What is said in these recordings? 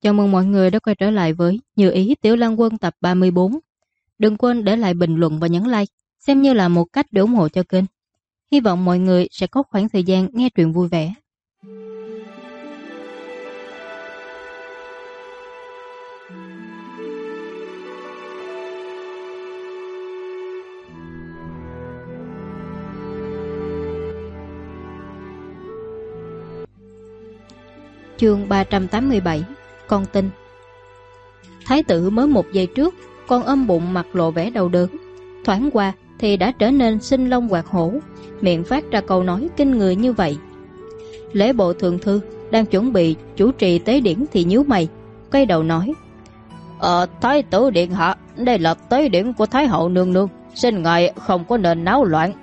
Chào mừng mọi người đã quay trở lại với Như Ý Tiểu Lan Quân tập 34. Đừng quên để lại bình luận và nhấn like, xem như là một cách để ủng hộ cho kênh. Hy vọng mọi người sẽ có khoảng thời gian nghe truyện vui vẻ. Chương 387, Con tin. Thái tử mới một giây trước còn ôm bụng mặt lộ vẻ đau đớn, thoáng qua thì đã trở nên sinh long hoạt hổ, miệng phát ra câu nói kinh người như vậy. Lễ bộ thượng thư đang chuẩn bị chủ trì tế điển thì nhíu mày, quay đầu nói: Thái tử điện hạ, đây là tế điển của Thái hậu nương nương, xin ngài không có nên náo loạn.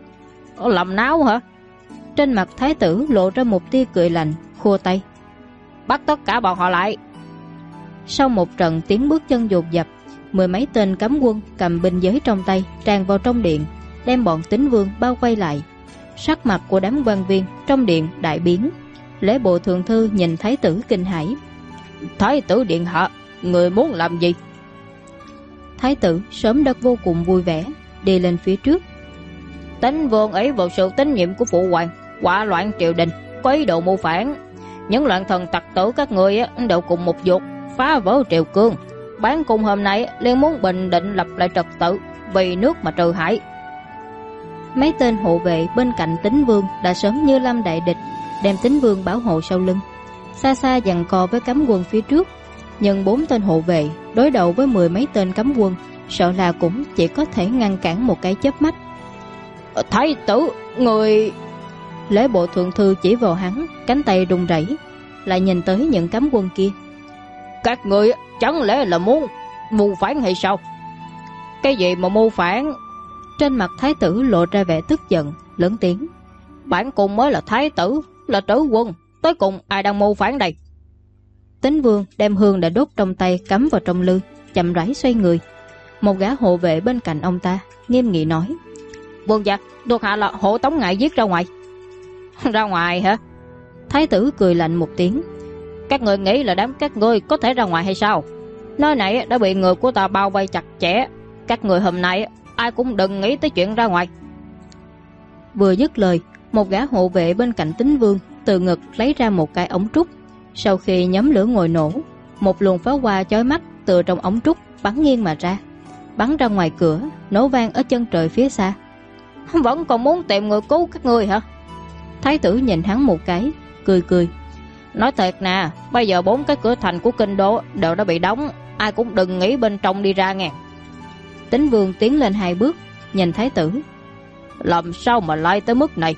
Làm náo hả? Trên mặt thái tử lộ ra một tia cười lạnh, khua tay: Bắt tất cả bọn họ lại. Sau một trận tiếng bước chân dồn dập, mười mấy tên cấm quân cầm binh giới trong tay tràn vào trong điện, đem bọn Tín Vương bao quay lại. Sắc mặt của đám quan viên trong điện đại biến. Lễ bộ thượng thư nhìn thái tử kinh hãi: Thái tử điện hạ, người muốn làm gì? Thái tử sớm đã vô cùng vui vẻ, đi lên phía trước: Tín Vương ấy vào sự tín nhiệm của phụ hoàng, quả loạn triều đình, có ý đồ mưu phản. Những loạn thần tặc tử các người đều cùng một ruột, phá vỡ triều cương. Bán cung hôm nay liền muốn bình định lập lại trật tự, vì nước mà trừ hại. Mấy tên hộ vệ bên cạnh Tín Vương đã sớm như lâm đại địch, đem Tín Vương bảo hộ sau lưng, xa xa giằng co với cấm quân phía trước. Nhưng 4 tên hộ vệ đối đầu với 10 mấy tên cấm quân, sợ là cũng chỉ có thể ngăn cản một cái chớp mắt. Thái tử, người... Lễ bộ thượng thư chỉ vào hắn, cánh tay run rẩy, lại nhìn tới những cấm quân kia: Các người chẳng lẽ là muốn mưu phản hay sao? Cái gì mà mưu phản? Trên mặt thái tử lộ ra vẻ tức giận, lớn tiếng: Bản cung mới là thái tử, là trữ quân, tới cùng ai đang mưu phản đây? Tín Vương đem hương đã đốt trong tay cắm vào trong lư, chậm rãi xoay người. Một gã hộ vệ bên cạnh ông ta nghiêm nghị nói: Vương gia, thuộc hạ là hộ tống ngài giết ra ngoài. Ra ngoài hả? Thái tử cười lạnh một tiếng: Các người nghĩ là đám các ngươi có thể ra ngoài hay sao? Nơi này đã bị người của ta bao vây chặt chẽ, các người hôm nay ai cũng đừng nghĩ tới chuyện ra ngoài. Vừa dứt lời, một gã hộ vệ bên cạnh Tín Vương từ ngực lấy ra một cái ống trúc. Sau khi nhóm lửa ngồi nổ, một luồng pháo hoa chói mắt từ trong ống trúc bắn nghiêng mà ra, bắn ra ngoài cửa, nổ vang ở chân trời phía xa. Vẫn còn muốn tìm người cứu các ngươi hả? Thái tử nhìn hắn một cái, cười cười: Nói thiệt nè, bây giờ 4 cái cửa thành của kinh đô đều đã bị đóng, ai cũng đừng nghĩ bên trong đi ra nghe. Tín Vương tiến lên 2 bước, nhìn thái tử: Làm sao mà lại tới mức này?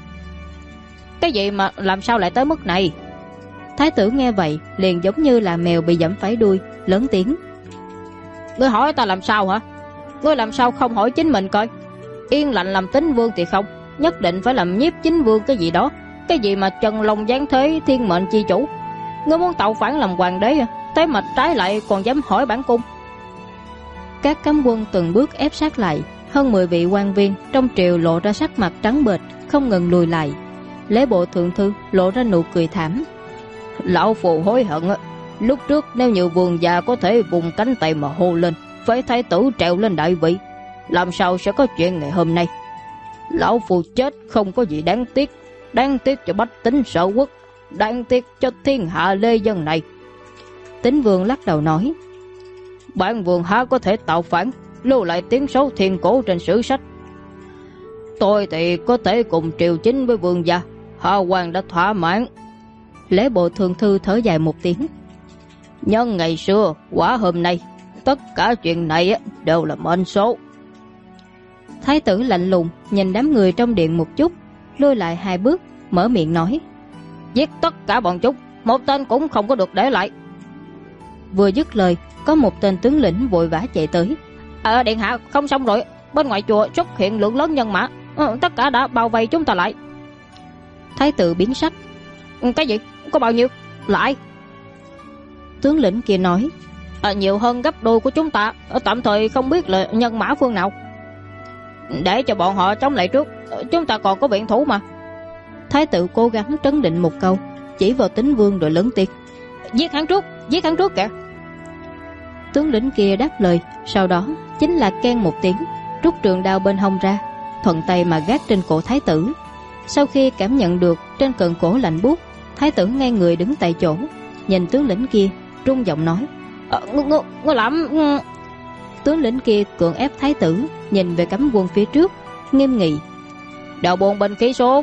Cái gì mà làm sao lại tới mức này? Thái tử nghe vậy liền giống như là mèo bị giẫm phải đuôi, lớn tiếng: Ngươi hỏi ta làm sao hả? Ngươi làm sao không hỏi chính mình coi? Yên lặng làm Tín Vương thì không, nhất định phải làm Nhiếp Chính Vương cái gì đó. Cái gì mà trần long giáng thế, thiên mệnh chi chủ? Ngươi muốn tạo phản làm hoàng đế à? Thế mà trái lại còn dám hỏi bản cung. Các cấm quân từng bước ép sát lại, hơn 10 vị quan viên trong triều lộ ra sắc mặt trắng bệch, không ngừng lùi lại. Lễ bộ thượng thư lộ ra nụ cười thảm: Lão phù hối hận, lúc trước nếu như vương gia có thể vùng cánh tay mà hô lên, phải thái tử trèo lên đại vị, làm sao sẽ có chuyện ngày hôm nay? Lão phù chết không có gì đáng tiếc, đáng tiếc cho bách tính sở quốc, đáng tiếc cho thiên hạ lê dân này. Tín Vương lắc đầu nói: Bản vương há có thể tạo phản, lưu lại tiếng xấu thiên cổ trên sử sách. Tôi thì có thể cùng triều chính với vương gia, hạ hoàng đã thỏa mãn. Lễ bộ thượng thư thở dài một tiếng: Nhân ngày xưa, quả hôm nay, tất cả chuyện này đều là mệnh số. Thái tử lạnh lùng nhìn đám người trong điện một chút, lùi lại 2 bước, mở miệng nói: Giết tất cả bọn chúng, một tên cũng không có được để lại. Vừa dứt lời, có một tên tướng lĩnh vội vã chạy tới: Điện hạ, không xong rồi, bên ngoài chùa xuất hiện lượng lớn nhân mã, tất cả đã bao vây chúng ta lại. Thái tử biến sắc: Cái gì? Có bao nhiêu? Lại. Tướng lĩnh kia nói: Nhiều hơn gấp đôi của chúng ta, tạm thời không biết là nhân mã phương nào. Để cho bọn họ chống lại trước, chúng ta còn có viện thủ mà. Thái tử cố gắng trấn định một câu, chỉ vào Tín Vương rồi lớn tiếng: Giết hắn trước kìa. Tướng lĩnh kia đáp lời, sau đó chính là keng một tiếng, rút trường đao bên hông ra, thuận tay mà gác trên cổ thái tử. Sau khi cảm nhận được trên cận cổ lạnh buốt, thái tử ngay người đứng tại chỗ, nhìn tướng lĩnh kia, rung giọng nói: Ngươi làm... Tướng lĩnh kia cưỡng ép thái tử, nhìn về cấm quân phía trước, nghiêm nghị: Đầu buông binh khí xuống.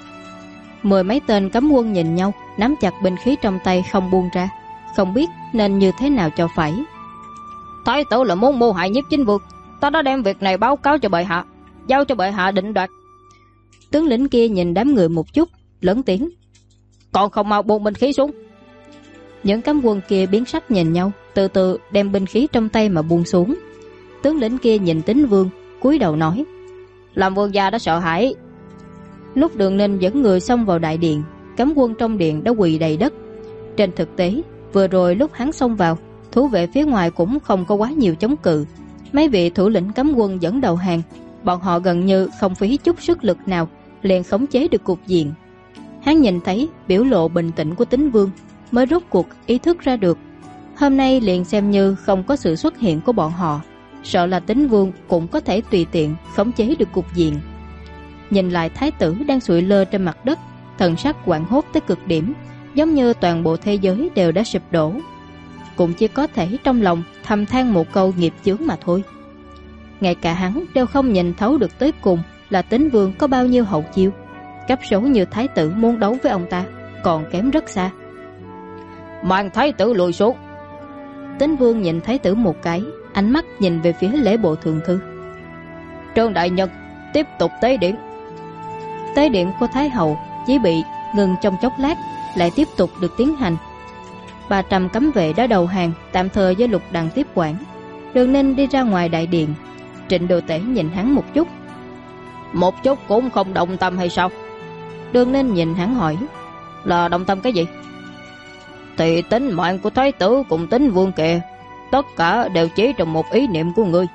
10 mấy tên cấm quân nhìn nhau, nắm chặt binh khí trong tay không buông ra, không biết nên như thế nào cho phải. Thái tử là muốn mưu hại Nhiếp Chính Vương, ta đã đem việc này báo cáo cho bệ hạ, giao cho bệ hạ định đoạt. Tướng lĩnh kia nhìn đám người một chút, lớn tiếng: Còn không mau buông binh khí xuống. Những cấm quân kia biến sắc nhìn nhau, từ từ đem binh khí trong tay mà buông xuống. Tướng lĩnh kia nhìn Tín Vương, cúi đầu nói: Làm vương gia đã sợ hãi. Lúc Đường Ninh dẫn người xông vào đại điện, cấm quân trong điện đã quỳ đầy đất. Trên thực tế, vừa rồi lúc hắn xông vào, thủ vệ phía ngoài cũng không có quá nhiều chống cự. Mấy vị thủ lĩnh cấm quân dẫn đầu hàng, bọn họ gần như không phí chút sức lực nào liền khống chế được cục diện. Hắn nhìn thấy biểu lộ bình tĩnh của Tín Vương, mới rốt cuộc ý thức ra được, hôm nay liền xem như không có sự xuất hiện của bọn họ, sợ là Tín Vương cũng có thể tùy tiện khống chế được cục diện. Nhìn lại thái tử đang sụi lơ trên mặt đất, thần sắc hoảng hốt tới cực điểm, giống như toàn bộ thế giới đều đã sụp đổ. Cũng chỉ có thể trong lòng thầm than một câu nghiệp chướng mà thôi. Ngay cả hắn đều không nhìn thấu được tới cùng là Tín Vương có bao nhiêu hậu chiêu. Cấp số như thái tử muốn đấu với ông ta còn kém rất xa. Mang thái tử lùi xuống. Tín Vương nhìn thái tử một cái, ánh mắt nhìn về phía lễ bộ thượng thư. Trương đại nhân, tiếp tục tế điện. Tế điện của thái hậu chỉ bị ngừng trong chốc lát, lại tiếp tục được tiến hành. 300 cấm vệ đã đầu hàng, tạm thời với Lục Đằng tiếp quản. Đường Ninh đi ra ngoài đại điện. Trịnh Đồ Tể nhìn hắn một chút. Một chút cũng không động tâm hay sao? Đường Ninh nhìn hắn hỏi. Là động tâm cái gì? Thì tính mạng của thái tử cùng Tín Vương kìa, tất cả đều chỉ trong một ý niệm của ngươi.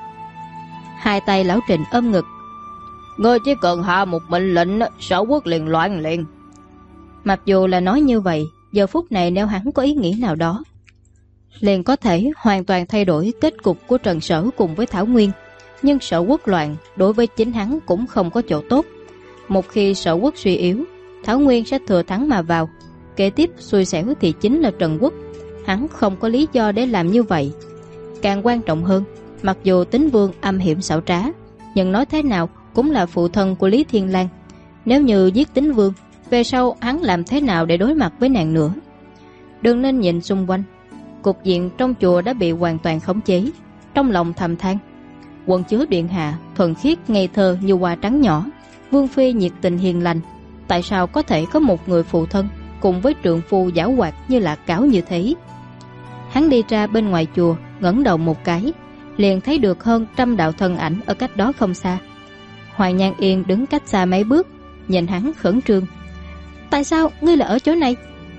Hai tay lão Trịnh ôm ngực. Ngươi chỉ cần hạ một mệnh lệnh, sở quốc liền loạn liền. Mặc dù là nói như vậy, giờ phút này nếu hắn có ý nghĩ nào đó, liền có thể hoàn toàn thay đổi kết cục của Trần Sở cùng với Thảo Nguyên. Nhưng sở quốc loạn đối với chính hắn cũng không có chỗ tốt. Một khi sở quốc suy yếu, Thảo Nguyên sẽ thừa thắng mà vào, kế tiếp xui xẻo thì chính là Trần Quốc. Hắn không có lý do để làm như vậy. Càng quan trọng hơn, mặc dù Tín Vương âm hiểm xảo trá, nhưng nói thế nào cũng là phụ thân của Lý Thiên Lang. Nếu như giết Tín Vương, về sau hắn làm thế nào để đối mặt với nàng nữa? Đường Ninh nhìn xung quanh, cục diện trong chùa đã bị hoàn toàn khống chế. Trong lòng thầm than, quận chúa điện hạ thuần khiết ngây thơ như hoa trắng nhỏ, vương phi nhiệt tình hiền lành, tại sao có thể có một người phụ thân cùng với trượng phu giảo hoạt như Lạc Cảo như thế? Hắn đi ra bên ngoài chùa, ngẩng đầu một cái, liền thấy được hơn 100 đạo thân ảnh ở cách đó không xa. Hoài Nhan Yên đứng cách xa mấy bước, nhìn hắn khẩn trương. Tại sao ngươi lại ở chỗ này?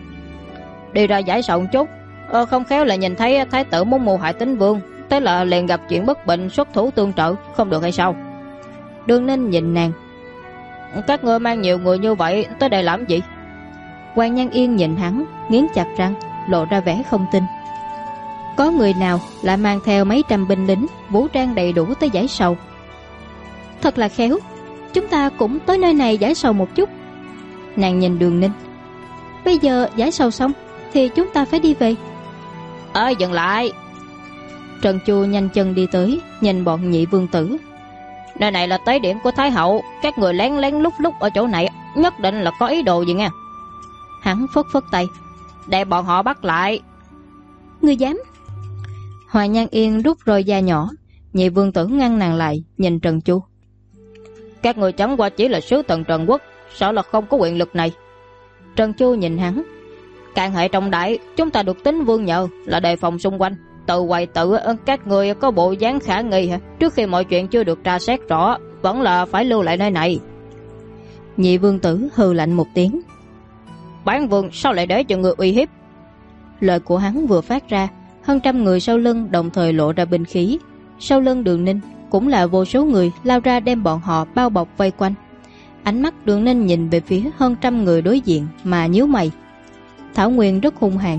Đi ra giải sầu chút, không khéo lại nhìn thấy thái tử muốn mưu hại Tín Vương, thế là liền gặp chuyện bất bình, xuất thủ tương trợ, không được hay sao? Đường Ninh nhìn nàng. Các ngươi mang nhiều người như vậy tới đây làm gì? Hoài Nhan Yên nhìn hắn, nghiến chặt răng, lộ ra vẻ không tin. Có người nào lại mang theo mấy trăm binh lính vũ trang đầy đủ tới giải sầu? Thật là khéo, chúng ta cũng tới nơi này giải sầu một chút. Nàng nhìn Đường Ninh. Bây giờ giải sầu xong thì chúng ta phải đi về. Dừng lại. Trần Chu nhanh chân đi tới, nhìn bọn nhị vương tử. Nơi này là tế điện của Thái hậu, các người lén lén lúc lúc ở chỗ này nhất định là có ý đồ gì nha. Hắn phất phất tay, để bọn họ bắt lại. Ngươi dám? Hoài Nhan Yên rút roi da nhỏ. Nhị vương tử ngăn nàng lại, nhìn Trần Chu. Các người chẳng qua chỉ là sứ thần Trần Quốc, sợ là không có quyền lực này. Trần Chu nhìn hắn. Càng hệ trọng đại, chúng ta được Tín Vương nhờ là đề phòng xung quanh. Tự hoài tự, các người có bộ dáng khả nghi hả? Trước khi mọi chuyện chưa được tra xét rõ, vẫn là phải lưu lại nơi này. Nhị vương tử hừ lạnh một tiếng. Bản vương sao lại để cho người uy hiếp? Lời của hắn vừa phát ra, hơn 100 người sau lưng đồng thời lộ ra binh khí. Sau lưng Đường Ninh cũng là vô số người lao ra đem bọn họ bao bọc vây quanh. Ánh mắt Đường Ninh nhìn về phía hơn 100 người đối diện mà nhíu mày. Thảo Nguyên rất hung hãn,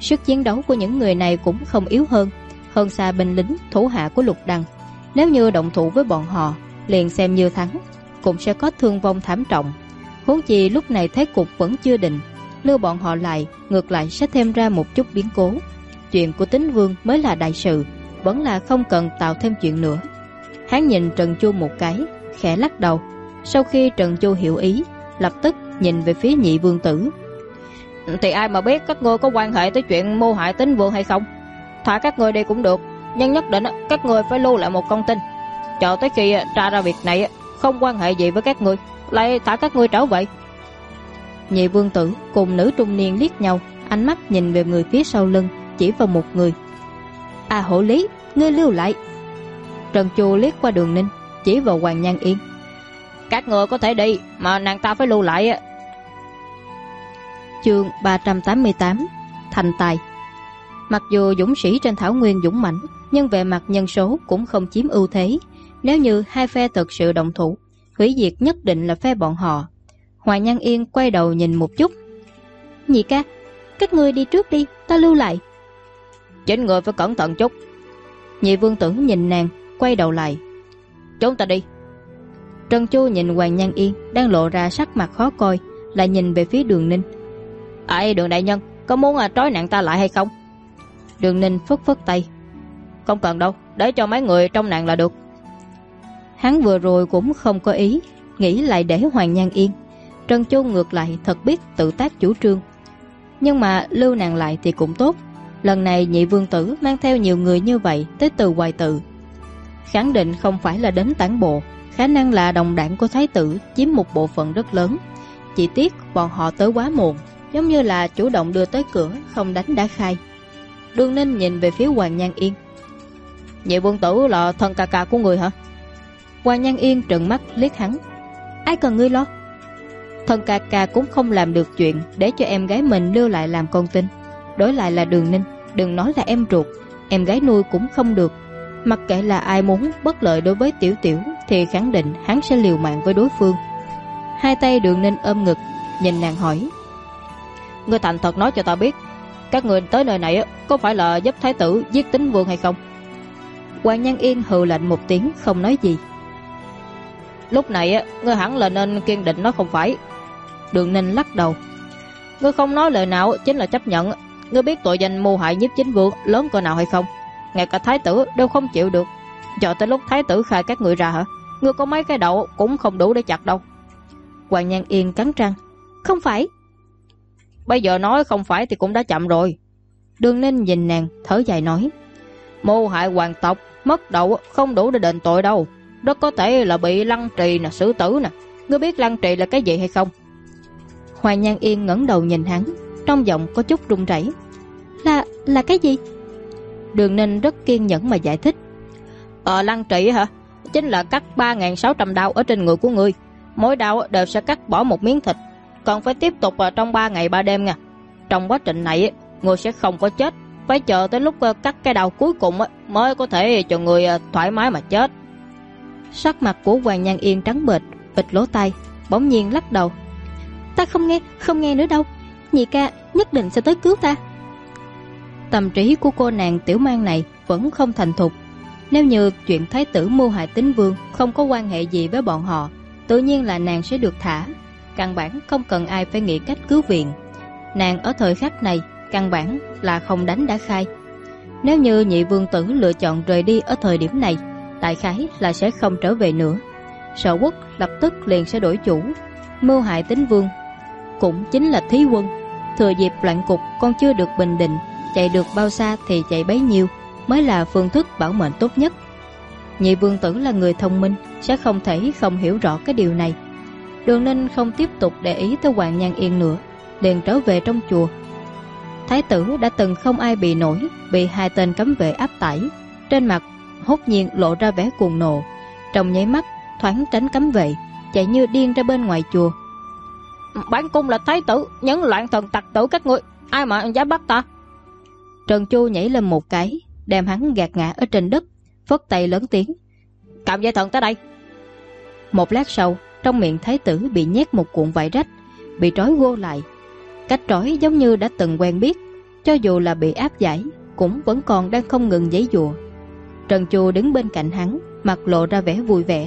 Sức chiến đấu của những người này cũng không yếu hơn xa binh lính thủ hạ của Lục Đằng. Nếu như động thủ với bọn họ, liền xem như thắng, cũng sẽ có thương vong thảm trọng. Huống chi lúc này thế cục vẫn chưa định, lưu bọn họ lại ngược lại sẽ thêm ra một chút biến cố. Chuyện của Tín Vương mới là đại sự, vẫn là không cần tạo thêm chuyện nữa. Hắn nhìn Trần Chu một cái, khẽ lắc đầu. Sau khi Trần Chu hiểu ý, lập tức nhìn về phía Nhị Vương Tử. Thì ai mà biết các ngươi có quan hệ tới chuyện mưu hại Tín Vương hay không? Thả các ngươi đi cũng được, nhưng nhất định các ngươi phải lưu lại một con tin. Chờ tới khi tra ra việc này không quan hệ gì với các ngươi, lại thả các ngươi trở về. Nhị Vương Tử cùng nữ trung niên liếc nhau, ánh mắt nhìn về người phía sau lưng, chỉ vào một người. Hộ lý, ngươi lưu lại. Trần Chu liếc qua Đường Ninh, chỉ vào Hoàng Nhan Yên. Các ngươi có thể đi, mà nàng ta phải lưu lại. Chương 388 Thành tài. Mặc dù dũng sĩ trên thảo nguyên dũng mãnh, nhưng về mặt nhân số cũng không chiếm ưu thế. Nếu như hai phe thực sự động thủ, hủy diệt nhất định là phe bọn họ. Hoàng Nhan Yên quay đầu nhìn một chút. Nhị ca, các ngươi đi trước đi, ta lưu lại. Chính người phải cẩn thận chút. Nhị Vương Tử nhìn nàng, quay đầu lại. Chúng ta đi. Trần Chu nhìn Hoàng Nhan Yên đang lộ ra sắc mặt khó coi, lại nhìn về phía Đường Ninh. Đường đại nhân, có muốn trói nàng ta lại hay không? Đường Ninh phất phất tay. Không cần đâu, để cho mấy người trong nàng là được. Hắn vừa rồi cũng không có ý, nghĩ lại để Hoàng Nhan Yên. Trần Chu ngược lại thật biết tự tác chủ trương. Nhưng mà lưu nàng lại thì cũng tốt. Lần này Nhị Vương Tử mang theo nhiều người như vậy tới từ Hoài Tự, khẳng định không phải là đến tản bộ, khả năng là đồng đảng của Thái tử chiếm một bộ phận rất lớn. Chỉ tiếc bọn họ tới quá muộn, giống như là chủ động đưa tới cửa, không đánh đã khai. Đường Ninh nhìn về phía Hoàng Nhan Yên. Nhị Vương Tử là thân ca ca của người hả? Hoàng Nhan Yên trợn mắt liếc hắn. Ai cần ngươi lo? Thân ca ca cũng không làm được chuyện để cho em gái mình lưu lại làm con tin. Đối lại là Đường Ninh, đừng nói là em ruột, em gái nuôi cũng không được. Mặc kệ là ai muốn bất lợi đối với Tiểu Tiểu thì khẳng định hắn sẽ liều mạng với đối phương. Hai tay Đường Ninh ôm ngực, nhìn nàng hỏi. Ngươi thành thật nói cho ta biết, các người tới nơi này có phải là giúp Thái tử giết Tín Vương hay không? Hoàng Nhan Yên hừ lạnh một tiếng, không nói gì. Lúc này ngươi hẳn là nên kiên định nói không phải. Đường Ninh lắc đầu. Ngươi không nói lời nào chính là chấp nhận. Ngươi biết tội danh mưu hại Nhiếp Chính Vương lớn cỡ nào hay không? Ngay cả Thái tử đều không chịu được. Chờ tới lúc Thái tử khai các ngươi ra hả? Ngươi có mấy cái đầu cũng không đủ để chặt đâu. Hoàng Nhan Yên cắn răng. Không phải. Bây giờ nói không phải thì cũng đã chậm rồi. Đường Ninh nhìn nàng thở dài nói. Mưu hại hoàng tộc mất đầu không đủ để đền tội đâu. Đó có thể là bị lăng trì nè, xử tử nè. Ngươi biết lăng trì là cái gì hay không? Hoàng Nhan Yên ngẩng đầu nhìn hắn, trong giọng có chút run rẩy. Là cái gì? Đường Ninh rất kiên nhẫn mà giải thích. Lăng trì hả? Chính là cắt 3.600 đao ở trên người của ngươi. Mỗi đao đều sẽ cắt bỏ một miếng thịt, còn phải tiếp tục trong 3 ngày 3 đêm nha. Trong quá trình này ngươi sẽ không có chết, phải chờ tới lúc cắt cái đầu cuối cùng mới có thể cho người thoải mái mà chết. Sắc mặt của Hoàng Nhan Yên trắng bệch, bịt lỗ tai, bỗng nhiên lắc đầu. Ta không nghe nữa đâu. Nhị ca nhất định sẽ tới cứu ta. Tâm trí của cô nàng tiểu mang này vẫn không thành thục. Nếu như chuyện Thái tử mưu hại Tín Vương không có quan hệ gì với bọn họ, tự nhiên là nàng sẽ được thả. Căn bản không cần ai phải nghĩ cách cứu viện. Nàng ở thời khắc này căn bản là không đánh đã khai. Nếu như Nhị Vương Tử lựa chọn rời đi ở thời điểm này, đại khái là sẽ không trở về nữa. Sở Quốc lập tức liền sẽ đổi chủ. Mưu hại Tín Vương cũng chính là thí quân. Thừa dịp loạn cục còn chưa được bình định, chạy được bao xa thì chạy bấy nhiêu mới là phương thức bảo mệnh tốt nhất. Nhị Vương Tử là người thông minh, sẽ không thể không hiểu rõ cái điều này. Đường Ninh không tiếp tục để ý tới Hoàng Nhan Yên nữa, liền trở về trong chùa. Thái tử đã từng không ai bị nổi, bị hai tên cấm vệ áp tải, trên mặt hốt nhiên lộ ra vẻ cuồng nộ, trong nháy mắt thoáng tránh cấm vệ, chạy như điên ra bên ngoài chùa. Bản cung là thái tử, những loạn thần tặc tử các ngươi, ai mà dám bắt ta? Trần Chu nhảy lên một cái, đem hắn gạt ngã ở trên đất, phất tay lớn tiếng. Cầm dây thần tới đây. Một lát sau, trong miệng thái tử bị nhét một cuộn vải rách, bị trói vô lại. Cách trói giống như đã từng quen biết, cho dù là bị áp giải cũng vẫn còn đang không ngừng giãy giụa. Trần Chu đứng bên cạnh hắn, mặt lộ ra vẻ vui vẻ.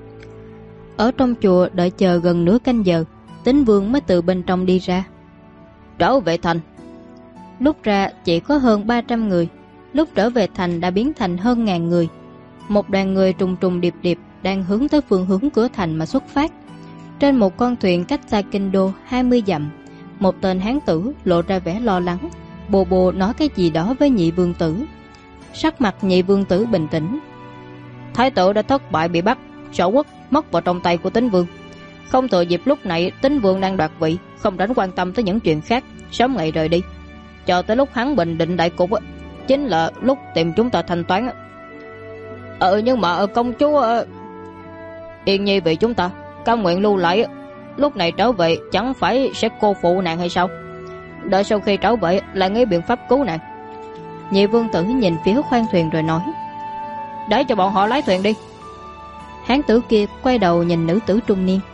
Ở trong chùa đợi chờ gần nửa canh giờ, Tín Vương mới từ bên trong đi ra. Trở về thành. Lúc ra chỉ có hơn 300 người, lúc trở về thành đã biến thành hơn 1000 người. Một đoàn người trùng trùng điệp điệp đang hướng tới phương hướng cửa thành mà xuất phát. Trên một con thuyền cách xa kinh đô 20 dặm, một tên hán tử lộ ra vẻ lo lắng, bồ bồ nói cái gì đó với nhị vương tử. Sắc mặt nhị vương tử bình tĩnh. Thái tử đã thất bại bị bắt, Sở Quốc mất vào trong tay của Tín Vương. Không thừa dịp lúc này Tín Vương đang đoạt vị, không đánh quan tâm tới những chuyện khác, sớm ngày rời đi. Chờ tới lúc hắn bình định đại cục chính là lúc tìm chúng ta thanh toán. Nhưng mà công chúa Yên Nhi vì chúng ta cam nguyện lưu lại, lúc này trở về chẳng phải sẽ cô phụ nàng hay sao? Đợi sau khi trở về lại nghĩ biện pháp cứu nàng. Nhị vương tử nhìn phía khoang thuyền rồi nói, để cho bọn họ lái thuyền đi. Hán tử kia quay đầu nhìn nữ tử trung niên.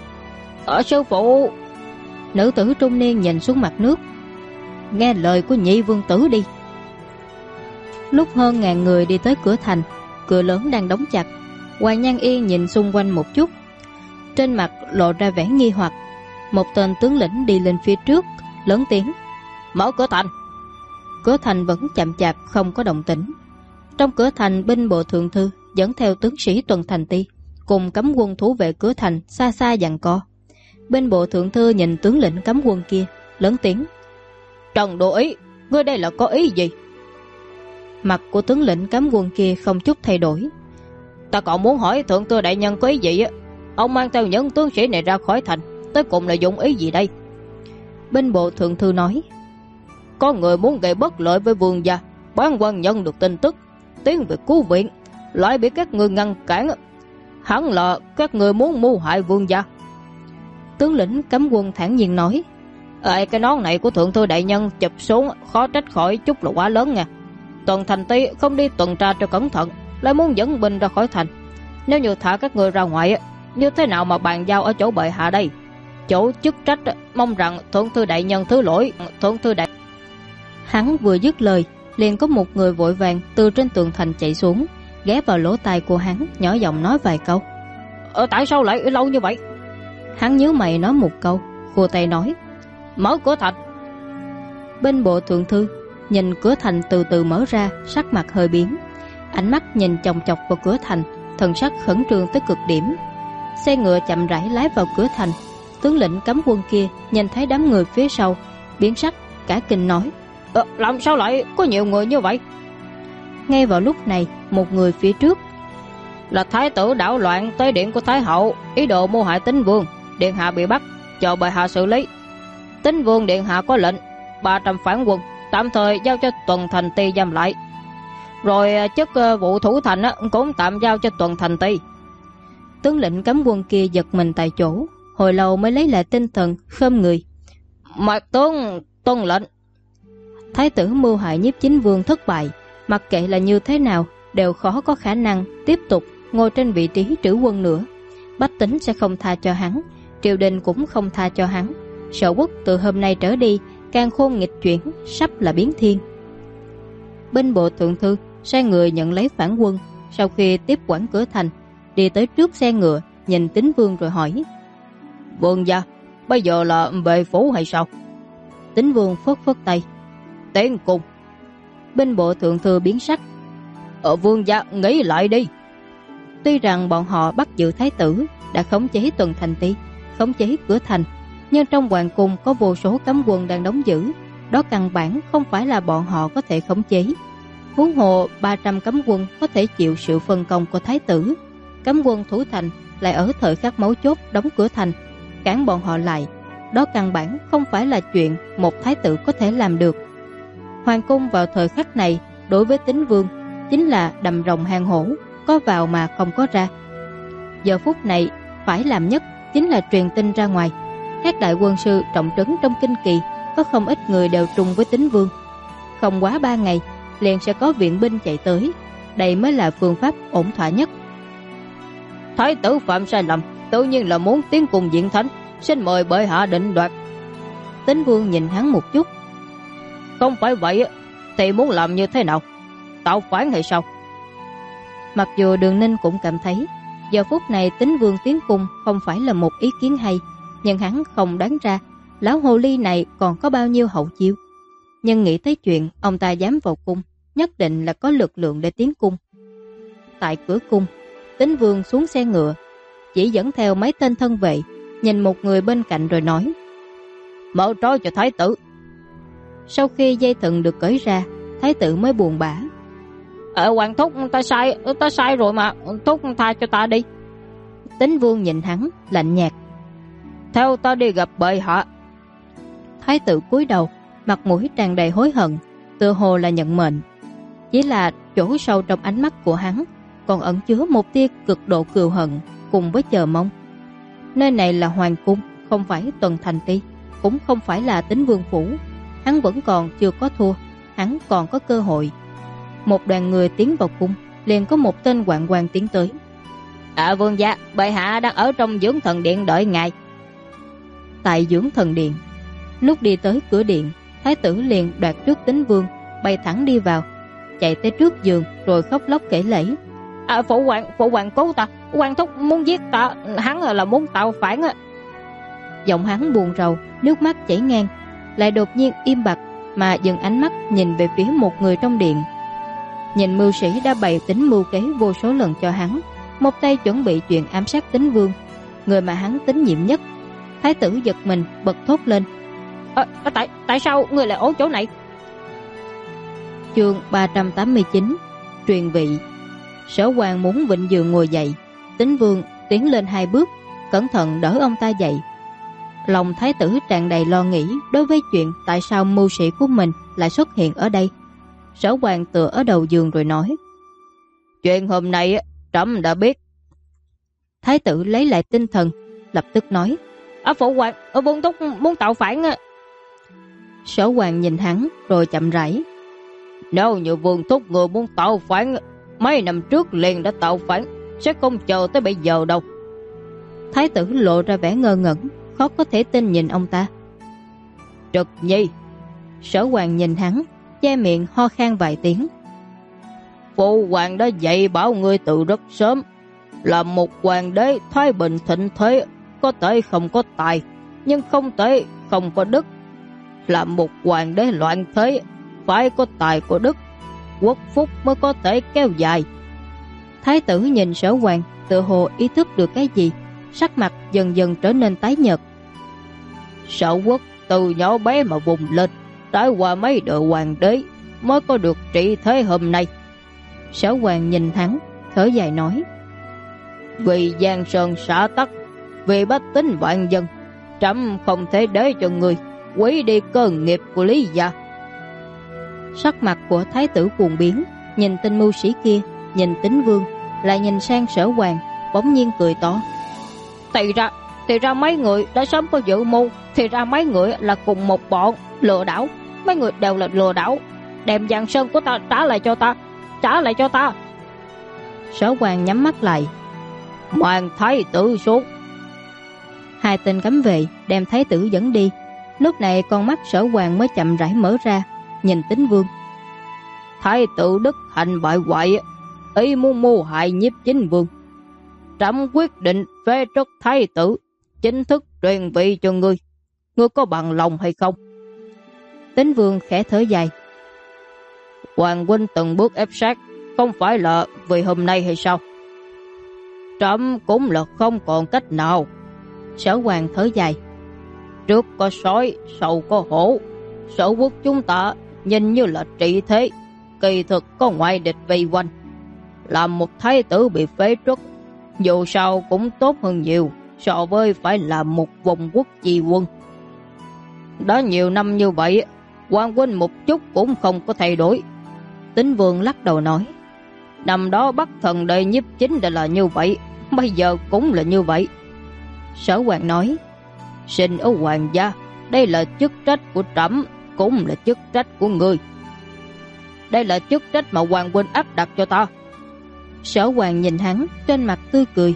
Sư phụ. Nữ tử trung niên nhìn xuống mặt nước. Nghe lời của nhị vương tử đi. Lúc hơn 1000 người đi tới cửa thành, cửa lớn đang đóng chặt. Hoàng Nhan Yên nhìn xung quanh một chút, trên mặt lộ ra vẻ nghi hoặc. Một tên tướng lĩnh đi lên phía trước, lớn tiếng, mở cửa thành. Cửa thành vẫn chậm chạp không có động tĩnh. Trong cửa thành, binh bộ thượng thư dẫn theo tướng sĩ tuần thành ti cùng cấm quân thủ vệ cửa thành xa xa giằng co. Binh bộ thượng thư nhìn tướng lĩnh cấm quân kia, lớn tiếng, Trần Đô Ý, ngươi đây là có ý gì? Mặt của tướng lĩnh cấm quân kia không chút thay đổi. Ta còn muốn hỏi thượng thư đại nhân có ý gì á? Ông mang theo những tướng sĩ này ra khỏi thành, tới cùng là dụng ý gì đây? Binh bộ thượng thư nói, có người muốn gây bất lợi với vương gia. Bản quan nhận được tin tức, tiến về cứu viện, lại bị các người ngăn cản. Hẳn là các người muốn mưu hại vương gia. Tướng lĩnh cấm quân thản nhiên nói, cái nón này của thượng thư đại nhân chụp xuống khó trách khỏi chút là quá lớn nha. Tuần thành ti không đi tuần tra cho cẩn thận, lại muốn dẫn binh ra khỏi thành. Nếu như thả các người ra ngoài, như thế nào mà bàn giao ở chỗ bệ hạ đây? Chỗ chức trách mong rằng thượng thư đại nhân thứ lỗi. Thượng thư đại. Hắn vừa dứt lời, liền có một người vội vàng từ trên tường thành chạy xuống, ghé vào lỗ tai của hắn, nhỏ giọng nói vài câu. Tại sao lại lâu như vậy? Hắn nhíu mày nói một câu, khua tay nói, mở cửa thành. Bên bộ thượng thư nhìn cửa thành từ từ mở ra, sắc mặt hơi biến, ánh mắt nhìn chòng chọc vào cửa thành, thần sắc khẩn trương tới cực điểm. Xe ngựa chậm rãi lái vào cửa thành. Tướng lĩnh cấm quân kia nhìn thấy đám người phía sau, biến sắc cả kinh nói, làm sao lại có nhiều người như vậy? Ngay vào lúc này, một người phía trước, là thái tử đảo loạn tới điện của thái hậu, ý đồ mưu hại Tín Vương. Điện hạ bị bắt, chờ bệ hạ xử lý. Tín Vương điện hạ có lệnh 300 phản quân tạm thời giao cho tuần thành ti giam lại, rồi chức vụ thủ thành cũng tạm giao cho tuần thành ti. Tướng lĩnh cấm quân kia giật mình tại chỗ, hồi lâu mới lấy lại tinh thần, khom người, mạc tướng tuân lệnh. Thái tử mưu hại Nhiếp Chính Vương thất bại, mặc kệ là như thế nào đều khó có khả năng tiếp tục ngồi trên vị trí trữ quân nữa. Bách tính sẽ không tha cho hắn, triều đình cũng không tha cho hắn. Sở Quốc từ hôm nay trở đi càng khôn nghịch chuyển, sắp là biến thiên. Binh bộ thượng thư sai người nhận lấy phản quân, sau khi tiếp quản cửa thành, đi tới trước xe ngựa, nhìn Tín Vương rồi hỏi, vương gia, bây giờ là về phủ hay sao? Tín Vương phất phất tay, tiến cùng. Binh bộ thượng thư biến sắc, vương gia nghĩ lại đi. Tuy rằng bọn họ bắt giữ thái tử, đã khống chế tuần thành ti, khống chế cửa thành, nhưng trong hoàng cung có vô số cấm quân đang đóng giữ, đó căn bản không phải là bọn họ có thể khống chế. Huống hồ 300 cấm quân có thể chịu sự phân công của thái tử, cấm quân thủ thành lại ở thời khắc mấu chốt đóng cửa thành, cản bọn họ lại, đó căn bản không phải là chuyện một thái tử có thể làm được. Hoàng cung vào thời khắc này đối với Tín Vương chính là đầm rồng hang hổ, có vào mà không có ra. Giờ phút này phải làm nhất chính là truyền tin ra ngoài. Các đại quân sư trọng trấn trong kinh kỳ có không ít người đều trùng với Tín Vương. Không quá 3 ngày liền sẽ có viện binh chạy tới, đây mới là phương pháp ổn thỏa nhất. Thái tử phạm sai lầm, tự nhiên là muốn tiến cùng diện thánh, xin mời bệ hạ định đoạt. Tín Vương nhìn hắn một chút, Không phải vậy thì muốn làm như thế nào? Tạo phản hay sao? Mặc dù Đường Ninh cũng cảm thấy giờ phút này Tín Vương tiến cung không phải là một ý kiến hay, nhưng hắn không đoán ra lão hồ ly này còn có bao nhiêu hậu chiêu. Nhưng nghĩ tới chuyện ông ta dám vào cung, nhất định là có lực lượng để tiến cung. Tại cửa cung, Tín Vương xuống xe ngựa, chỉ dẫn theo mấy tên thân vệ, nhìn một người bên cạnh rồi nói: Mở trói cho thái tử. Sau khi dây thừng được cởi ra, thái tử mới buồn bã: Hoàng thúc, ta sai rồi mà, thúc tha cho ta đi. Tín Vương nhìn hắn lạnh nhạt: Theo ta đi gặp bệ hạ. Thái tử cúi đầu, mặt mũi tràn đầy hối hận, tựa hồ là nhận mệnh. Chỉ là chỗ sâu trong ánh mắt của hắn còn ẩn chứa một tia cực độ cừu hận cùng với chờ mong. Nơi này là hoàng cung, không phải Tuần Thành Ti, cũng không phải là Tín Vương phủ. Hắn vẫn còn chưa có thua, hắn còn có cơ hội. Một đoàn người tiến vào cung, liền có một tên hoạn quan tiến tới: Vương gia, bệ hạ đang ở trong dưỡng thần điện đợi ngài. Tại dưỡng thần điện, lúc đi tới cửa điện, thái tử liền đoạt trước Tín Vương, bay thẳng đi vào, chạy tới trước giường rồi khóc lóc kể lể: Phụ hoàng cứu ta, hoàng thúc muốn giết ta, hắn là muốn tạo phản. Giọng hắn buồn rầu, nước mắt chảy ngang, lại đột nhiên im bặt mà dừng ánh mắt nhìn về phía một người trong điện. Nhìn mưu sĩ đã bày tính mưu kế vô số lần cho hắn, một tay chuẩn bị chuyện ám sát Tín Vương, người mà hắn tín nhiệm nhất. Thái tử giật mình bật thốt lên: Tại sao người lại ở chỗ này? Chương 389 Truyền vị. Sở Hoàng muốn vịnh giường ngồi dậy, Tín Vương tiến lên 2 bước, cẩn thận đỡ ông ta dậy. Lòng thái tử tràn đầy lo nghĩ đối với chuyện tại sao mưu sĩ của mình lại xuất hiện ở đây. Sở Hoàng tựa ở đầu giường rồi nói: Chuyện hôm nay trẫm đã biết. Thái tử lấy lại tinh thần, lập tức nói: Phụ hoàng, Vương thúc muốn tạo phản. Sở Hoàng nhìn hắn rồi chậm rãi: Nếu như Vương thúc người muốn tạo phản, mấy năm trước liền đã tạo phản, sẽ không chờ tới bây giờ đâu. Thái tử lộ ra vẻ ngơ ngẩn, khó có thể tin nhìn ông ta. Trực Nhi. Sở Hoàng nhìn hắn, che miệng ho khan vài tiếng: Phụ hoàng đã dạy bảo ngươi từ rất sớm, là một hoàng đế thái bình thịnh thế, có thể không có tài, nhưng không thể không có đức. Là một hoàng đế loạn thế, phải có tài có đức, quốc phúc mới có thể kéo dài. Thái tử nhìn Sở Hoàng, tự hồ ý thức được cái gì, sắc mặt dần dần trở nên tái nhợt. Sở quốc từ nhỏ bé mà vùng lên, trải qua mấy đời hoàng đế mới có được trị thế hôm nay. Sở Hoàng nhìn hắn, thở dài nói: Vì giang sơn xã tắc, vì bách tính vạn dân, trẫm không thể để cho người quấy đi cơ nghiệp của Lý gia. Sắc mặt của thái tử cuồng biến, nhìn tên mưu sĩ kia, nhìn Tín Vương, lại nhìn sang Sở Hoàng, bỗng nhiên cười to: Thì ra mấy người đã sớm có dự mưu, thì ra mấy người là cùng một bọn lừa đảo, mấy người đều là lừa đảo, đem giang sơn của ta trả lại cho ta. Sở Hoàng nhắm mắt lại: Mang thái tử xuống. 2 tên cấm vệ đem thái tử dẫn đi. Lúc này con mắt Sở Hoàng mới chậm rãi mở ra, nhìn Tín Vương: Thái tử đức hạnh bại hoại, ý muốn mưu hại Nhiếp Chính Vương. Trẫm quyết định phế truất thái tử, chính thức truyền vị cho ngươi. Ngươi có bằng lòng hay không? Tín Vương khẽ thở dài: Hoàng huynh từng bước ép sát, không phải là vì hôm nay hay sao? Trẫm cũng là không còn cách nào. Sở Hoàng thở dài: Trước có sói, sau có hổ. Sở quốc chúng ta nhìn như là trị thế, kỳ thực có ngoại địch vây quanh. Làm một thái tử bị phế truất, dù sao cũng tốt hơn nhiều so với phải làm một vùng quốc chi quân. Đã nhiều năm như vậy, Hoàng huynh một chút cũng không có thay đổi. Tín Vương lắc đầu nói: Năm đó Bắc Thần Đệ Nhiếp Chính đã là như vậy, bây giờ cũng là như vậy. Sở Hoàng nói: Sinh ở hoàng gia, đây là chức trách của trẫm, cũng là chức trách của ngươi. Đây là chức trách mà Hoàng huynh áp đặt cho ta. Sở Hoàng nhìn hắn, trên mặt tươi cười: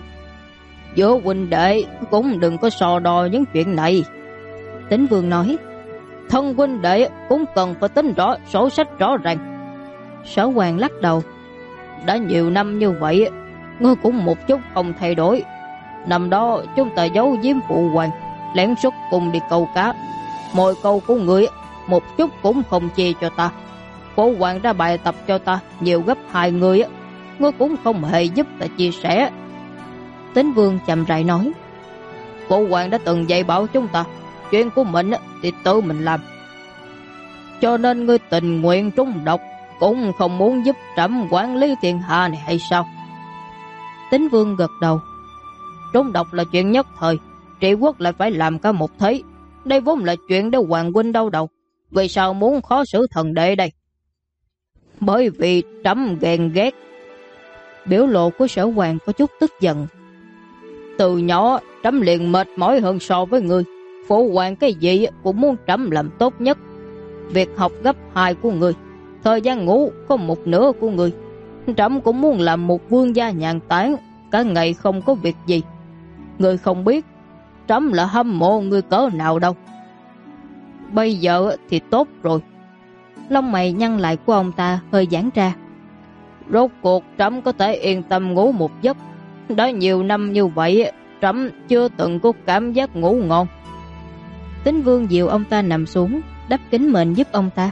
Giữa huynh đệ cũng đừng có so đo những chuyện này. Tín Vương nói: thân huynh đệ cũng cần phải tính rõ sổ sách rõ ràng. Sở Hoàng lắc đầu. Đã nhiều năm như vậy, ngươi cũng một chút không thay đổi. Năm đó chúng ta giấu giếm phụ hoàng, lén xuất cùng đi câu cá. Mỗi câu của ngươi một chút cũng không chia cho ta. Phụ hoàng ra bài tập cho ta nhiều gấp 2 người, ngươi cũng không hề giúp ta chia sẻ. Tín Vương chậm rãi nói. Phụ hoàng đã từng dạy bảo chúng ta, chuyện của mình thì tự mình làm. Cho nên ngươi tình nguyện trúng độc, cũng không muốn giúp trẫm quản lý thiên hạ này hay sao? Tín Vương gật đầu. Trúng độc là chuyện nhất thời, trị quốc lại phải làm cả một thế. Đây vốn là chuyện để hoàng huynh đau đầu. Vì sao muốn khó xử thần đệ đây? Bởi vì trẫm ghen ghét. Biểu lộ của Sở Hoàng có chút tức giận. Từ nhỏ trẫm liền mệt mỏi hơn so với ngươi. Phụ hoàng cái gì cũng muốn trẫm làm tốt nhất. Việc học gấp 2 của ngươi, thời gian ngủ có một nửa của ngươi. Trẫm cũng muốn làm một vương gia nhàn tản, cả ngày không có việc gì. Ngươi không biết trẫm là hâm mộ ngươi cỡ nào đâu. Bây giờ thì tốt rồi. Lông mày nhăn lại của ông ta hơi giãn ra. Rốt cuộc trẫm có thể yên tâm ngủ một giấc. Đã nhiều năm như vậy, trẫm chưa từng có cảm giác ngủ ngon. Tín Vương dìu ông ta nằm xuống, đắp kính mền giúp ông ta.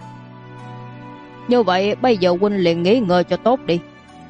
Như vậy bây giờ huynh liền nghỉ ngơi cho tốt đi.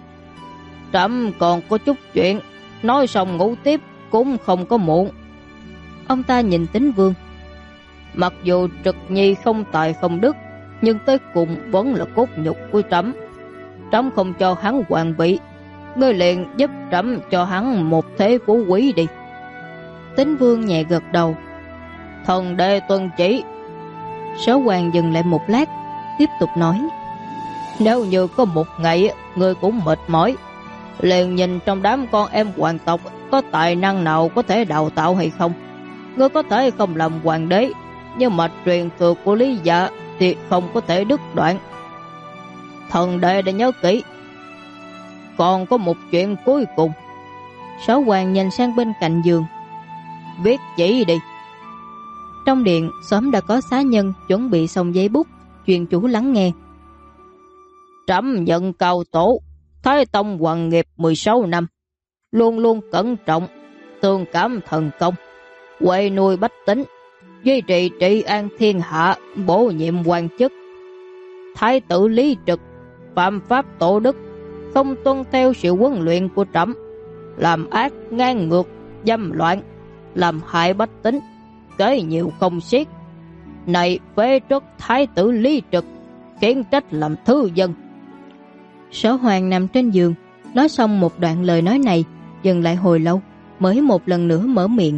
Trẫm còn có chút chuyện, nói xong ngủ tiếp cũng không có muộn. Ông ta nhìn Tín Vương. Mặc dù Trực Nhi không tài không đức, nhưng tới cùng vẫn là cốt nhục của trẫm. Trẫm không cho hắn hoàng vị, ngươi liền giúp trẫm cho hắn một thế phú quý đi. Tín Vương nhẹ gật đầu. Thần đệ tuân chỉ. Sở Hoàng dừng lại một lát, tiếp tục nói. Nếu như có một ngày ngươi cũng mệt mỏi, liền nhìn trong đám con em hoàng tộc có tài năng nào có thể đào tạo hay không. Ngươi có thể không làm hoàng đế, nhưng mà truyền thừa của Lý Dạ thì không có thể đứt đoạn. Thần đệ đã nhớ kỹ. Còn có một chuyện cuối cùng. Sở Hoàng nhìn sang bên cạnh giường. Viết chỉ đi. Trong điện sớm đã có xá nhân chuẩn bị xong giấy bút, truyền chủ lắng nghe. Trẫm nhận cao tổ Thái Tông hoàng nghiệp 16 năm, luôn luôn cẩn trọng, tương cảm thần công, huệ nuôi bách tính, duy trì trị an thiên hạ, bổ nhiệm quan chức. Thái tử Lý Trực phạm pháp tổ đức, không tuân theo sự huấn luyện của trẫm, làm ác ngang ngược, dâm loạn, làm hại bách tính, kế nhiều không xiết. Này phế truất Thái tử Lý Trực, khiển trách làm thứ dân. Sở Hoàng nằm trên giường, nói xong một đoạn lời nói này, dừng lại hồi lâu, mới một lần nữa mở miệng.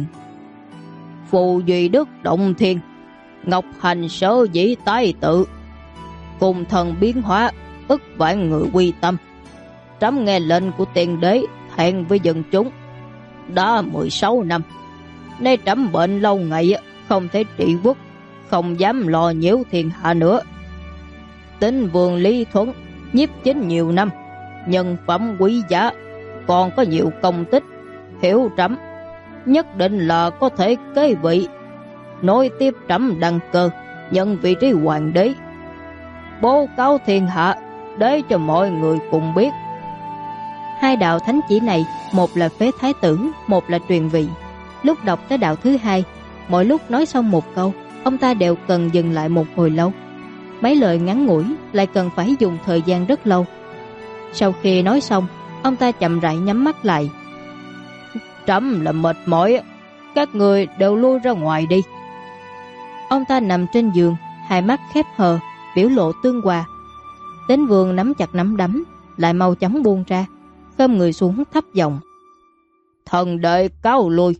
Phù duy đức động thiên, ngọc hành sở dĩ tái tự, cùng thần biến hóa, ức vạn người quy tâm. Trẫm nghe lệnh của tiền đế, hẹn với dân chúng. Đã 16 năm, nay trẫm bệnh lâu ngày, không thể trị quốc, không dám lo nhiễu thiên hạ nữa. Tín Vương Lý Thuấn nhiếp chính nhiều năm, nhân phẩm quý giá, còn có nhiều công tích, hiểu trẫm nhất định là có thể kế vị, nối tiếp trẫm đăng cơ, nhận vị trí hoàng đế, bố cáo thiên hạ để cho mọi người cùng biết. Hai đạo thánh chỉ này, một là phế thái tử, một là truyền vị. Lúc đọc tới đạo thứ hai, mỗi lúc nói xong một câu, ông ta đều cần dừng lại một hồi lâu. Mấy lời ngắn ngủi lại cần phải dùng thời gian rất lâu. Sau khi nói xong, ông ta chậm rãi nhắm mắt lại. Trẫm là mệt mỏi, các người đều lui ra ngoài đi. Ông ta nằm trên giường, hai mắt khép hờ, biểu lộ tương hòa. Tín Vương nắm chặt nắm đấm, lại mau chóng buông ra, khom người xuống thấp giọng. Thần đệ cáo lui.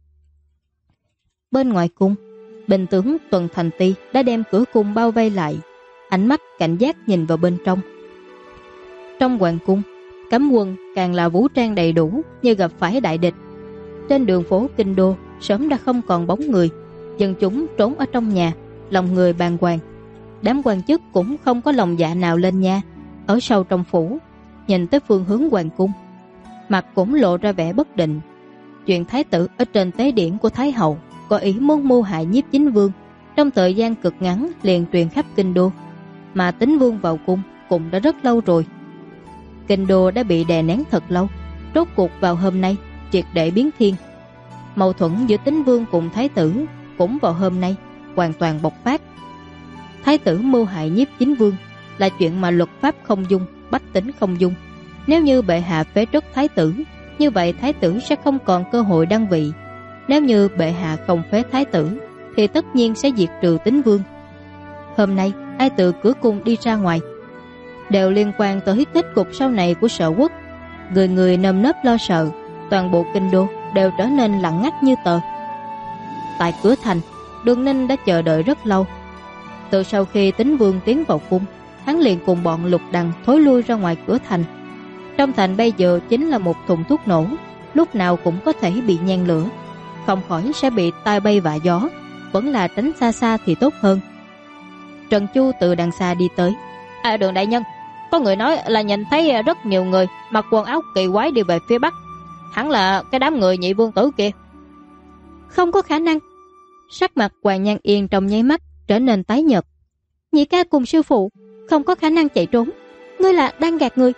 Bên ngoài cung, binh tướng Tuần Thành Ti đã đem cửa cung bao vây lại, ánh mắt cảnh giác nhìn vào bên trong. Trong hoàng cung, cấm quân càng là vũ trang đầy đủ như gặp phải đại địch. Trên đường phố kinh đô sớm đã không còn bóng người, dân chúng trốn ở trong nhà, lòng người bàng hoàng. Đám quan chức cũng không có lòng dạ nào lên nha, ở sâu trong phủ, nhìn tới phương hướng hoàng cung, mặt cũng lộ ra vẻ bất định. Chuyện thái tử ở trên tế điển của Thái hậu có ý muốn mưu hại Nhiếp Chính Vương, trong thời gian cực ngắn liền truyền khắp kinh đô, mà Tín Vương vào cung cũng đã rất lâu rồi. Kinh đô đã bị đè nén thật lâu, rốt cuộc vào hôm nay triệt để biến thiên. Mâu thuẫn giữa Tín Vương cùng Thái tử cũng vào hôm nay hoàn toàn bộc phát. Thái tử mưu hại Nhiếp Chính Vương là chuyện mà luật pháp không dung, bách tính không dung. Nếu như bệ hạ phế truất Thái tử, như vậy Thái tử sẽ không còn cơ hội đăng vị. Nếu như bệ hạ không phế Thái tử, thì tất nhiên sẽ diệt trừ Tín Vương. Hôm nay ai từ cửa cung đi ra ngoài đều liên quan tới kết cục sau này của Sở Quốc. Người người nơm nớp lo sợ, toàn bộ kinh đô đều trở nên lặng ngắt như tờ. Tại cửa thành, Đường Ninh đã chờ đợi rất lâu. Từ sau khi Tín Vương tiến vào cung, hắn liền cùng bọn Lục Đằng thối lui ra ngoài cửa thành. Trong thành bây giờ chính là một thùng thuốc nổ, lúc nào cũng có thể bị nhen lửa, không khỏi sẽ bị tai bay vạ gió, vẫn là tránh xa xa thì tốt hơn. Trần Chu từ đằng xa đi tới. Đường đại nhân, có người nói là nhìn thấy rất nhiều người mặc quần áo kỳ quái đi về phía bắc, hẳn là cái đám người Nhị Vương tử kia. Không có khả năng. Sắc mặt Hoàng Nhan Yên trong nháy mắt trở nên tái nhợt. Nhị ca cùng sư phụ không có khả năng chạy trốn, ngươi là đang gạt người.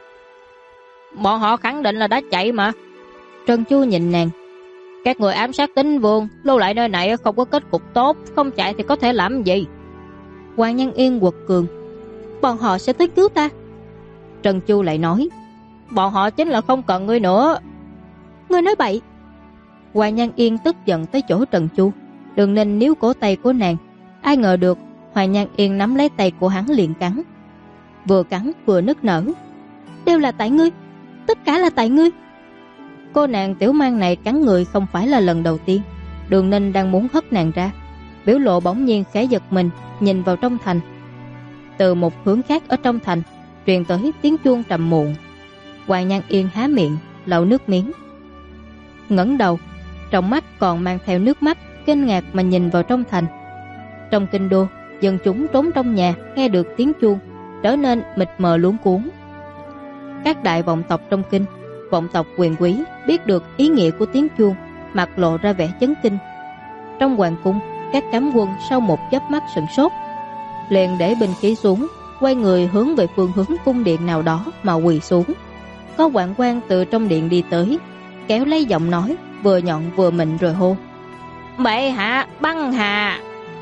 Bọn họ khẳng định là đã chạy mà. Trần Chu nhìn nàng. Các người ám sát Tín Vương, lưu lại nơi này không có kết cục tốt, không chạy thì có thể làm gì? Hoàng Nhan Yên quật cường. Bọn họ sẽ tới cứu ta. Trần Chu lại nói. Bọn họ chính là không cần ngươi nữa. Ngươi nói bậy. Hoàng Nhan Yên tức giận tới chỗ Trần Chu. Đường Ninh níu cổ tay của nàng. Ai ngờ được Hoàng Nhan Yên nắm lấy tay của hắn liền cắn. Vừa cắn vừa nức nở. Đều là tại ngươi, tất cả là tại ngươi. Cô nàng tiểu mang này cắn người không phải là lần đầu tiên. Đường Ninh đang muốn hất nàng ra, biểu lộ bỗng nhiên khẽ giật mình, nhìn vào trong thành. Từ một hướng khác ở trong thành truyền tới tiếng chuông trầm muộn. Hoàng Nhan Yên há miệng lậu nước miếng, ngẩng đầu, trong mắt còn mang theo nước mắt, kinh ngạc mà nhìn vào trong thành. Trong kinh đô, dân chúng trốn trong nhà nghe được tiếng chuông trở nên mịt mờ luống cuống. Các đại vọng tộc trong kinh, vọng tộc quyền quý biết được ý nghĩa của tiếng chuông, mặt lộ ra vẻ chấn kinh. Trong hoàng cung, các cấm quân sau một chớp mắt sửng sốt, liền để binh khí xuống, quay người hướng về phương hướng cung điện nào đó mà quỳ xuống. Có hoạn quan từ trong điện đi tới, kéo lấy giọng nói vừa nhọn vừa mịn rồi hô: Bệ hạ băng hà.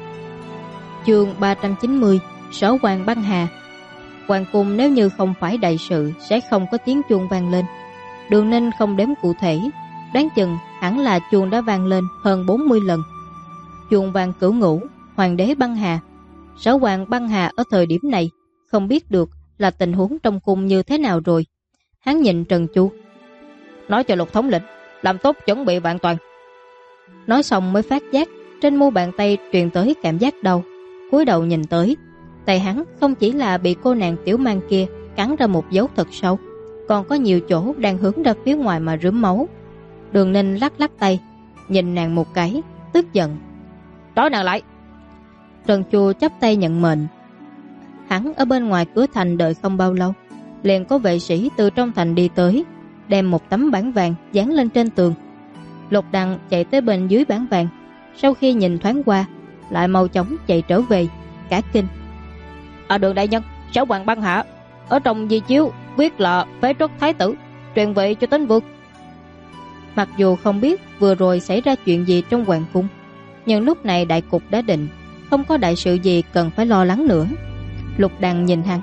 Chương 390, Sở Hoàng băng hà. Hoàng cung nếu như không phải đại sự sẽ không có tiếng chuông vang lên. Đường Ninh không đếm cụ thể, đoán chừng hẳn là chuông đã vang lên hơn 40 lần. Chuông vang cửu ngũ, hoàng đế băng hà. Sở Hoàng băng hà ở thời điểm này không biết được là tình huống trong cung như thế nào rồi. Hắn nhìn Trần Chu, nói cho Lục thống lĩnh làm tốt chuẩn bị vạn toàn. Nói xong mới phát giác trên mu bàn tay truyền tới cảm giác đau. Cúi đầu nhìn tới, tay hắn không chỉ là bị cô nàng tiểu mang kia cắn ra một dấu thật sâu, còn có nhiều chỗ đang hướng ra phía ngoài mà rướm máu. Đường Ninh lắc lắc tay, nhìn nàng một cái, tức giận: Trói nàng lại. Trần Chu chắp tay nhận mệnh. Hắn ở bên ngoài cửa thành đợi không bao lâu, liền có vệ sĩ từ trong thành đi tới, đem một tấm bảng vàng dán lên trên tường. Lục Đằng chạy tới bên dưới bảng vàng, sau khi nhìn thoáng qua lại mau chóng chạy trở về, cả kinh: Đường đại nhân, Sở Hoàng băng hạ, ở trong di chiếu viết là phế truất thái tử, truyền vị cho Tín Vương. Mặc dù không biết vừa rồi xảy ra chuyện gì trong hoàng cung, nhưng lúc này đại cục đã định, không có đại sự gì cần phải lo lắng nữa. Lục Đằng nhìn hắn: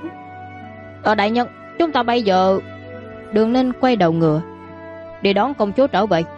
Đại nhân, chúng ta bây giờ... Đường Ninh quay đầu ngựa, đi đón công chúa trở về.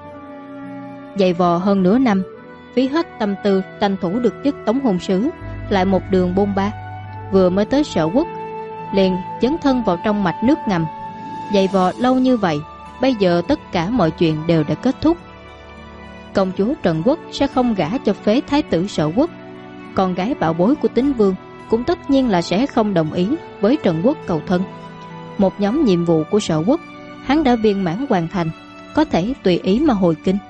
Dày vò hơn nửa năm, phí hết tâm tư tranh thủ được chức tống hôn sứ, lại một đường bôn ba, vừa mới tới Sở Quốc liền dấn thân vào trong mạch nước ngầm. Dày vò lâu như vậy, bây giờ tất cả mọi chuyện đều đã kết thúc. Công chúa Trần Quốc sẽ không gả cho phế thái tử Sở Quốc, con gái bảo bối của Tín Vương cũng tất nhiên là sẽ không đồng ý với Trần Quốc cầu thân. Một nhóm nhiệm vụ của Sở Quốc hắn đã viên mãn hoàn thành, có thể tùy ý mà hồi kinh.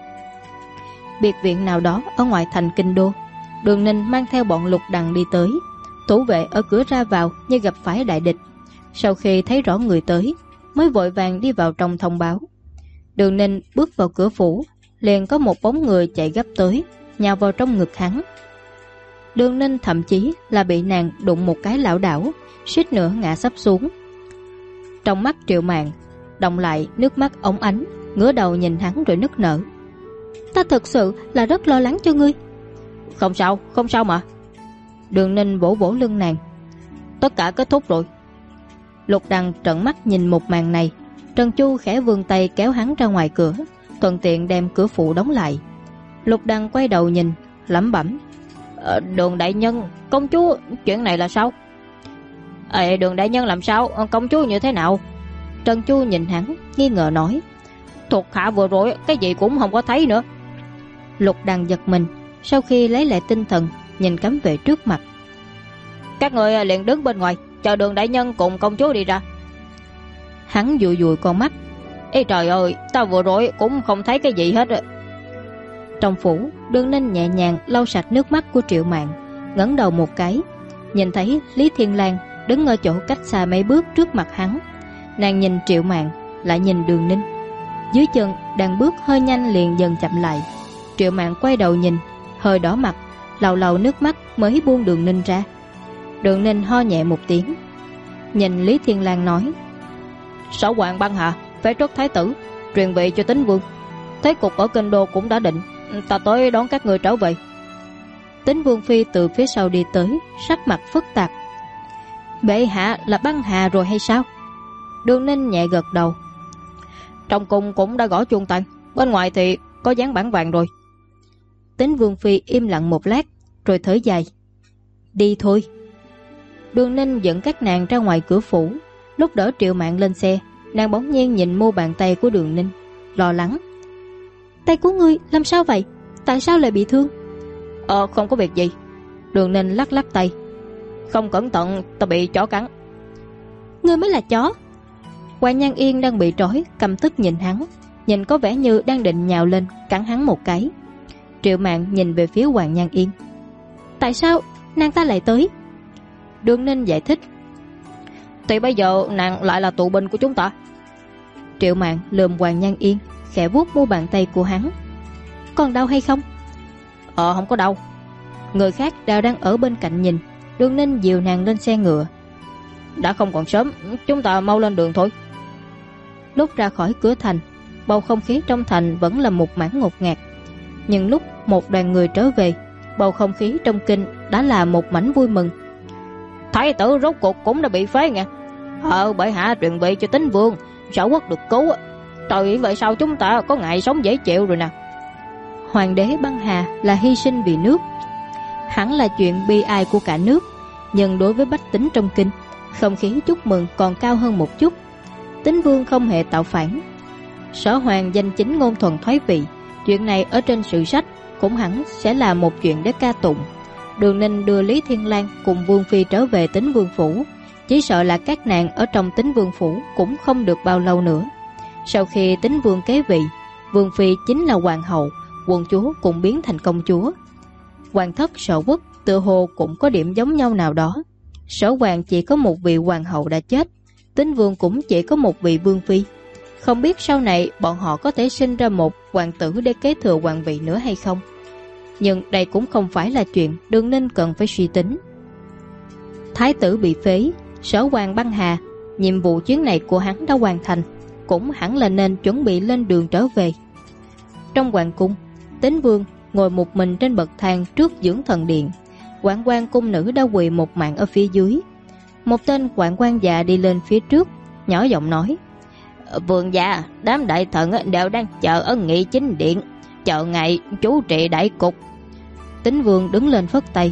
Biệt viện nào đó ở ngoại thành kinh đô, Đường Ninh mang theo bọn Lục Đằng đi tới. Thủ vệ ở cửa ra vào như gặp phải đại địch, sau khi thấy rõ người tới mới vội vàng đi vào trong thông báo. Đường Ninh bước vào cửa phủ, liền có một bóng người chạy gấp tới, nhào vào trong ngực hắn. Đường Ninh thậm chí là bị nàng đụng một cái lảo đảo, suýt nữa ngã sắp xuống. Trong mắt Triệu Mạn đọng lại nước mắt óng ánh, ngửa đầu nhìn hắn rồi nức nở. Ta thật sự là rất lo lắng cho ngươi. Không sao, không sao mà. Đường Ninh vỗ vỗ lưng nàng. Tất cả kết thúc rồi. Lục Đằng trợn mắt nhìn một màn này. Trần Chu khẽ vươn tay kéo hắn ra ngoài cửa, thuận tiện đem cửa phụ đóng lại. Lục Đằng quay đầu nhìn, lẩm bẩm. Đường đại nhân, công chúa, chuyện này là sao? Đường đại nhân làm sao, công chúa như thế nào? Trần Chu nhìn hắn, nghi ngờ nói. Thuộc hạ vừa rồi cái gì cũng không có thấy nữa. Lục Đằng giật mình, sau khi lấy lại tinh thần, nhìn cấm vệ trước mặt. Các người liền đứng bên ngoài, chờ đường đại nhân cùng công chúa đi ra. Hắn dụi dụi con mắt. Ê trời ơi, ta vừa rồi cũng không thấy cái gì hết. Trong phủ, Đường Ninh nhẹ nhàng lau sạch nước mắt của Triệu Mạn, ngẩng đầu một cái, nhìn thấy Lý Thiên Lang đứng ở chỗ cách xa mấy bước trước mặt hắn. Nàng nhìn Triệu Mạn, lại nhìn Đường Ninh. Dưới chân đang bước hơi nhanh liền dần chậm lại. Triệu Mạn quay đầu nhìn, hơi đỏ mặt, lầu lầu nước mắt mới buông Đường Ninh ra. Đường Ninh ho nhẹ một tiếng, nhìn Lý Thiên Lang nói. Sở Hoàng băng hà phế truất thái tử, truyền vị cho Tín Vương. Thế cục ở kinh đô cũng đã định, ta tới đón các người trở về. Tín Vương phi từ phía sau đi tới, sắc mặt phức tạp. Bệ hạ là băng hà rồi hay sao? Đường Ninh nhẹ gật đầu. Trong cung cũng đã gõ chuông tàn, bên ngoài thì có dán bản vàng rồi. Tín Vương phi im lặng một lát, rồi thở dài. Đi thôi. Đường Ninh dẫn các nàng ra ngoài cửa phủ. Lúc đỡ Triệu Mạn lên xe, nàng bỗng nhiên nhìn mu bàn tay của Đường Ninh, lo lắng. Tay của ngươi làm sao vậy? Tại sao lại bị thương? Không có việc gì. Đường Ninh lắc lắc tay. Không cẩn thận ta bị chó cắn. Ngươi mới là chó. Hoàng Nhan Yên đang bị trói, căm tức nhìn hắn, nhìn có vẻ như đang định nhào lên cắn hắn một cái. Triệu Mạn nhìn về phía Hoàng Nhan Yên. Tại sao nàng ta lại tới? Đường Ninh giải thích. Thì bây giờ nàng lại là tù binh của chúng ta. Triệu Mạn lườm Hoàng Nhan Yên, khẽ vuốt mu bàn tay của hắn. Còn đau hay không? Không có đau. Người khác đều đang ở bên cạnh nhìn. Đường Ninh dìu nàng lên xe ngựa. Đã không còn sớm, chúng ta mau lên đường thôi. Lúc ra khỏi cửa thành, bầu không khí trong thành vẫn là một mảng ngột ngạt. Nhưng lúc một đoàn người trở về, bầu không khí trong kinh đã là một mảnh vui mừng. Thái tử rốt cuộc cũng đã bị phế nha. Bệ hạ truyền vị cho Tín Vương, Sở quốc được cứu. Trời, vậy sao chúng ta có ngày sống dễ chịu rồi nè. Hoàng đế băng hà là hy sinh vì nước, hẳn là chuyện bi ai của cả nước. Nhưng đối với bách tính trong kinh, không khí chúc mừng còn cao hơn một chút. Tín Vương không hề tạo phản. Sở Hoàng danh chính ngôn thuận thoái vị, chuyện này ở trên sử sách cũng hẳn sẽ là một chuyện để ca tụng. Đường Ninh đưa Lý Thiên Lang cùng Vương phi trở về Tín Vương phủ, chỉ sợ là các nàng ở trong Tín Vương phủ cũng không được bao lâu nữa. Sau khi Tín Vương kế vị, Vương phi chính là hoàng hậu, quận chúa cũng biến thành công chúa. Hoàng thất Sở quốc tự hồ cũng có điểm giống nhau nào đó. Sở Hoàng chỉ có một vị hoàng hậu đã chết, Tín Vương cũng chỉ có một vị vương phi. Không biết sau này bọn họ có thể sinh ra một hoàng tử để kế thừa hoàng vị nữa hay không. Nhưng đây cũng không phải là chuyện Đường Ninh cần phải suy tính. Thái tử bị phế, Sở Hoàng băng hà, nhiệm vụ chuyến này của hắn đã hoàn thành, cũng hẳn là nên chuẩn bị lên đường trở về. Trong hoàng cung, Tín Vương ngồi một mình trên bậc thang trước dưỡng thần điện. Hoạn quan cung nữ đã quỳ một mạng ở phía dưới. Một tên hoạn quan già đi lên phía trước, nhỏ giọng nói. Vương gia, đám đại thần đều đang chờ ở nghị chính điện, chờ ngài chủ trì đại cục. Tín Vương đứng lên phất tay.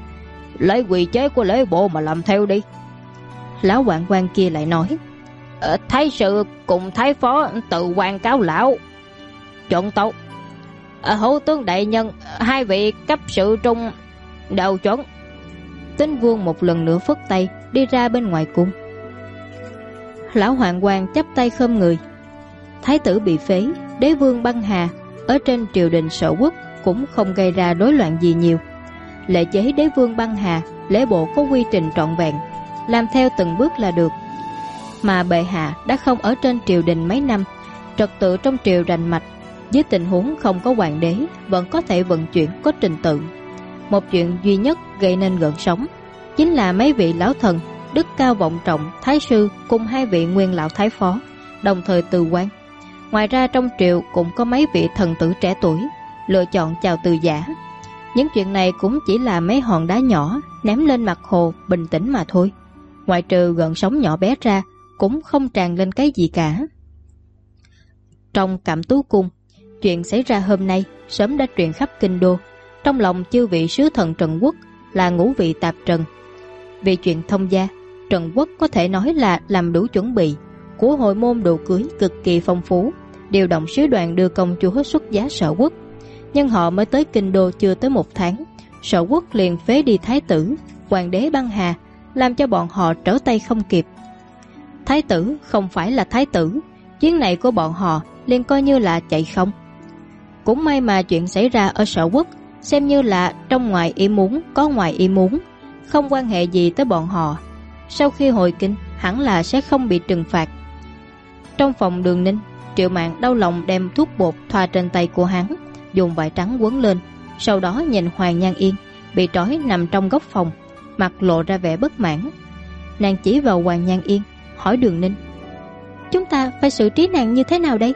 Lấy quy chế của lễ bộ mà làm theo đi. Lão hoạn quan kia lại nói. Thái sự cùng thái phó tự quan cáo lão. Chọn tấu. Hữu tướng đại nhân, hai vị cấp sự trung đều chuẩn. Tín Vương một lần nữa phất tay đi ra bên ngoài cung. Lão hoạn quan chắp tay khom người. Thái tử bị phế, đế vương băng hà ở trên triều đình Sở quốc cũng không gây ra rối loạn gì nhiều. Lệ chế đế vương băng hà, lễ bộ có quy trình trọn vẹn, làm theo từng bước là được. Mà bệ hạ đã không ở trên triều đình mấy năm, trật tự trong triều rành mạch, dưới tình huống không có hoàng đế vẫn có thể vận chuyển có trình tự. Một chuyện duy nhất gây nên gợn sóng chính là mấy vị lão thần đức cao vọng trọng thái sư cùng hai vị nguyên lão thái phó đồng thời từ quan. Ngoài ra trong triều cũng có mấy vị thần tử trẻ tuổi lựa chọn chào từ giả. Những chuyện này cũng chỉ là mấy hòn đá nhỏ ném lên mặt hồ bình tĩnh mà thôi. Ngoại trừ gợn sóng nhỏ bé ra cũng không tràn lên cái gì cả. Trong Cẩm Tú Cung, chuyện xảy ra hôm nay sớm đã truyền khắp kinh đô. Trong lòng chư vị sứ thần Trần Quốc là ngũ vị tạp trần. Vì chuyện thông gia, Trần Quốc có thể nói là làm đủ chuẩn bị. Của hồi môn đồ cưới cực kỳ phong phú, điều động sứ đoàn đưa công chúa xuất giá Sở Quốc. Nhưng họ mới tới kinh đô chưa tới 1 tháng, Sở Quốc liền phế đi thái tử, hoàng đế băng hà, làm cho bọn họ trở tay không kịp. Thái tử không phải là thái tử, chuyến này của bọn họ liền coi như là chạy không. Cũng may mà chuyện xảy ra ở Sở Quốc xem như là trong ngoài ý muốn có ngoài ý muốn, không quan hệ gì tới bọn họ. Sau khi hồi kinh hẳn là sẽ không bị trừng phạt. Trong phòng Đường Ninh, Triệu Mạn đau lòng đem thuốc bột thoa trên tay của hắn, dùng vải trắng quấn lên, sau đó nhìn Hoàng Nhan Yên bị trói nằm trong góc phòng, mặt lộ ra vẻ bất mãn. Nàng chỉ vào Hoàng Nhan Yên hỏi Đường Ninh: "Chúng ta phải xử trí nàng như thế nào đây?"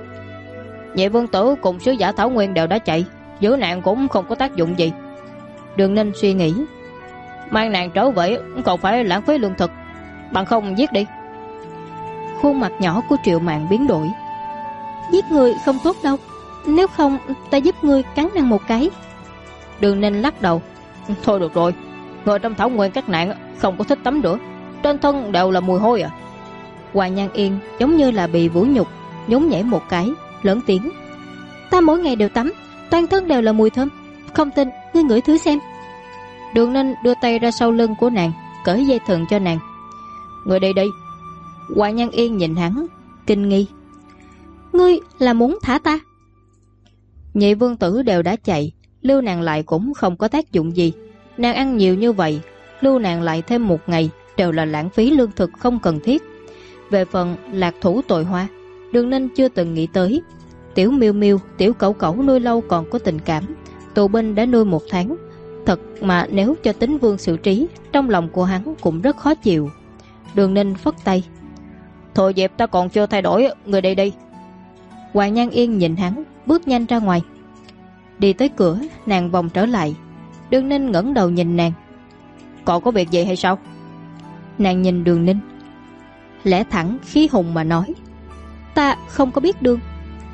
Nhị vương tử cùng sứ giả Thảo Nguyên đều đã chạy, giữ nàng cũng không có tác dụng gì. Đường Ninh suy nghĩ: mang nàng trở về còn phải lãng phí lương thực, bằng không giết đi. Khuôn mặt nhỏ của Triệu Mạn biến đổi: "Giết người không tốt đâu, nếu không ta giúp ngươi cắn nàng một cái." Đường Ninh lắc đầu: thôi được rồi, người trong Thảo Nguyên các nạn không có thích tắm rửa, trên thân đều là mùi hôi à. Hoàng Nhan Yên giống như là bị vũ nhục, nhún nhảy một cái, lớn tiếng: "Ta mỗi ngày đều tắm, toàn thân đều là mùi thơm, không tin ngươi ngửi thử xem." Đường Ninh đưa tay ra sau lưng của nàng, cởi dây thừng cho nàng. "Người đi đi." Hoàng Nhan Yên nhìn hắn, kinh nghi: "Ngươi là muốn thả ta?" Nhị vương tử đều đã chạy, lưu nàng lại cũng không có tác dụng gì. Nàng ăn nhiều như vậy, lưu nàng lại thêm 1 ngày đều là lãng phí lương thực không cần thiết. Về phần lạc thủ tội hoa, Đường Ninh chưa từng nghĩ tới. Tiểu Miêu Miêu, tiểu cẩu cẩu nuôi lâu còn có tình cảm, tù binh đã nuôi 1 tháng. Thật mà nếu cho Tính Vương xử trí, trong lòng của hắn cũng rất khó chịu. Đường Ninh phất tay: thôi dẹp, ta còn chưa thay đổi, người đi đi. Hoàng Nhan Yên nhìn hắn, bước nhanh ra ngoài. Đi tới cửa, nàng vòng trở lại. Đường Ninh ngẩng đầu nhìn nàng: còn có việc gì hay sao? Nàng nhìn Đường Ninh, lẽ thẳng khí hùng mà nói: ta không có biết đường.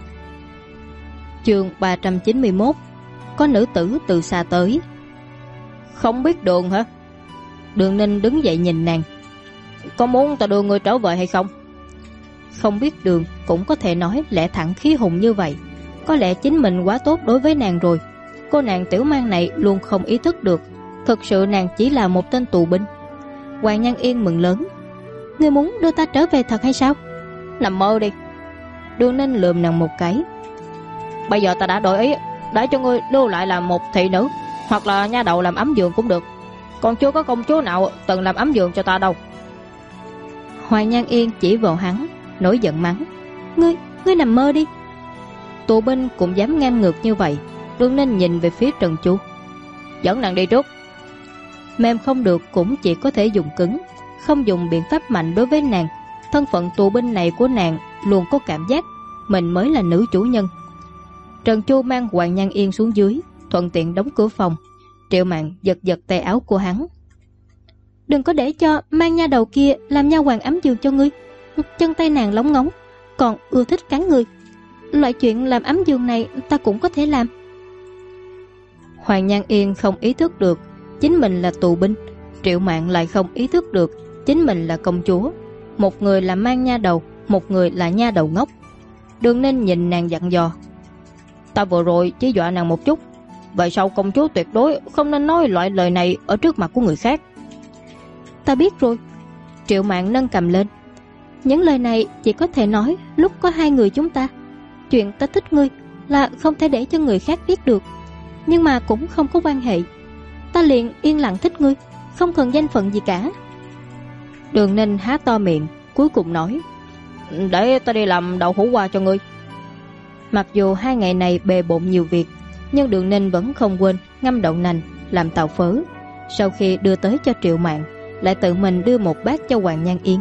Chương 391: có nữ tử từ xa tới. Không biết đường hả? Đường Ninh đứng dậy nhìn nàng: có muốn ta đưa người trở về hay không? Không biết đường cũng có thể nói lẽ thẳng khí hùng như vậy. Có lẽ chính mình quá tốt đối với nàng rồi. Cô nàng tiểu mang này luôn không ý thức được, thực sự nàng chỉ là một tên tù binh. Hoàng Nhan Yên mừng lớn: ngươi muốn đưa ta trở về thật hay sao? Nằm mơ đi. Đường Ninh lườm nàng một cái: bây giờ ta đã đổi ý, để cho ngươi lưu lại làm một thị nữ, hoặc là nha đầu làm ấm giường cũng được. Còn chưa có công chúa nào từng làm ấm giường cho ta đâu. Hoàng Nhan Yên chỉ vào hắn, nổi giận mắng: ngươi nằm mơ đi. Tù binh cũng dám ngang ngược như vậy. Đường Ninh nhìn về phía Trần Chu: dẫn nàng đi trước. Mềm không được cũng chỉ có thể dùng cứng, không dùng biện pháp mạnh đối với nàng. Thân phận tù binh này của nàng luôn có cảm giác mình mới là nữ chủ nhân. Trần Chu mang Hoàng Nhan Yên xuống dưới, thuận tiện đóng cửa phòng. Triệu Mạn giật giật tay áo của hắn: đừng có để cho mang nha đầu kia làm nha hoàng ấm giường cho ngươi. Chân tay nàng lóng ngóng, còn ưa thích cắn người. Loại chuyện làm ấm giường này ta cũng có thể làm. Hoàng Nhan Yên không ý thức được chính mình là tù binh, Triệu Mạn lại không ý thức được chính mình là công chúa. Một người là mang nha đầu, một người là nha đầu ngốc. Đường Ninh nhìn nàng dặn dò: ta vừa rồi chỉ dọa nàng một chút, vậy sau công chúa tuyệt đối không nên nói loại lời này ở trước mặt của người khác. Ta biết rồi. Triệu Mạn nâng cầm lên: những lời này chỉ có thể nói lúc có 2 người chúng ta. Chuyện ta thích ngươi là không thể để cho người khác biết được, nhưng mà cũng không có quan hệ. Ta liền yên lặng thích ngươi, không cần danh phận gì cả. Đường Ninh há to miệng, cuối cùng nói: để ta đi làm đậu hũ qua cho ngươi. Mặc dù 2 ngày này bề bộn nhiều việc, nhưng Đường Ninh vẫn không quên ngâm đậu nành, làm tàu phớ. Sau khi đưa tới cho Triệu Mạn, lại tự mình đưa một bát cho Hoàng Nhan Yên.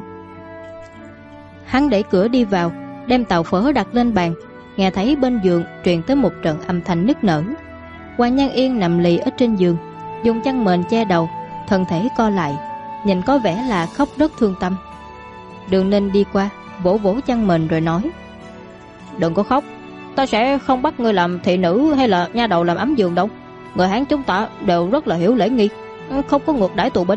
Hắn đẩy cửa đi vào, đem tàu phớ đặt lên bàn, nghe thấy bên giường truyền tới một trận âm thanh nức nở. Hoàng Nhan Yên nằm lì ở trên giường, dùng chăn mền che đầu, thân thể co lại, nhìn có vẻ là khóc rất thương tâm. Đường Ninh đi qua, vỗ vỗ chăn mền rồi nói: "Đừng có khóc, ta sẽ không bắt ngươi làm thị nữ hay là nha đầu làm ấm giường đâu. Người Hán chúng ta đều rất là hiểu lễ nghi, không có ngược đãi tù binh."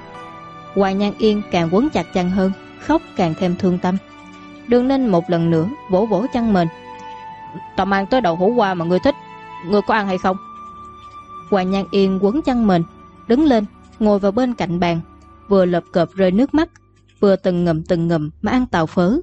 Hoàng Nhan Yên càng quấn chặt chăn hơn, khóc càng thêm thương tâm. Đường Ninh một lần nữa vỗ vỗ chăn mền: "Ta mang tới đậu hũ qua mà ngươi thích, ngươi có ăn hay không?" Hoàng Nhan Yên quấn chăn mền, đứng lên ngồi vào bên cạnh bàn, vừa lợp cợp rơi nước mắt, vừa từng ngụm mà ăn tàu phớ.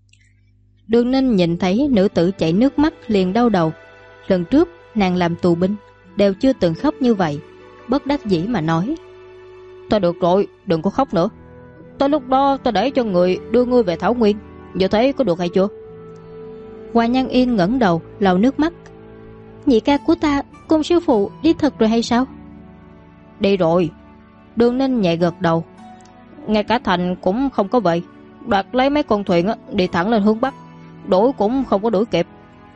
Đường Ninh nhìn thấy nữ tử chảy nước mắt liền đau đầu. Lần trước nàng làm tù binh đều chưa từng khóc như vậy, bất đắc dĩ mà nói: "Ta được rồi, đừng có khóc nữa. Tới lúc đó ta để cho người đưa ngươi về Thảo Nguyên, như thế có được hay chưa?" Hoàng Nhan Yên ngẩng đầu lau nước mắt: "Nhị ca của ta cùng sư phụ đi thật rồi hay sao?" "Đi rồi." Đường Ninh nhẹ gật đầu. "Ngay cả thành cũng không có vậy, đoạt lấy mấy con thuyền đi thẳng lên hướng Bắc, đuổi cũng không có đuổi kịp."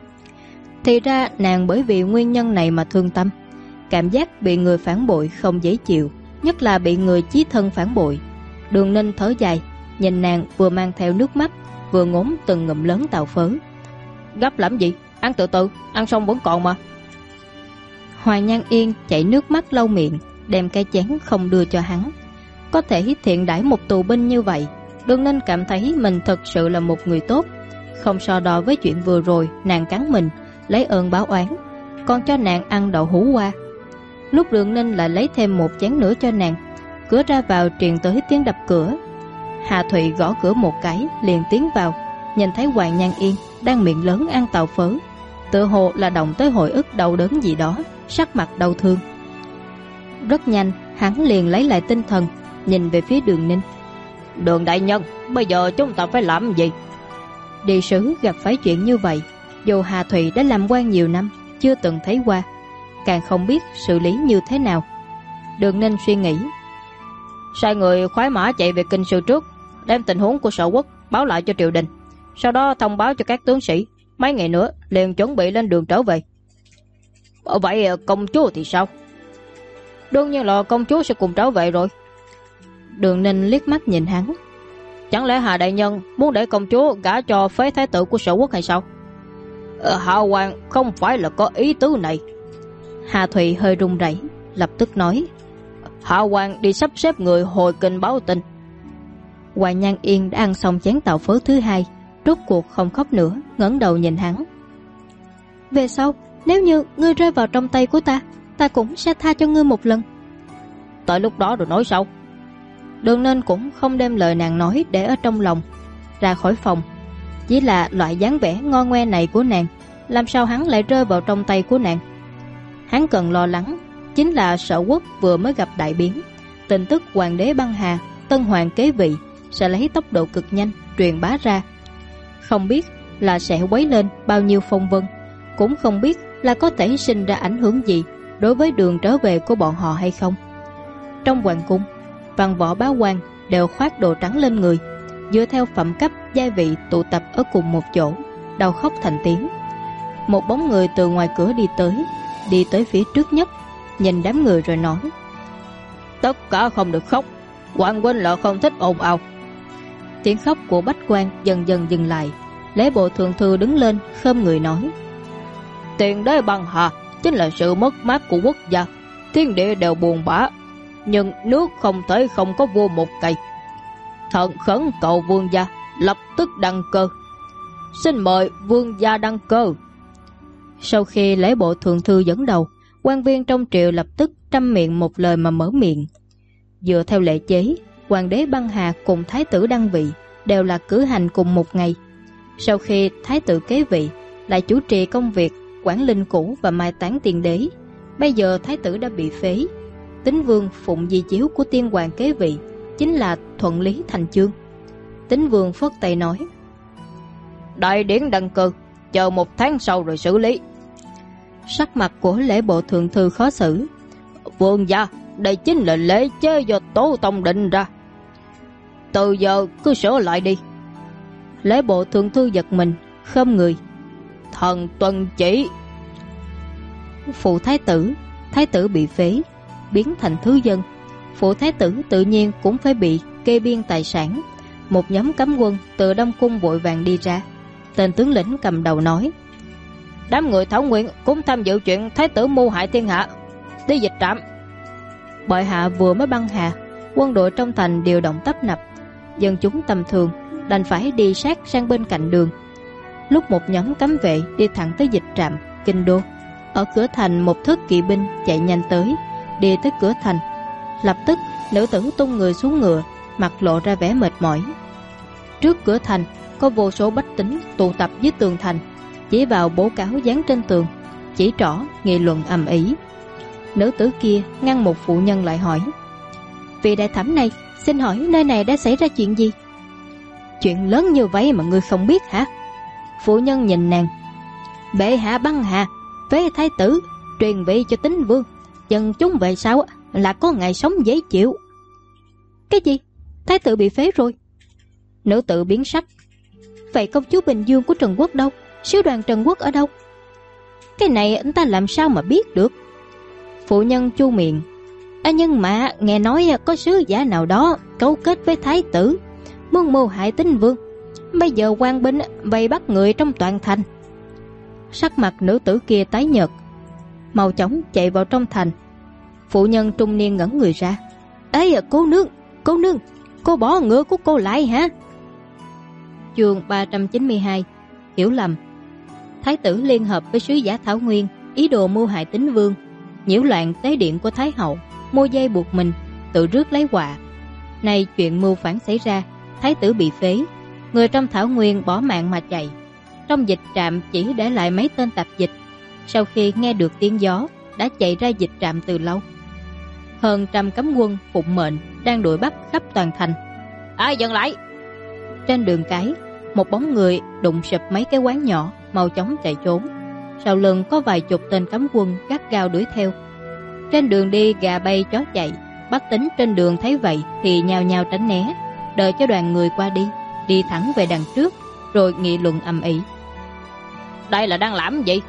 Thì ra nàng bởi vì nguyên nhân này mà thương tâm. Cảm giác bị người phản bội không dễ chịu, nhất là bị người chí thân phản bội. Đường Ninh thở dài, nhìn nàng vừa mang theo nước mắt, vừa ngốn từng ngụm lớn tàu phớ. "Gấp làm gì, ăn từ từ, ăn xong vẫn còn mà." Hoàng Nhan Yên chảy nước mắt lau miệng, đem cái chén không đưa cho hắn. Có thể thiện đãi một tù binh như vậy, Đường Ninh cảm thấy mình thật sự là một người tốt, không so đo với chuyện vừa rồi nàng cắn mình lấy ơn báo oán, còn cho nàng ăn đậu hũ qua. Lúc Đường Ninh lại lấy thêm một chén nữa cho nàng. Cửa ra vào truyền tới tiếng đập cửa. Hà Thụy gõ cửa một cái liền tiến vào, nhìn thấy Hoàng Nhan Yên đang miệng lớn ăn tàu phớ, tựa hồ là động tới hồi ức đau đớn gì đó, sắc mặt đau thương. Rất nhanh hắn liền lấy lại tinh thần, nhìn về phía Đường Ninh: "Đường đại nhân, bây giờ chúng ta phải làm gì?" Đi sứ gặp phải chuyện như vậy, dù Hà Thụy đã làm quan nhiều năm chưa từng thấy qua, càng không biết xử lý như thế nào. Đường Ninh suy nghĩ: "Sai người khoái mã chạy về kinh sư trước, đem tình huống của Sở Quốc báo lại cho triều đình, sau đó thông báo cho các tướng sĩ, mấy ngày nữa liền chuẩn bị lên đường trở về." "Vậy công chúa thì sao?" "Đương nhiên là công chúa sẽ cùng trở về rồi." Đường Ninh liếc mắt nhìn hắn: "Chẳng lẽ Hà đại nhân muốn để công chúa gả cho phế thái tử của Sở Quốc hay sao?" "Hạ hoàng không phải là có ý tứ này." Hà Thụy hơi run rẩy, lập tức nói: "Hạ hoàng đi sắp xếp người hồi kinh báo tin." Hoàng Nhan Yên đã ăn xong chén tàu phớ thứ hai, rốt cuộc không khóc nữa, ngẩng đầu nhìn hắn: "Về sau nếu như ngươi rơi vào trong tay của ta, ta cũng sẽ tha cho ngươi một lần." "Tới lúc đó rồi nói sau." Đường Ninh cũng không đem lời nàng nói để ở trong lòng, ra khỏi phòng. Chỉ là loại dáng vẻ ngon ngoe này của nàng, làm sao hắn lại rơi vào trong tay của nàng? Hắn cần lo lắng chính là Sở Quốc vừa mới gặp đại biến, tin tức hoàng đế băng hà, tân hoàng kế vị sẽ lấy tốc độ cực nhanh truyền bá ra, không biết là sẽ quấy lên bao nhiêu phong vân, cũng không biết là có thể sinh ra ảnh hưởng gì đối với đường trở về của bọn họ hay không. Trong hoàng cung, văn võ bá quan đều khoác đồ trắng lên người, dựa theo phẩm cấp giai vị tụ tập ở cùng một chỗ, đau khóc thành tiếng. Một bóng người từ ngoài cửa đi tới phía trước nhất, nhìn đám người rồi nói: "Tất cả không được khóc, hoàng huynh là không thích ồn ào." Tiếng khóc của bách quan dần dần dừng lại. Lễ bộ thượng thư đứng lên khom người nói: "Tiền đế băng hà chính là sự mất mát của quốc gia, thiên địa đều buồn bã, nhưng nước không thể không có vua một cây. Thần khẩn cầu vương gia lập tức đăng cơ. Xin mời vương gia đăng cơ." Sau khi lễ bộ thượng thư dẫn đầu, quan viên trong triều lập tức trăm miệng một lời mà mở miệng. Dựa theo lệ chế, hoàng đế băng hà cùng thái tử đăng vị đều là cử hành cùng một ngày. Sau khi thái tử kế vị, lại chủ trì công việc quản linh cũ và mai táng tiền đế. Bây giờ thái tử đã bị phế, Tín vương phụng di chiếu của tiên hoàng kế vị, chính là thuận lý thành chương. Tín vương phất tay nói: "Đại điển đăng cơ, chờ 1 tháng sau rồi xử lý." Sắc mặt của lễ bộ thượng thư khó xử: Vương gia, đây chính là lễ chế do tổ tông định ra. Từ giờ cứ sửa lại đi. Lễ bộ thượng thư giật mình, khom người. Thần tuân chỉ. Phụ thái tử bị phế, biến thành thứ dân. Phụ thái tử tự nhiên cũng phải bị kê biên tài sản. Một nhóm cấm quân từ Đông Cung vội vàng đi ra. Tên tướng lĩnh cầm đầu nói: Đám người Thảo Nguyên cũng tham dự chuyện thái tử mưu hại thiên hạ, đi dịch trạm. Bệ hạ vừa mới băng hà, quân đội trong thành điều động tấp nập. Dân chúng tầm thường đành phải đi sát sang bên cạnh đường. Lúc một nhóm cấm vệ đi thẳng tới dịch trạm kinh đô, ở cửa thành một thớt kỵ binh chạy nhanh tới, đi tới cửa thành. Lập tức nữ tử tung người xuống ngựa, mặt lộ ra vẻ mệt mỏi. Trước cửa thành có vô số bách tính tụ tập dưới tường thành, chỉ vào bố cáo dán trên tường, chỉ trỏ nghị luận ầm ĩ. Nữ tử kia ngăn một phụ nhân lại hỏi: Vị đại thẩm này, xin hỏi nơi này đã xảy ra chuyện gì? Chuyện lớn như vậy mà ngươi không biết hả? Phụ nhân nhìn nàng: Bệ hạ băng hà, phế thái tử, truyền vị cho Tín vương, dân chúng về sau là có ngày sống dễ chịu. Cái gì? Thái tử bị phế rồi? Nữ tử biến sắc: Vậy công chúa Bình Dương của Trần Quốc đâu? Sứ đoàn Trần Quốc ở đâu? Cái này anh ta làm sao mà biết được? Phụ nhân chu miệng: Nhưng mà nghe nói có sứ giả nào đó cấu kết với thái tử, muốn mưu hại Tín vương. Bây giờ quan binh vây bắt người trong toàn thành. Sắc mặt nữ tử kia tái nhợt, mau chóng chạy vào trong thành. Phụ nhân trung niên ngẩn người ra: Ê cô nương, cô bỏ ngựa của cô lại hả? Chương 392 hiểu lầm. Thái tử liên hợp với sứ giả Thảo Nguyên ý đồ mưu hại Tín vương, nhiễu loạn tế điện của Thái hậu, mua dây buộc mình, tự rước lấy họa. Nay chuyện mưu phản xảy ra, thái tử bị phế, người trong Thảo Nguyên bỏ mạng mà chạy. Trong dịch trạm chỉ để lại mấy tên tạp dịch, sau khi nghe được tiếng gió đã chạy ra dịch trạm từ lâu. Hơn trăm cấm quân phụng mệnh đang đuổi bắt khắp toàn thành. Ai dừng lại? Trên đường cái, một bóng người đụng sụp mấy cái quán nhỏ, mau chóng chạy trốn. Sau lưng có vài chục tên cấm quân gắt gao đuổi theo. Trên đường đi gà bay chó chạy, bách tính trên đường thấy vậy thì nhao nhao tránh né, đợi cho đoàn người qua đi, đi thẳng về đằng trước, rồi nghị luận ầm ĩ. Đây là đang làm gì?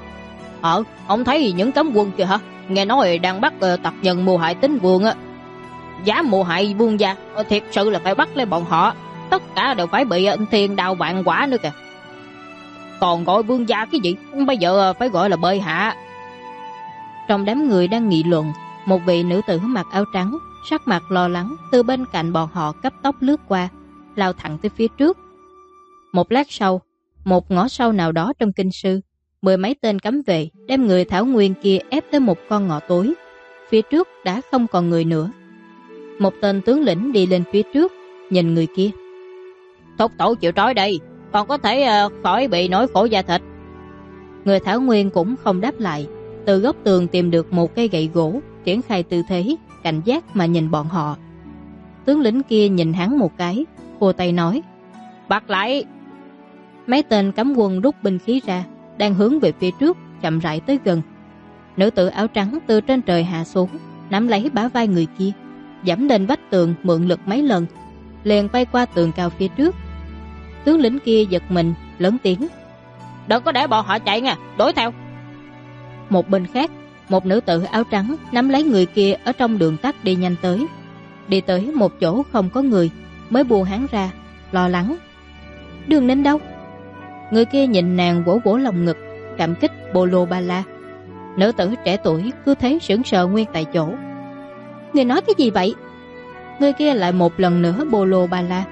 Ông thấy những cấm quân kìa hả? Nghe nói đang bắt tặc nhân mưu hại Tín vương á. Dám mưu hại vương gia, thiệt sự là phải bắt lấy bọn họ. Tất cả đều phải bị thiên đao vạn quả nữa kìa. Còn gọi vương gia cái gì? Bây giờ phải gọi là bệ hạ. Trong đám người đang nghị luận, một vị nữ tử mặc áo trắng, sắc mặt lo lắng từ bên cạnh bọn họ cấp tốc lướt qua, lao thẳng tới phía trước. Một lát sau, một ngõ sâu nào đó trong kinh sư, 10 mấy tên cấm vệ đem người Thảo Nguyên kia ép tới một con ngõ tối. Phía trước đã không còn người nữa. Một tên tướng lĩnh đi lên phía trước, nhìn người kia: Thúc tổ chịu trói đây, còn có thể khỏi bị nỗi khổ da thịt. Người Thảo Nguyên cũng không đáp lại, từ góc tường tìm được một cây gậy gỗ, triển khai tư thế cảnh giác mà nhìn bọn họ. Tướng lĩnh kia nhìn hắn một cái, khua tay nói: Bắt lại. Mấy tên cấm quân rút binh khí ra, đang hướng về phía trước, chậm rãi tới gần. Nữ tử áo trắng từ trên trời hạ xuống, nắm lấy bả vai người kia, giẫm lên vách tường mượn lực mấy lần, liền bay qua tường cao phía trước. Tướng lĩnh kia giật mình, lớn tiếng: Đừng có để bọn họ chạy nha, đuổi theo. Một bên khác, một nữ tử áo trắng nắm lấy người kia ở trong đường tắt đi nhanh tới. Đi tới một chỗ không có người, mới buông hắn ra, lo lắng: Đường Ninh đâu? Người kia nhìn nàng vỗ vỗ lòng ngực, cảm kích bô lô ba la. Nữ tử trẻ tuổi cứ thế sững sờ nguyên tại chỗ. Người nói cái gì vậy? Người kia lại một lần nữa bô lô ba la.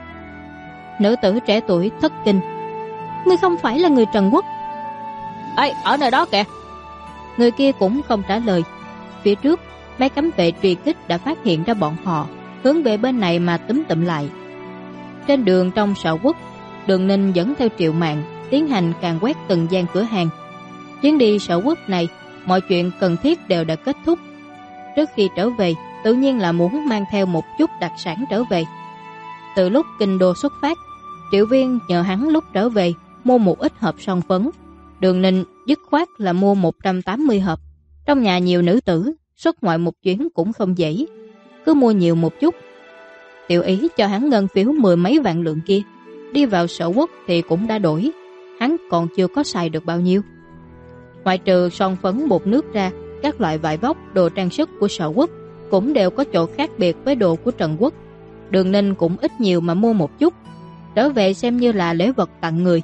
Nữ tử trẻ tuổi thất kinh: Ngươi không phải là người Trần Quốc? Ê, ở nơi đó kìa. Người kia cũng không trả lời. Phía trước, mấy cấm vệ truy kích đã phát hiện ra bọn họ, hướng về bên này mà túm tụm lại. Trên đường trong Sở Quốc, Đường Ninh dẫn theo Triệu Mạn tiến hành càn quét từng gian cửa hàng. Chuyến đi Sở Quốc này, mọi chuyện cần thiết đều đã kết thúc. Trước khi trở về, tự nhiên là muốn mang theo một chút đặc sản trở về. Từ lúc kinh đô xuất phát, Triệu Viên nhờ hắn lúc trở về mua một ít hộp son phấn. Đường Ninh dứt khoát là mua 180 hộp. Trong nhà nhiều nữ tử, xuất ngoại một chuyến cũng không dễ, cứ mua nhiều một chút. Tiểu Ý cho hắn ngân phiếu 10 mấy vạn lượng kia, đi vào Sở Quốc thì cũng đã đổi, hắn còn chưa có xài được bao nhiêu. Ngoại trừ son phấn bột nước ra, các loại vải vóc, đồ trang sức của Sở Quốc cũng đều có chỗ khác biệt với đồ của Trần Quốc. Đường Ninh cũng ít nhiều mà mua một chút, trở về xem như là lễ vật tặng người.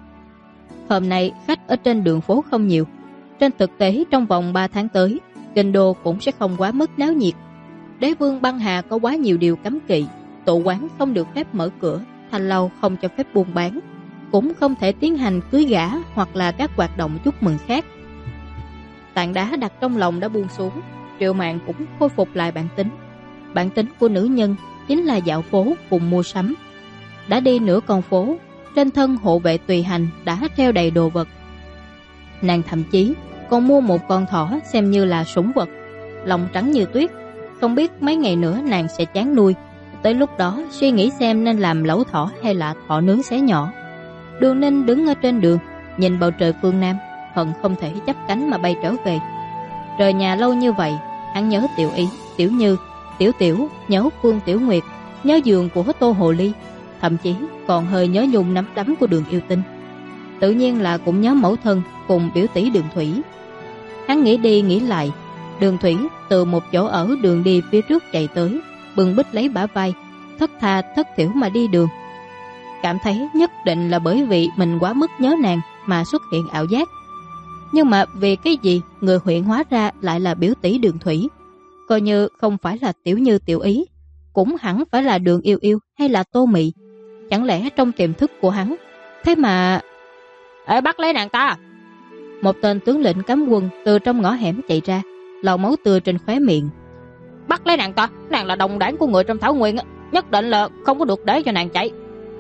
Hôm nay khách ở trên đường phố không nhiều. Trên thực tế trong vòng 3 tháng tới, kinh đô cũng sẽ không quá mức náo nhiệt. Đế vương băng hà có quá nhiều điều cấm kỵ, tụ quán không được phép mở cửa, thanh lâu không cho phép buôn bán, cũng không thể tiến hành cưới gả hoặc là các hoạt động chúc mừng khác. Tảng đá đặt trong lòng đã buông xuống, Triệu Mạn cũng khôi phục lại bản tính. Bản tính của nữ nhân chính là dạo phố cùng mua sắm. Đã đi nửa con phố, trên thân hộ vệ tùy hành đã treo đầy đồ vật. Nàng thậm chí còn mua một con thỏ xem như là sủng vật, lòng trắng như tuyết. Không biết mấy ngày nữa nàng sẽ chán nuôi, tới lúc đó suy nghĩ xem nên làm lẩu thỏ hay là thỏ nướng xé nhỏ. Đường Ninh đứng ở trên đường, nhìn bầu trời phương Nam, hận không thể chắp cánh mà bay trở về. Rời nhà lâu như vậy, hắn nhớ Tiểu Ý, Tiểu Như, Tiểu Tiểu, nhớ Phương Tiểu Nguyệt, nhớ giường của Tô Hồ Ly, thậm chí còn hơi nhớ nhung nắm đấm của Đường Yêu Tinh. Tự nhiên là cũng nhớ mẫu thân cùng biểu tỷ Đường Thủy. Hắn nghĩ đi nghĩ lại, Đường Thủy từ một chỗ ở đường đi phía trước chạy tới, bưng bít lấy bả vai, thất tha thất thểu mà đi đường. Cảm thấy nhất định là bởi vì mình quá mức nhớ nàng mà xuất hiện ảo giác. Nhưng mà vì cái gì người huyện hóa ra lại là biểu tỷ Đường Thủy? Coi như không phải là Tiểu Như Tiểu Ý, cũng hẳn phải là Đường Yêu Yêu hay là Tô Mị. Chẳng lẽ trong tiềm thức của hắn? Thế mà... Ê, bắt lấy nàng ta! Một tên tướng lĩnh cấm quân từ trong ngõ hẻm chạy ra, lau máu tươi trên khóe miệng. Bắt lấy nàng ta! Nàng là đồng đảng của người trong Thảo Nguyên, nhất định là không có được để cho nàng chạy.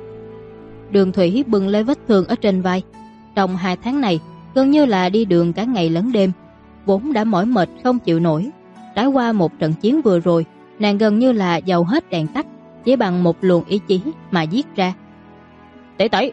Đường Thủy bưng lấy vết thương ở trên vai. Trong 2 tháng này gần như là đi đường cả ngày lẫn đêm, vốn đã mỏi mệt không chịu nổi. Trải qua một trận chiến vừa rồi, nàng gần như là dầu hết đèn tắt, chỉ bằng một luồng ý chí mà giết ra. Tỷ tỷ!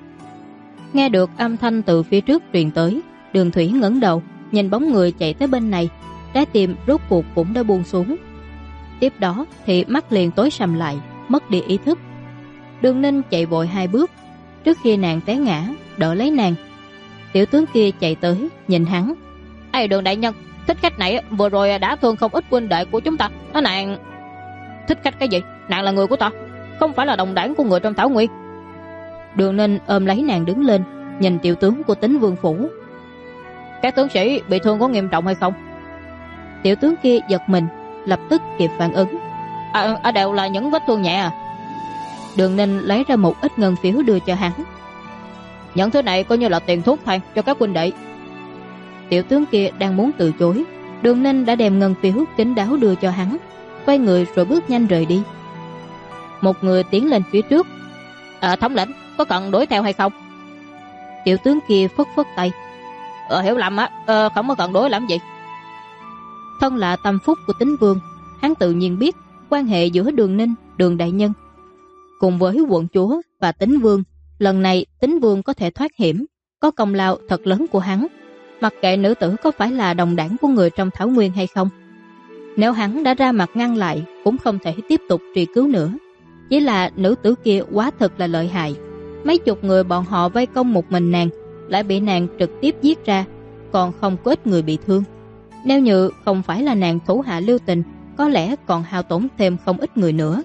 Nghe được âm thanh từ phía trước truyền tới, Đường Thủy ngẩng đầu nhìn bóng người chạy tới bên này, trái tim rốt cuộc cũng đã buông xuống. Tiếp đó thì mắt liền tối sầm lại, mất đi ý thức. Đường Ninh chạy vội 2 bước, trước khi nàng té ngã, đỡ lấy nàng. Tiểu tướng kia chạy tới, nhìn hắn. Ê Đường đại nhân, thích khách này vừa rồi đã thương không ít huynh đệ của chúng ta. Nàng... Thích khách cái gì? Nàng là người của ta, không phải là đồng đảng của người trong Thảo Nguyên. Đường Ninh ôm lấy nàng đứng lên, nhìn tiểu tướng của Tính Vương phủ. Các tướng sĩ bị thương có nghiêm trọng hay không? Tiểu tướng kia giật mình, lập tức kịp phản ứng. Đều là những vết thương nhẹ à? Đường Ninh lấy ra một ít ngân phiếu đưa cho hắn. Những thứ này coi như là tiền thuốc thang cho các huynh đệ. Tiểu tướng kia đang muốn từ chối, Đường Ninh đã đem ngân phiếu kín đáo đưa cho hắn, quay người rồi bước nhanh rời đi. Một người tiến lên phía trước. Thống lĩnh, có cần đuổi theo hay không? Tiểu tướng kia phất phất tay. Hiểu lầm á, không có cần đuổi làm gì. Thân là tâm phúc của Tính Vương, hắn tự nhiên biết quan hệ giữa Đường Ninh, Đường đại nhân cùng với quận chúa và Tính Vương. Lần này Tính Vương có thể thoát hiểm, có công lao thật lớn của hắn, mặc kệ nữ tử có phải là đồng đảng của người trong Thảo Nguyên hay không. Nếu hắn đã ra mặt ngăn lại, cũng không thể tiếp tục truy cứu nữa. Chỉ là nữ tử kia quá thật là lợi hại, mấy chục người bọn họ vây công một mình nàng, lại bị nàng trực tiếp giết ra, còn không có ít người bị thương. Nếu như không phải là nàng thủ hạ lưu tình, có lẽ còn hao tổn thêm không ít người nữa.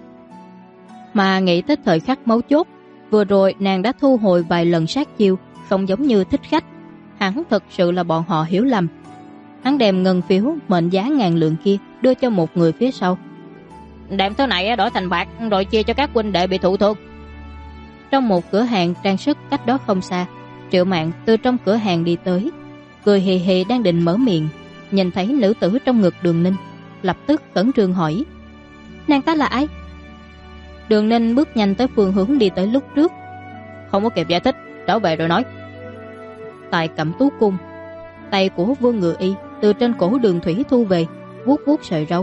Mà nghĩ tới thời khắc mấu chốt, vừa rồi nàng đã thu hồi vài lần sát chiêu, không giống như thích khách. Hắn thật sự là bọn họ hiểu lầm. Hắn đem ngân phiếu mệnh giá 1000 lượng kia đưa cho một người phía sau. Đem thứ này đổi thành bạc rồi chia cho các huynh đệ bị thụ thương. Trong một cửa hàng trang sức cách đó không xa, Triệu Mạn từ trong cửa hàng đi tới, cười hì hì đang định mở miệng, nhìn thấy nữ tử trong ngực Đường Ninh, lập tức khẩn trương hỏi: nàng ta là ai? Đường Ninh bước nhanh tới phương hướng đi tới lúc trước. Không có kịp giải thích, trở về rồi nói. Tại Cẩm Tú cung, tay của Vương Ngự Y từ trên cổ Đường Thủy thu về, vuốt vuốt sợi râu.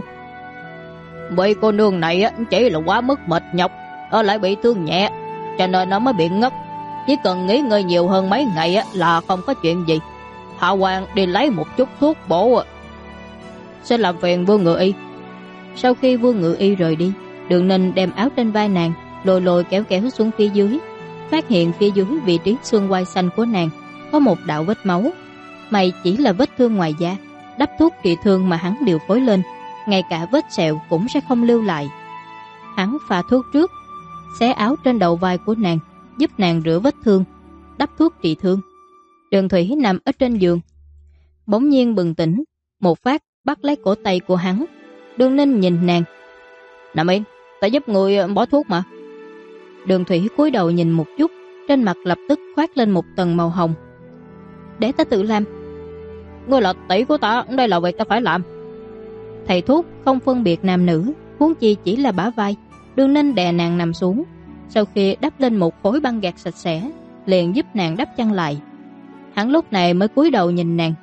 Vậy cô nương này chỉ là quá mức mệt nhọc, lại bị thương nhẹ, cho nên nó mới bị ngất. Chỉ cần nghỉ ngơi nhiều hơn mấy ngày là không có chuyện gì. Hạ Hoàng đi lấy một chút thuốc bổ. Xin làm phiền Vương Ngự Y. Sau khi Vương Ngự Y rời đi, Đường Ninh đem áo trên vai nàng lôi lôi kéo kéo xuống phía dưới, phát hiện phía dưới vị trí xương quai xanh của nàng có một đạo vết máu. May chỉ là vết thương ngoài da, đắp thuốc trị thương mà hắn điều phối lên, ngay cả vết sẹo cũng sẽ không lưu lại. Hắn pha thuốc trước, xé áo trên đầu vai của nàng, giúp nàng rửa vết thương, đắp thuốc trị thương. Đường Thủy nằm ở trên giường, bỗng nhiên bừng tỉnh, một phát bắt lấy cổ tay của hắn. Đường Ninh nhìn nàng. Nằm yên, ta giúp người bỏ thuốc mà. Đường Thủy cúi đầu nhìn một chút, trên mặt lập tức khoác lên một tầng màu hồng. Để ta tự làm. Ngươi là tỷ của ta, đây là việc ta phải làm. Thầy thuốc không phân biệt nam nữ, huống chi chỉ là bả vai. Đường Ninh đè nàng nằm xuống, sau khi đắp lên một khối băng gạc sạch sẽ, liền giúp nàng đắp chăn lại. Hắn lúc này mới cúi đầu nhìn nàng.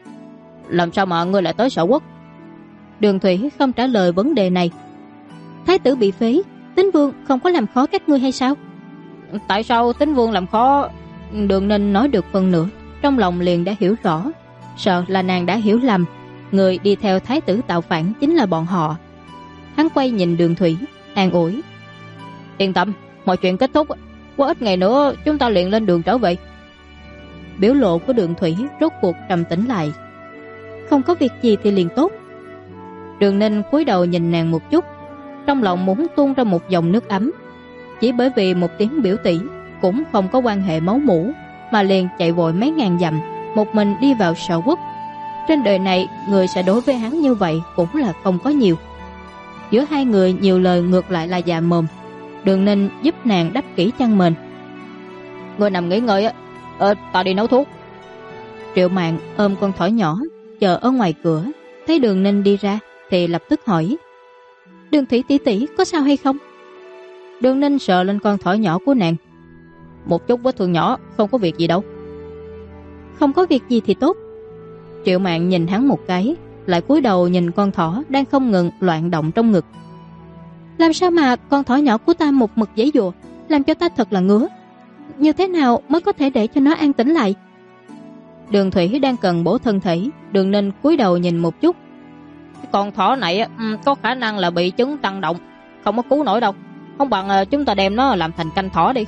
Làm sao mà ngươi lại tới Sở Quốc? Đường Thủy không trả lời vấn đề này. Thái tử bị phế, Tín Vương không có làm khó các ngươi hay sao? Tại sao Tín Vương làm khó? Đường Ninh nói được phần nửa, trong lòng liền đã hiểu rõ, sợ là nàng đã hiểu lầm, người đi theo thái tử tạo phản chính là bọn họ. Hắn quay nhìn Đường Thủy, an ủi. Yên tâm, mọi chuyện kết thúc, qua ít ngày nữa chúng ta liền lên đường trở về. Biểu lộ của Đường Thủy rốt cuộc trầm tĩnh lại. Không có việc gì thì liền tốt. Đường Ninh cúi đầu nhìn nàng một chút, trong lòng muốn tuôn ra một dòng nước ấm. Chỉ bởi vì một tiếng biểu tỷ, cũng không có quan hệ máu mủ, mà liền chạy vội mấy ngàn dặm, một mình đi vào Sở Quốc. Trên đời này, người sẽ đối với hắn như vậy cũng là không có nhiều. Giữa hai người nhiều lời ngược lại là dạ mồm. Đường Ninh giúp nàng đắp kỹ chăn mền. Ngươi nằm nghỉ ngơi á, ta đi nấu thuốc. Triệu Mạn ôm con thỏ nhỏ chờ ở ngoài cửa, thấy Đường Ninh đi ra thì lập tức hỏi. Đường Thủy tỷ tỷ có sao hay không? Đường Ninh sợ lên con thỏ nhỏ của nàng. Một chút vết thương nhỏ, không có việc gì đâu. Không có việc gì thì tốt. Triệu Mạn nhìn hắn một cái, lại cúi đầu nhìn con thỏ đang không ngừng loạn động trong ngực. Làm sao mà con thỏ nhỏ của ta một mực giãy giụa, làm cho ta thật là ngứa. Như thế nào mới có thể để cho nó an tĩnh lại? Đường Thủy đang cần bổ thân thể, Đường Ninh cúi đầu nhìn một chút. Con thỏ này có khả năng là bị chứng tăng động, không có cứu nổi đâu. Không bằng chúng ta đem nó làm thành canh thỏ đi.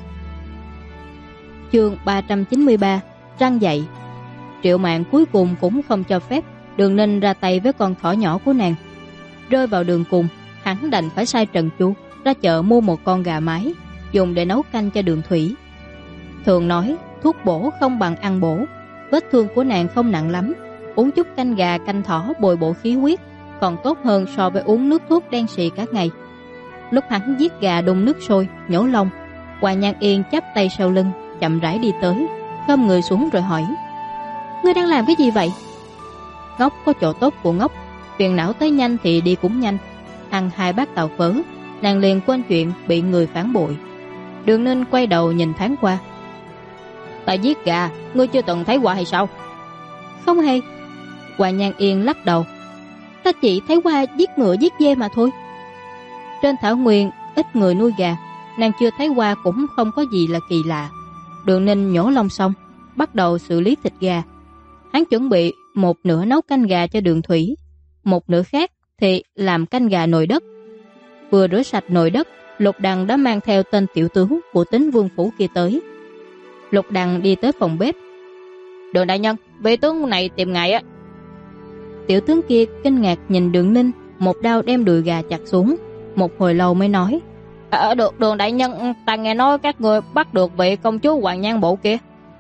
Chương 393 răng dậy. Triệu Mạn cuối cùng cũng không cho phép Đường Ninh ra tay với con thỏ nhỏ của nàng. Rơi vào đường cùng, hắn đành phải sai Trần Chu ra chợ mua một con gà mái, dùng để nấu canh cho Đường Thủy. Thường nói thuốc bổ không bằng ăn bổ. Vết thương của nàng không nặng lắm, uống chút canh gà canh thỏ bồi bổ khí huyết còn tốt hơn so với uống nước thuốc đen xì cả ngày. Lúc hắn giết gà đun nước sôi nhổ lông, Hoàng Nhan Yên chắp tay sau lưng chậm rãi đi tới, khom người xuống rồi hỏi. Ngươi đang làm cái gì vậy? Ngốc có chỗ tốt của ngốc, phiền não tới nhanh thì đi cũng nhanh. Ăn 2 bát tàu phớ, nàng liền quên chuyện bị người phản bội. Đường Ninh quay đầu nhìn thoáng qua. Ta giết gà, ngươi chưa từng thấy qua hay sao? Không hề. Hoàng Nhan Yên lắc đầu. Ta chỉ thấy qua giết ngựa giết dê mà thôi. Trên thảo nguyên ít người nuôi gà, nàng chưa thấy qua cũng không có gì là kỳ lạ. Đường Ninh nhổ lông xong, bắt đầu xử lý thịt gà. Hắn chuẩn bị một nửa nấu canh gà cho Đường Thủy, một nửa khác thì làm canh gà nồi đất. Vừa rửa sạch nồi đất, Lục Đằng đã mang theo tên tiểu tướng của Tín Vương phủ kia tới. Lục Đằng đi tới phòng bếp. Đường đại nhân, vị tướng này tìm ngài á. Tiểu tướng kia kinh ngạc nhìn Đường Ninh, một đao đem đùi gà chặt xuống, một hồi lâu mới nói. Đường đại nhân, ta nghe nói các người bắt được vị công chúa Hoàng Nhan Bộ kia.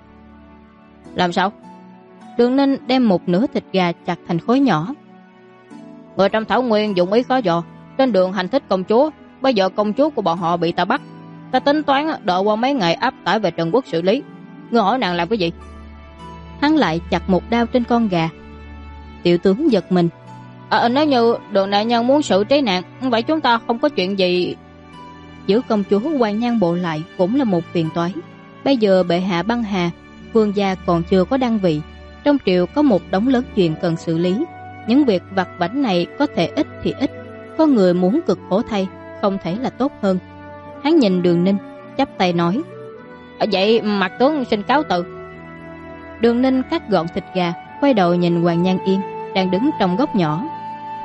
Làm sao? Đường Ninh đem một nửa thịt gà chặt thành khối nhỏ. Người trong thảo nguyên dụng ý khó dò, trên đường hành thích công chúa. Bây giờ công chúa của bọn họ bị ta bắt, ta tính toán đợi qua mấy ngày áp tải về Trần Quốc xử lý. Ngươi hỏi nàng làm cái gì? Hắn lại chặt một đao trên con gà. Tiểu tướng giật mình. Nếu như Đường đại nhân muốn xử trí nàng, vậy chúng ta không có chuyện gì. Giữ công chúa Hoàng Nhan Bộ lại cũng là một phiền toái. Bây giờ bệ hạ băng hà, vương gia còn chưa có đăng vị, trong triều có một đống lớn chuyện cần xử lý. Những việc vặt vãnh này có thể ít thì ít, có người muốn cực khổ thay, không thể là tốt hơn. Hắn nhìn Đường Ninh, chắp tay nói. Vậy mặt tướng xin cáo từ. Đường Ninh cắt gọn thịt gà, quay đầu nhìn Hoàng Nhan Yên đang đứng trong góc nhỏ.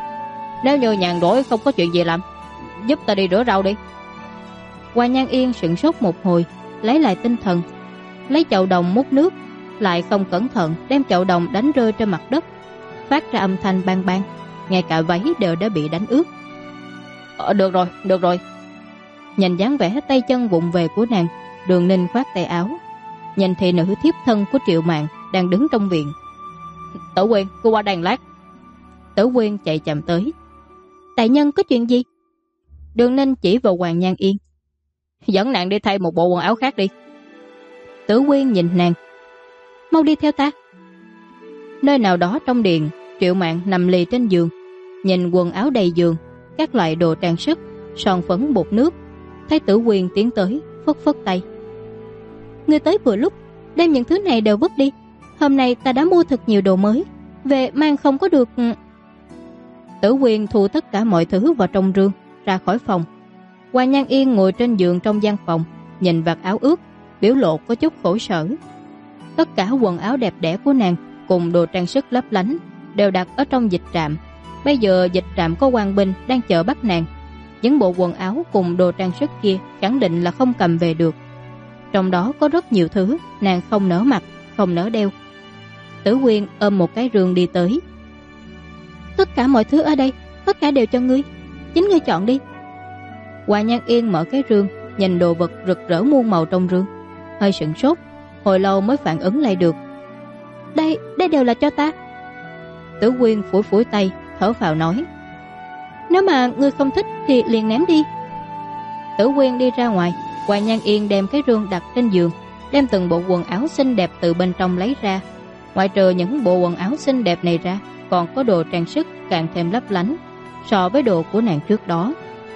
Nếu như nhàn rỗi không có chuyện gì làm, giúp ta đi rửa rau đi. Hoa Nhan Yên sửng sốt một hồi, lấy lại tinh thần, lấy chậu đồng múc nước, lại không cẩn thận đem chậu đồng đánh rơi trên mặt đất, phát ra âm thanh bang bang, ngay cả váy đều đã bị đánh ướt. Được rồi. Nhìn dáng vẻ tay chân vụng về của nàng, Đường Ninh khoát tay áo, nhìn thị nữ thiếp thân của Triệu Mạn đang đứng trong viện. Tử Quyên, cô qua đây lát. Tử Quyên chạy chậm tới. Đại nhân có chuyện gì? Đường Ninh chỉ vào Hoàng Nhan Yên. Dẫn nàng đi thay một bộ quần áo khác đi. Tử Quyên nhìn nàng. Mau đi theo ta. Nơi nào đó trong điện, Triệu Mạn nằm lì trên giường, nhìn quần áo đầy giường, các loại đồ trang sức, son phấn, bột nước. Thấy Tử Quyên tiến tới, phất phất tay. Ngươi tới vừa lúc, đem những thứ này đều vứt đi. Hôm nay ta đã mua thật nhiều đồ mới, về mang không có được. Tử Quyên thu tất cả mọi thứ vào trong rương, ra khỏi phòng. Hoàng Nhan Yên ngồi trên giường trong gian phòng, nhìn vạt áo ướt, biểu lộ có chút khổ sở. Tất cả quần áo đẹp đẽ của nàng cùng đồ trang sức lấp lánh đều đặt ở trong dịch trạm. Bây giờ dịch trạm có quan binh đang chờ bắt nàng. Những bộ quần áo cùng đồ trang sức kia khẳng định là không cầm về được. Trong đó có rất nhiều thứ nàng không nỡ mặc, không nỡ đeo. Tử Quyên ôm một cái rương đi tới. Tất cả mọi thứ ở đây, tất cả đều cho ngươi, chính ngươi chọn đi. Hoa Nhan Yên mở cái rương, nhìn đồ vật rực rỡ muôn màu trong rương, hơi sửng sốt, hồi lâu mới phản ứng lại được. Đây đều là cho ta. Tử Quyên phủi phủi tay, thở phào nói. Nếu mà ngươi không thích thì liền ném đi. Tử Quyên đi ra ngoài, Hoa Nhan Yên đem cái rương đặt trên giường, đem từng bộ quần áo xinh đẹp từ bên trong lấy ra. Ngoại trừ những bộ quần áo xinh đẹp này ra, còn có đồ trang sức càng thêm lấp lánh so với đồ của nàng trước đó.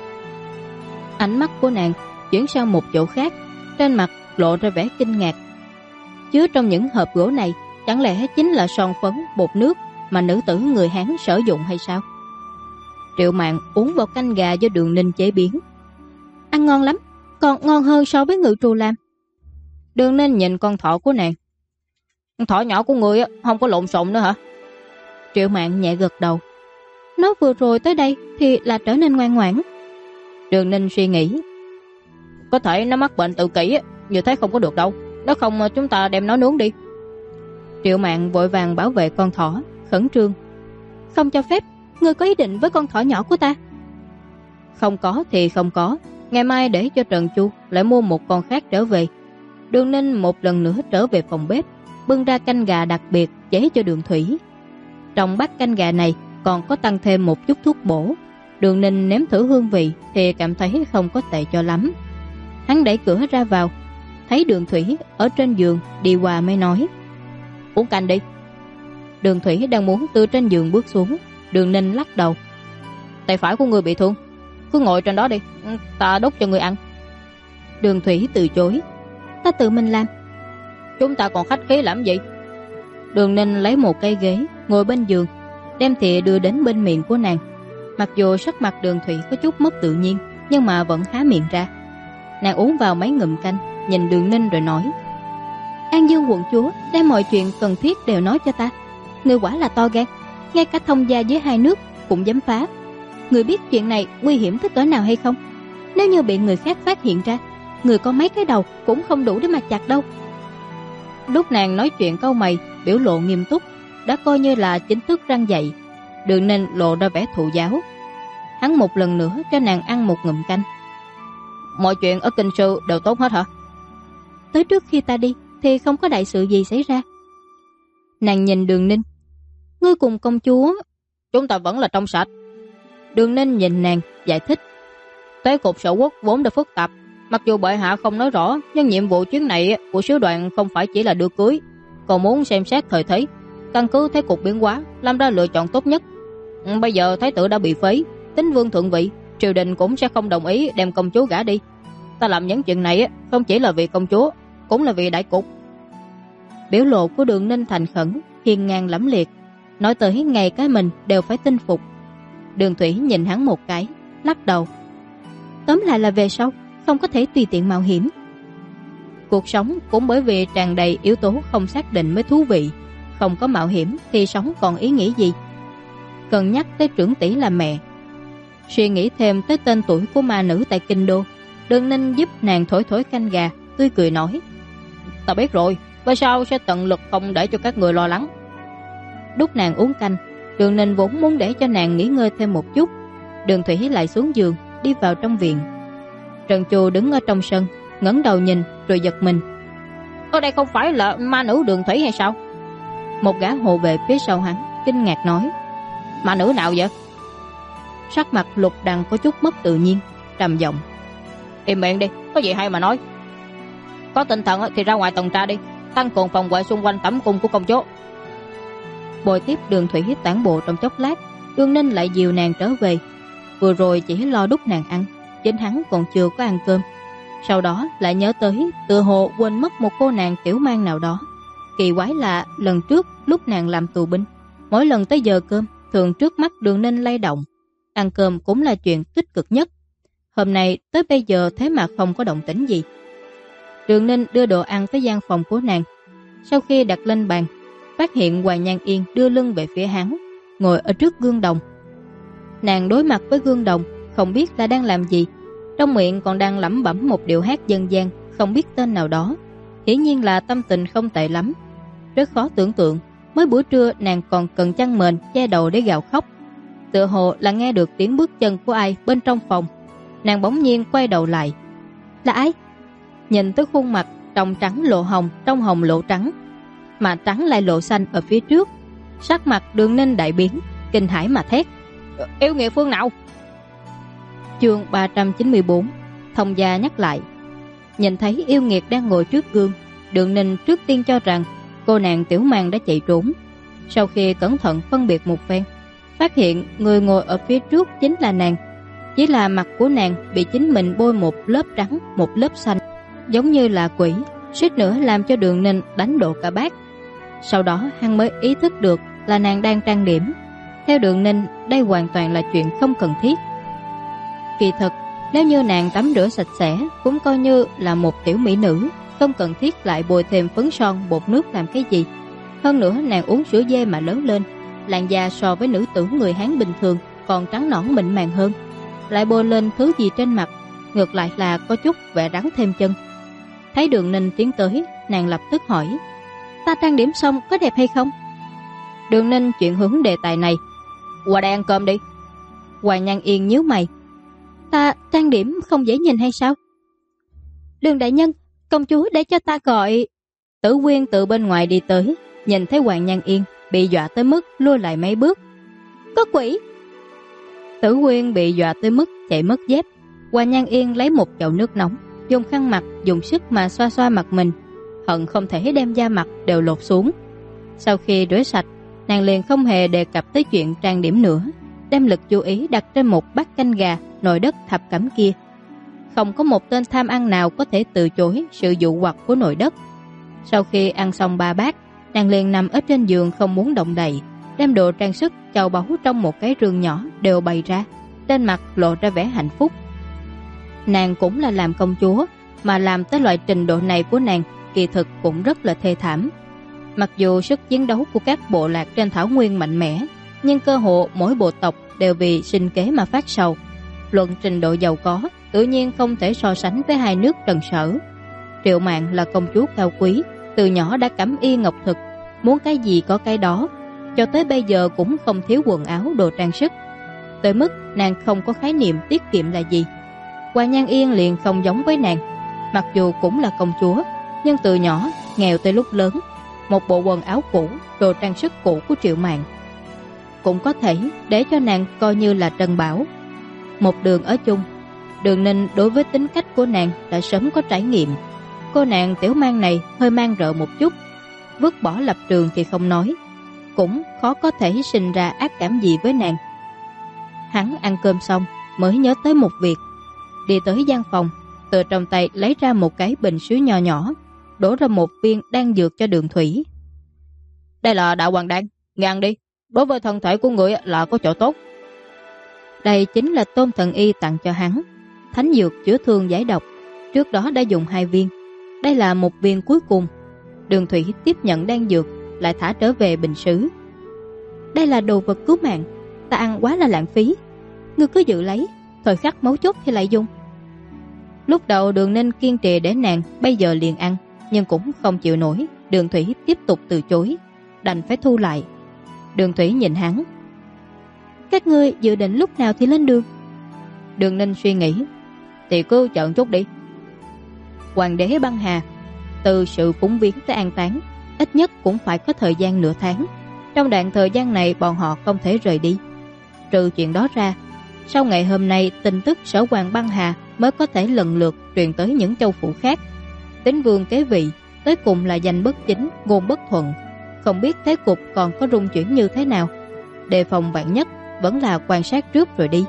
Ánh mắt của nàng chuyển sang một chỗ khác, trên mặt lộ ra vẻ kinh ngạc. Chứa trong những hộp gỗ này chẳng lẽ chính là son phấn, bột nước mà nữ tử người Hán sử dụng hay sao? Triệu Mạn uống vào canh gà do Đường Ninh chế biến. Ăn ngon lắm, còn ngon hơn so với ngự trù làm. Đường Ninh nhìn con thỏ của nàng. Thỏ nhỏ của người không có lộn xộn nữa hả? Triệu Mạn nhẹ gật đầu. Nó vừa rồi tới đây thì là trở nên ngoan ngoãn. Đường Ninh suy nghĩ. Có thể nó mắc bệnh tự kỷ, như thế không có được đâu. Nếu không chúng ta đem nó nướng đi. Triệu Mạn vội vàng bảo vệ con thỏ, khẩn trương. Không cho phép, ngươi có ý định với con thỏ nhỏ của ta? Không có thì không có, ngày mai để cho Trần Chu lại mua một con khác trở về. Đường Ninh một lần nữa trở về phòng bếp, bưng ra canh gà đặc biệt chế cho Đường Thủy. Trong bát canh gà này còn có tăng thêm một chút thuốc bổ. Đường Ninh nếm thử hương vị thì cảm thấy không có tệ cho lắm. Hắn đẩy cửa ra vào, thấy Đường Thủy ở trên giường đi qua mới nói. Uống canh đi. Đường Thủy đang muốn từ trên giường bước xuống, Đường Ninh lắc đầu. Tay phải của người bị thương, cứ ngồi trên đó đi, ta đút cho người ăn. Đường Thủy từ chối. Ta tự mình làm. Chúng ta còn khách khí làm gì? Đường Ninh lấy một cây ghế ngồi bên giường, đem thìa đưa đến bên miệng của nàng. Mặc dù sắc mặt Đường Thủy có chút mất tự nhiên, nhưng mà vẫn há miệng ra. Nàng uống vào mấy ngụm canh, nhìn Đường Ninh rồi nói. An Dương quận chúa đem mọi chuyện cần thiết đều nói cho ta. Người quả là to gan, ngay cả thông gia với hai nước cũng dám phá. Người biết chuyện này nguy hiểm tới cỡ nào hay không? Nếu như bị người khác phát hiện ra, người có mấy cái đầu cũng không đủ để mà chặt đâu. Lúc nàng nói chuyện câu mày, biểu lộ nghiêm túc, đã coi như là chính thức răn dạy. Đường Ninh lộ ra vẻ thụ giáo. Hắn một lần nữa cho nàng ăn một ngụm canh. Mọi chuyện ở kinh sư đều tốt hết hả? Tới trước khi ta đi thì không có đại sự gì xảy ra. Nàng nhìn Đường Ninh. Ngươi cùng công chúa, chúng ta vẫn là trong sạch. Đường Ninh nhìn nàng giải thích. Thế cục sở quốc vốn đã phức tạp, mặc dù bệ hạ không nói rõ, nhưng nhiệm vụ chuyến này của sứ đoàn không phải chỉ là đưa cưới, còn muốn xem xét thời thế, căn cứ thế cục biến hóa, làm ra lựa chọn tốt nhất. Bây giờ thái tử đã bị phế, tính vương thượng vị, triều đình cũng sẽ không đồng ý đem công chúa gả đi. Ta làm những chuyện này không chỉ là vì công chúa, cũng là vì đại cục. Biểu lộ của Đường Ninh thành khẩn, hiên ngang lẫm liệt, nói tới ngay cái mình đều phải tin phục. Đường Thủy nhìn hắn một cái, lắc đầu. Tóm lại là về sau không có thể tùy tiện mạo hiểm. Cuộc sống cũng bởi vì tràn đầy yếu tố không xác định mới thú vị. Không có mạo hiểm thì sống còn ý nghĩa gì? Cân nhắc tới trưởng tỷ là mẹ, Suy nghĩ thêm tới tên tuổi của ma nữ tại kinh đô, Đường Ninh giúp nàng thổi thổi canh gà, tươi cười nói: Ta biết rồi, về sau sẽ tận lực không để cho các người lo lắng. Đút nàng uống canh. Đường Ninh vốn muốn để cho nàng nghỉ ngơi thêm một chút. Đường Thủy lại xuống giường, đi vào trong viện. Trần Chu đứng ở trong sân, ngẩng đầu nhìn rồi giật mình. Ở đây không phải là ma nữ Đường Thủy hay sao? Một gã hộ vệ phía sau hắn kinh ngạc nói: Ma nữ nào vậy? Sắc mặt Lục Đằng có chút mất tự nhiên, trầm giọng: Im miệng đi, có gì hay mà nói. Có tinh thần thì ra ngoài tuần tra đi, tăng cường phòng vệ xung quanh tẩm cung của công chúa. Bồi tiếp Đường Thủy tản bộ trong chốc lát, Đường Ninh lại dìu nàng trở về. Vừa rồi chỉ lo đút nàng ăn, chính hắn còn chưa có ăn cơm. Sau đó lại nhớ tới tựa hồ quên mất một cô nàng tiểu mang nào đó. Kỳ quái là lần trước lúc nàng làm tù binh, mỗi lần tới giờ cơm thường trước mắt Đường Ninh lay động. Ăn cơm cũng là chuyện tích cực nhất. Hôm nay tới bây giờ thế mà không có động tĩnh gì. Đường Ninh đưa đồ ăn tới gian phòng của nàng. Sau khi đặt lên bàn, phát hiện Hoài Nhan Yên đưa lưng về phía hắn, ngồi ở trước gương đồng. Nàng đối mặt với gương đồng, không biết là đang làm gì, trong miệng còn đang lẩm bẩm một điệu hát dân gian không biết tên nào đó. Hiển nhiên là tâm tình không tệ lắm. Rất khó tưởng tượng, mới buổi trưa nàng còn cần chăn mền che đầu để gào khóc. Tựa hồ là nghe được tiếng bước chân của ai bên trong phòng. Nàng bỗng nhiên quay đầu lại. Là ai? Nhìn tới khuôn mặt trong trắng lộ hồng, trong hồng lộ trắng, mà trắng lại lộ xanh ở phía trước. Sắc mặt Đường Ninh đại biến, kinh hãi mà thét: Yêu nghiệt phương nào? Chương 394. Thông gia nhắc lại. Nhìn thấy yêu nghiệt đang ngồi trước gương, Đường Ninh trước tiên cho rằng cô nàng tiểu mang đã chạy trốn. Sau khi cẩn thận phân biệt một phen, phát hiện người ngồi ở phía trước chính là nàng. Chỉ là mặt của nàng bị chính mình bôi một lớp trắng, một lớp xanh, giống như là quỷ, suýt nữa làm cho Đường Ninh đánh đổ cả bát. Sau đó hắn mới ý thức được là nàng đang trang điểm. Theo Đường Ninh, đây hoàn toàn là chuyện không cần thiết. Kỳ thực, nếu như nàng tắm rửa sạch sẽ cũng coi như là một tiểu mỹ nữ, không cần thiết lại bôi thêm phấn son bột nước làm cái gì. Hơn nữa nàng uống sữa dê mà lớn lên, làn da so với nữ tử người Hán bình thường còn trắng nõn mịn màng hơn. Lại bôi lên thứ gì trên mặt, ngược lại là có chút vẻ rắn thêm chân. Thấy Đường Ninh tiến tới, nàng lập tức hỏi: Ta trang điểm xong có đẹp hay không? Đường Ninh chuyển hướng đề tài này: Qua đây ăn cơm đi. Hoài Nhan Yên nhíu mày: Ta trang điểm không dễ nhìn hay sao? Đường đại nhân, công chúa để cho ta gọi. Tử Quyên từ bên ngoài đi tới, nhìn thấy Hoài Nhan Yên bị dọa tới mức lui lại mấy bước. Có quỷ! Tử Quyên bị dọa tới mức chạy mất dép. Hoài Nhan Yên lấy một chậu nước nóng, dùng khăn mặt dùng sức mà xoa xoa mặt mình, hận không thể đem da mặt đều lột xuống. Sau khi rửa sạch, nàng liền không hề đề cập tới chuyện trang điểm nữa, đem lực chú ý đặt trên một bát canh gà nồi đất thập cẩm kia. Không có một tên tham ăn nào có thể từ chối sự dụ hoặc của nồi đất. Sau khi ăn xong 3 bát, nàng liền nằm ở trên giường không muốn động đậy, đem đồ trang sức châu báu trong một cái rương nhỏ đều bày ra, trên mặt lộ ra vẻ hạnh phúc. Nàng cũng là làm công chúa, mà làm tới loại trình độ này của nàng kỳ thực cũng rất là thê thảm. Mặc dù sức chiến đấu của các bộ lạc trên thảo nguyên mạnh mẽ, nhưng cơ hồ mỗi bộ tộc đều vì sinh kế mà phát sầu. Luận trình độ giàu có, tự nhiên không thể so sánh với hai nước Trần Sở. Triệu Mạn là công chúa cao quý, từ nhỏ đã cẩm y ngọc thực, muốn cái gì có cái đó, cho tới bây giờ cũng không thiếu quần áo đồ trang sức, tới mức nàng không có khái niệm tiết kiệm là gì. Hoài Nhan Yên liền không giống với nàng, mặc dù cũng là công chúa, nhưng từ nhỏ nghèo tới lúc lớn, một bộ quần áo cũ, đồ trang sức cũ của Triệu Mạn cũng có thể để cho nàng coi như là trân bảo. Một đường ở chung, Đường Ninh đối với tính cách của nàng đã sớm có trải nghiệm. Cô nàng tiểu mang này hơi mang rợ một chút, vứt bỏ lập trường thì không nói, cũng khó có thể sinh ra ác cảm gì với nàng. Hắn ăn cơm xong mới nhớ tới một việc, đi tới gian phòng, từ trong tay lấy ra một cái bình sứ nhỏ nhỏ, đổ ra một viên đan dược cho Đường Thủy. Đây là đạo hoàng đan, ngươi ăn đi, đối với thân thể của người là có chỗ tốt. Đây chính là Tôn Thần Y tặng cho hắn, thánh dược chữa thương giải độc, trước đó đã dùng 2 viên, đây là một viên cuối cùng. Đường Thủy tiếp nhận đan dược, lại thả trở về bình sứ. Đây là đồ vật cứu mạng, ta ăn quá là lãng phí. Ngươi cứ giữ lấy, thời khắc mấu chốt thì lại dùng. Lúc đầu Đường Ninh kiên trì để nàng bây giờ liền ăn, nhưng cũng không chịu nổi. Đường Thủy tiếp tục từ chối, đành phải thu lại. Đường Thủy nhìn hắn: các ngươi dự định lúc nào thì lên đường? Đường Ninh suy nghĩ: thì cứ chọn chút đi. Hoàng đế băng hà, từ sự phúng viếng tới an táng, ít nhất cũng phải có thời gian nửa tháng. Trong đoạn thời gian này bọn họ không thể rời đi. Trừ chuyện đó ra, sau ngày hôm nay tin tức Sở Hoàng băng hà mới có thể lần lượt truyền tới những châu phủ khác. Tín vương kế vị, tới cùng là danh bất chính, ngôn bất thuận. Không biết thế cục còn có rung chuyển như thế nào. Đề phòng vạn nhất vẫn là quan sát trước rồi đi.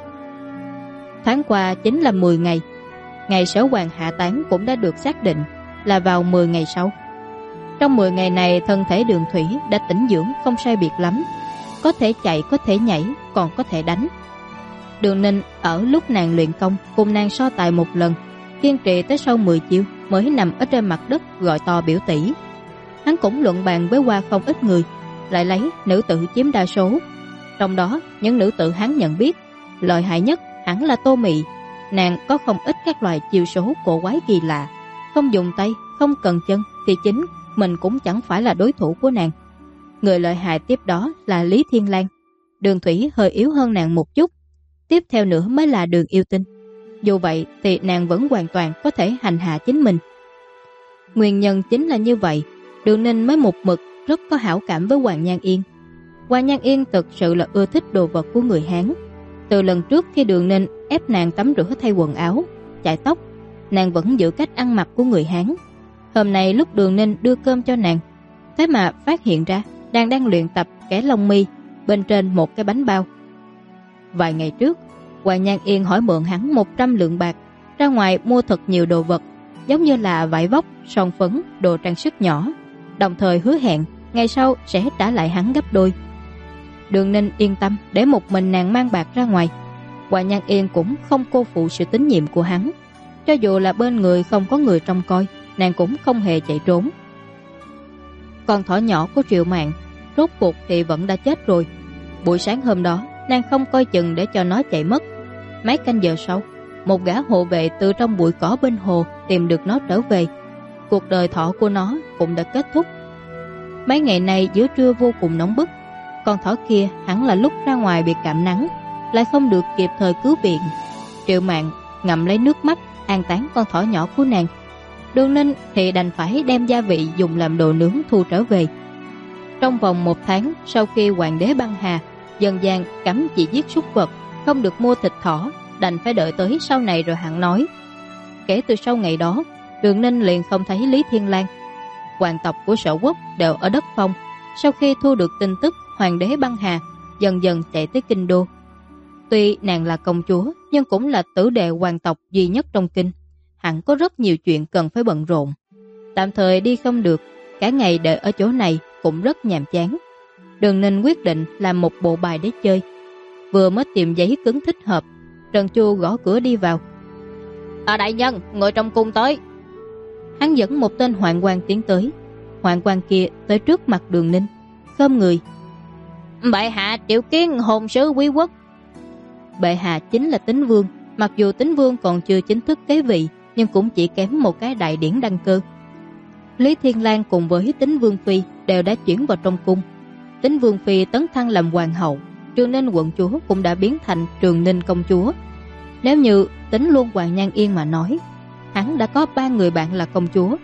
Tháng qua chính là 10 ngày. Ngày Sở Hoàng hạ táng cũng đã được xác định là vào 10 ngày sau. Trong 10 ngày này, thân thể Đường Thủy đã tĩnh dưỡng không sai biệt lắm. Có thể chạy, có thể nhảy, còn có thể đánh. Đường Ninh ở lúc nàng luyện công cùng nàng so tài một lần, kiên trì tới sau 10 chiêu mới nằm ở trên mặt đất gọi to biểu tỷ. Hắn cũng luận bàn với qua không ít người, lại lấy nữ tử chiếm đa số. Trong đó, những nữ tử hắn nhận biết lợi hại nhất hẳn là Tô Mị. Nàng có không ít các loại chiêu số cổ quái kỳ lạ, không dùng tay, không cần chân thì chính mình cũng chẳng phải là đối thủ của nàng. Người lợi hại tiếp đó là Lý Thiên Lang. Đường Thủy hơi yếu hơn nàng một chút. Tiếp theo nữa mới là Đường Yêu Tinh. Dù vậy thì nàng vẫn hoàn toàn có thể hành hạ chính mình. Nguyên nhân chính là như vậy, Đường Ninh mới một mực rất có hảo cảm với Hoàng Nhan Yên. Hoàng Nhan Yên thực sự là ưa thích đồ vật của người Hán. Từ lần trước khi Đường Ninh ép nàng tắm rửa thay quần áo, chải tóc, nàng vẫn giữ cách ăn mặc của người Hán. Hôm nay lúc Đường Ninh đưa cơm cho nàng, thế mà phát hiện ra nàng đang luyện tập kẻ lông mi bên trên một cái bánh bao. Vài ngày trước, Hoàng Nhan Yên hỏi mượn hắn 100 lượng bạc ra ngoài mua thật nhiều đồ vật, giống như là vải vóc, son phấn, đồ trang sức nhỏ, đồng thời hứa hẹn ngày sau sẽ trả lại hắn gấp đôi. Đường Ninh yên tâm để một mình nàng mang bạc ra ngoài. Hoàng Nhan Yên cũng không cô phụ sự tín nhiệm của hắn. Cho dù là bên người không có người trông coi, nàng cũng không hề chạy trốn. Con thỏ nhỏ của Triệu Mạn rốt cuộc thì vẫn đã chết rồi. Buổi sáng hôm đó, nàng không coi chừng để cho nó chạy mất. Mấy canh giờ sau, một gã hộ vệ từ trong bụi cỏ bên hồ tìm được nó trở về. Cuộc đời thỏ của nó cũng đã kết thúc. Mấy ngày nay giữa trưa vô cùng nóng bức. Con thỏ kia hẳn là lúc ra ngoài bị cảm nắng, lại không được kịp thời cứu viện. Triệu Mạn ngậm lấy nước mắt an táng con thỏ nhỏ của nàng. Đường Ninh thì đành phải đem gia vị dùng làm đồ nướng thu trở về. Trong vòng 1 tháng sau khi Hoàng đế băng hà dần dàng cấm chỉ giết súc vật, không được mua thịt thỏ, đành phải đợi tới sau này rồi hẳn nói. Kể từ sau ngày đó, Đường Ninh liền không thấy Lý Thiên Lang. Hoàng tộc của Sở Quốc đều ở đất Phong. Sau khi thu được tin tức Hoàng đế băng hà, dần dần chạy tới kinh đô. Tuy nàng là công chúa, nhưng cũng là tử đệ hoàng tộc duy nhất trong kinh, hẳn có rất nhiều chuyện cần phải bận rộn. Tạm thời đi không được, cả ngày đợi ở chỗ này cũng rất nhàm chán. Đường Ninh quyết định làm một bộ bài để chơi. Vừa mới tìm giấy cứng thích hợp, Trần Chu gõ cửa đi vào. Đại nhân, người trong cung tới. Hắn dẫn một tên hoạn quan tiến tới. Hoạn quan kia tới trước mặt Đường Ninh, khom người. Bệ hạ triệu kiến hồn sứ quý quốc. Bệ hạ chính là Tín Vương. Mặc dù Tín Vương còn chưa chính thức kế vị, nhưng cũng chỉ kém một cái đại điển đăng cơ. Lý Thiên Lang cùng với Tín Vương Phi đều đã chuyển vào trong cung. Tín Vương Phi tấn thăng làm hoàng hậu, Trường Ninh quận chúa cũng đã biến thành Trường Ninh công chúa. Nếu như tính luôn Hoàng Nhan Yên mà nói, hắn đã có 3 người bạn là công chúa.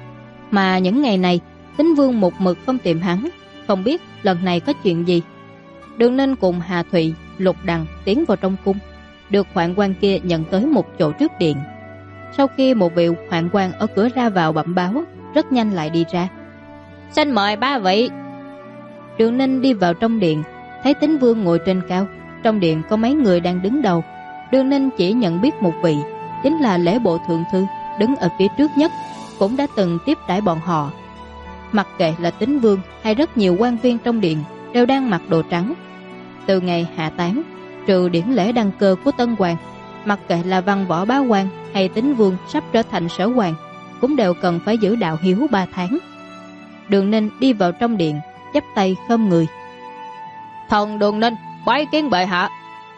Mà những ngày này, Tín Vương một mực không tìm hắn, không biết lần này có chuyện gì. Đường Ninh cùng Hà Thụy, Lục Đằng tiến vào trong cung, được hoạn quan kia nhận tới một chỗ trước điện. Sau khi một vị hoạn quan ở cửa ra vào bẩm báo, rất nhanh lại đi ra. Xin mời 3 vị. Đường Ninh đi vào trong điện, thấy Tín Vương ngồi trên cao. Trong điện có mấy người đang đứng đầu. Đường Ninh chỉ nhận biết một vị, chính là lễ bộ thượng thư, đứng ở phía trước nhất, cũng đã từng tiếp đãi bọn họ. Mặc kệ là Tín Vương hay rất nhiều quan viên trong điện đều đang mặc đồ trắng. Từ ngày hạ táng, trừ điển lễ đăng cơ của Tân Hoàng, mặc kệ là văn võ bá quan hay Tín Vương sắp trở thành Sở Hoàng, cũng đều cần phải giữ đạo hiếu 3 tháng. Đường Ninh đi vào trong điện, chắp tay khom người. Thần Đường Ninh bái kiến bệ hạ.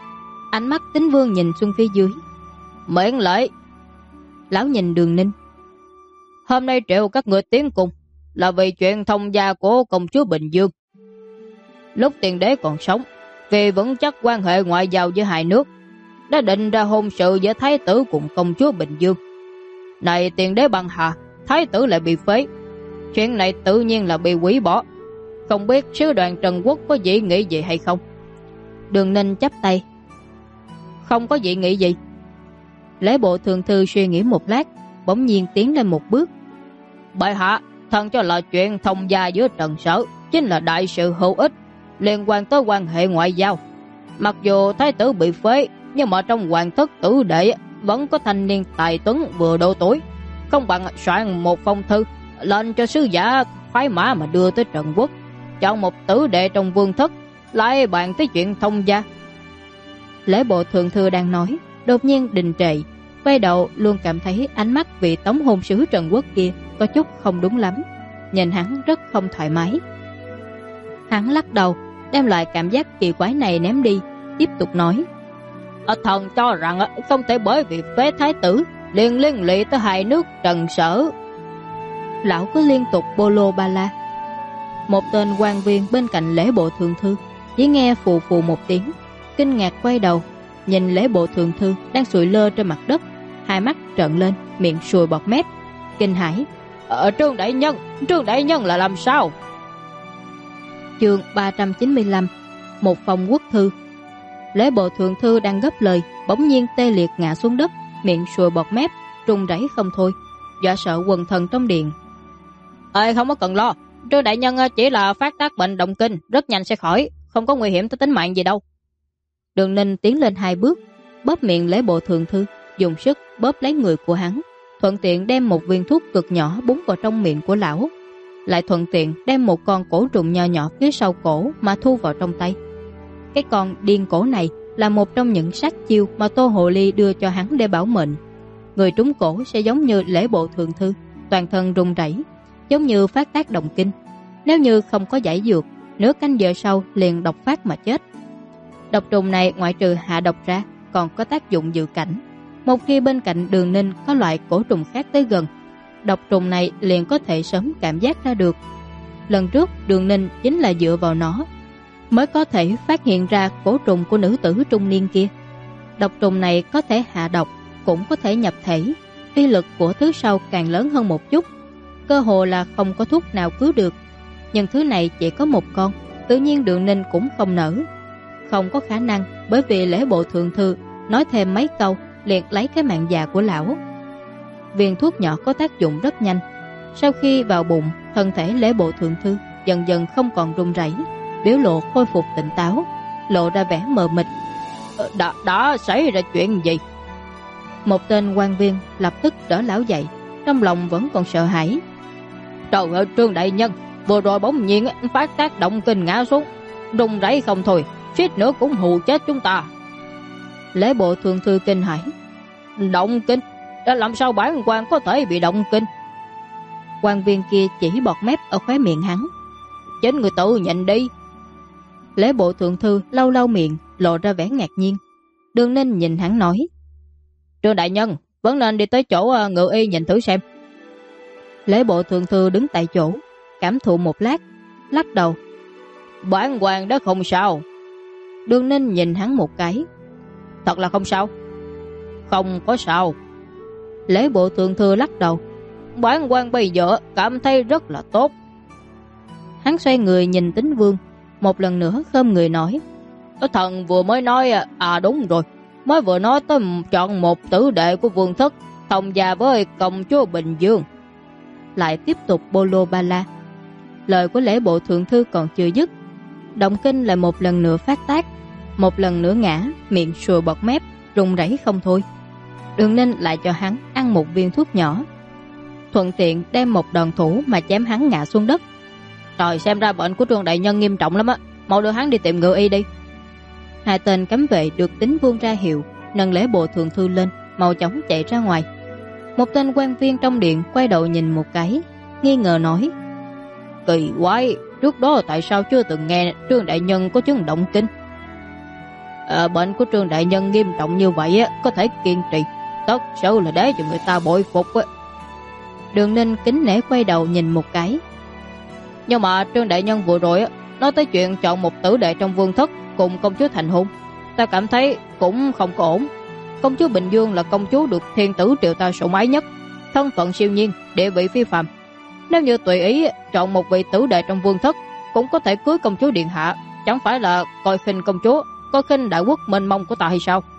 Ánh mắt Tín Vương nhìn xuống phía dưới. Miễn lễ. Lão nhìn Đường Ninh. Hôm nay triệu các người tiến cùng là vì chuyện thông gia của công chúa Bình Dương. Lúc tiền đế còn sống, vì vững chắc quan hệ ngoại giao giữa hai nước, đã định ra hôn sự giữa thái tử cùng công chúa Bình Dương. Này tiền đế băng hà, thái tử lại bị phế. Chuyện này tự nhiên là bị hủy bỏ. Không biết sứ đoàn Trần Quốc có dị nghị gì hay không? Đường Ninh chắp tay. Không có dị nghị gì. Lễ bộ thượng thư suy nghĩ một lát, bỗng nhiên tiến lên một bước. Bệ hạ, thần cho là chuyện thông gia giữa Trần Sở chính là đại sự hữu ích, liên quan tới quan hệ ngoại giao. Mặc dù thái tử bị phế, nhưng mà trong hoàng thất tử đệ vẫn có thanh niên tài tuấn vừa độ tuổi. Không bằng soạn một phong thư lệnh cho sứ giả phái mã mà đưa tới Trần Quốc, chọn một tử đệ trong vương thất, lại bàn tới chuyện thông gia. Lễ bộ thượng thư đang nói, đột nhiên đình trệ, quay đầu luôn cảm thấy ánh mắt vị tống hôn sứ Trần Quốc kia có chút không đúng lắm, nhìn hắn rất không thoải mái. Hắn lắc đầu, đem loại cảm giác kỳ quái này ném đi, tiếp tục nói: Thần cho rằng không thể bởi vì phế thái tử liền liên lụy tới hai nước Trần Sở. Lão cứ liên tục bô lô ba la. Một tên quan viên bên cạnh lễ bộ thượng thư chỉ nghe phù phù một tiếng, kinh ngạc quay đầu nhìn lễ bộ thượng thư đang sụi lơ trên mặt đất, hai mắt trợn lên, miệng sùi bọt mép, kinh hãi. Trương đại nhân là làm sao? Chương 395. Một phong quốc thư. Lễ bộ thượng thư đang gấp lời, bỗng nhiên tê liệt ngã xuống đất, miệng sùi bọt mép, run rẩy không thôi, dọa sợ quần thần trong điện. Không có cần lo, Trương đại nhân chỉ là phát tác bệnh động kinh, rất nhanh sẽ khỏi, không có nguy hiểm tới tính mạng gì đâu. Đường Ninh tiến lên 2 bước, bóp miệng lễ bộ thượng thư, dùng sức bóp lấy người của hắn, thuận tiện đem một viên thuốc cực nhỏ búng vào trong miệng của lão, lại thuận tiện đem một con cổ trùng nho nhỏ phía sau cổ mà thu vào trong tay. Cái con điên cổ này là một trong những sát chiêu mà Tô Hồ Ly đưa cho hắn để bảo mệnh. Người trúng cổ sẽ giống như lễ bộ thượng thư, toàn thân run rẩy, giống như phát tác động kinh. Nếu như không có giải dược, nửa canh giờ sau liền độc phát mà chết. Độc trùng này ngoại trừ hạ độc ra, còn có tác dụng dự cảnh. Một khi bên cạnh Đường Ninh có loại cổ trùng khác tới gần, độc trùng này liền có thể sớm cảm giác ra được. Lần trước Đường Ninh chính là dựa vào nó mới có thể phát hiện ra cổ trùng của nữ tử trung niên kia. Độc trùng này có thể hạ độc, cũng có thể nhập thể. Uy lực của thứ sau càng lớn hơn một chút, cơ hồ là không có thuốc nào cứu được. Nhưng thứ này chỉ có một con, tự nhiên Đường Ninh cũng không nỡ. Không có khả năng, bởi vì lễ bộ thượng thư nói thêm mấy câu liền lấy cái mạng già của lão. Viên thuốc nhỏ có tác dụng rất nhanh. Sau khi vào bụng, thân thể lễ bộ thượng thư dần dần không còn run rẩy, biểu lộ khôi phục tỉnh táo, lộ ra vẻ mờ mịt. Đã xảy ra chuyện gì? Một tên quan viên lập tức đỡ lão dậy, trong lòng vẫn còn sợ hãi. Trời ơi, Trương đại nhân vừa rồi bỗng nhiên phát tác động kinh ngã xuống, run rẩy không thôi, suýt nữa cũng hù chết chúng ta. Lễ bộ thượng thư kinh hãi. Động kinh? Đã làm sao bản quan có thể bị động kinh? Quan viên kia chỉ bọt mép ở khóe miệng hắn. Chính người tự nhìn đi. Lễ bộ thượng thư lau lau miệng, lộ ra vẻ ngạc nhiên. Đường Ninh nhìn hắn nói: Trương đại nhân vẫn nên đi tới chỗ ngự y nhìn thử xem. Lễ bộ thượng thư đứng tại chỗ, cảm thụ một lát, lắc đầu. Bản quan đã không sao. Đường Ninh nhìn hắn một cái. Thật là không sao? Không có sao. Lễ bộ thượng thư lắc đầu. Bản quan bây giờ cảm thấy rất là tốt. Hắn xoay người nhìn Tín Vương, một lần nữa khom người nói: Thần vừa mới nói, đúng rồi, mới vừa nói tới chọn một tử đệ của vương thất thông gia với công chúa Bình Dương. Lại tiếp tục bô lô ba la. Lời của lễ bộ thượng thư còn chưa dứt, động kinh lại một lần nữa phát tác, một lần nữa ngã, miệng sùi bọt mép, run rẩy không thôi. Đường Ninh lại cho hắn ăn một viên thuốc nhỏ, thuận tiện đem một đòn thủ mà chém hắn ngã xuống đất. Trời, xem ra bệnh của Trương đại nhân nghiêm trọng lắm á, mau đưa hắn đi tìm ngự y đi. Hai tên cấm vệ được Tín Vương ra hiệu, nâng lễ bộ thượng thư lên, mau chóng chạy ra ngoài. Một tên quan viên trong điện quay đầu nhìn một cái, nghi ngờ nói: Kỳ quái, trước đó tại sao chưa từng nghe Trương đại nhân có chứng động kinh? Bệnh của Trương đại nhân nghiêm trọng như vậy có thể kiên trì, tất sự là để cho người ta bội phục. Đường Ninh kính nể quay đầu nhìn một cái. Nhưng mà Trương đại nhân vừa rồi nói tới chuyện chọn một tử đệ trong vương thất cùng công chúa thành hôn, ta cảm thấy cũng không có ổn. Công chúa Bình Dương là công chúa được thiên tử triều ta sủng ái nhất, thân phận siêu nhiên, địa vị phi phàm. Nếu như tùy ý chọn một vị tử đệ trong vương thất cũng có thể cưới công chúa điện hạ, chẳng phải là coi khinh công chúa, coi khinh đại quốc mênh mông của ta hay sao?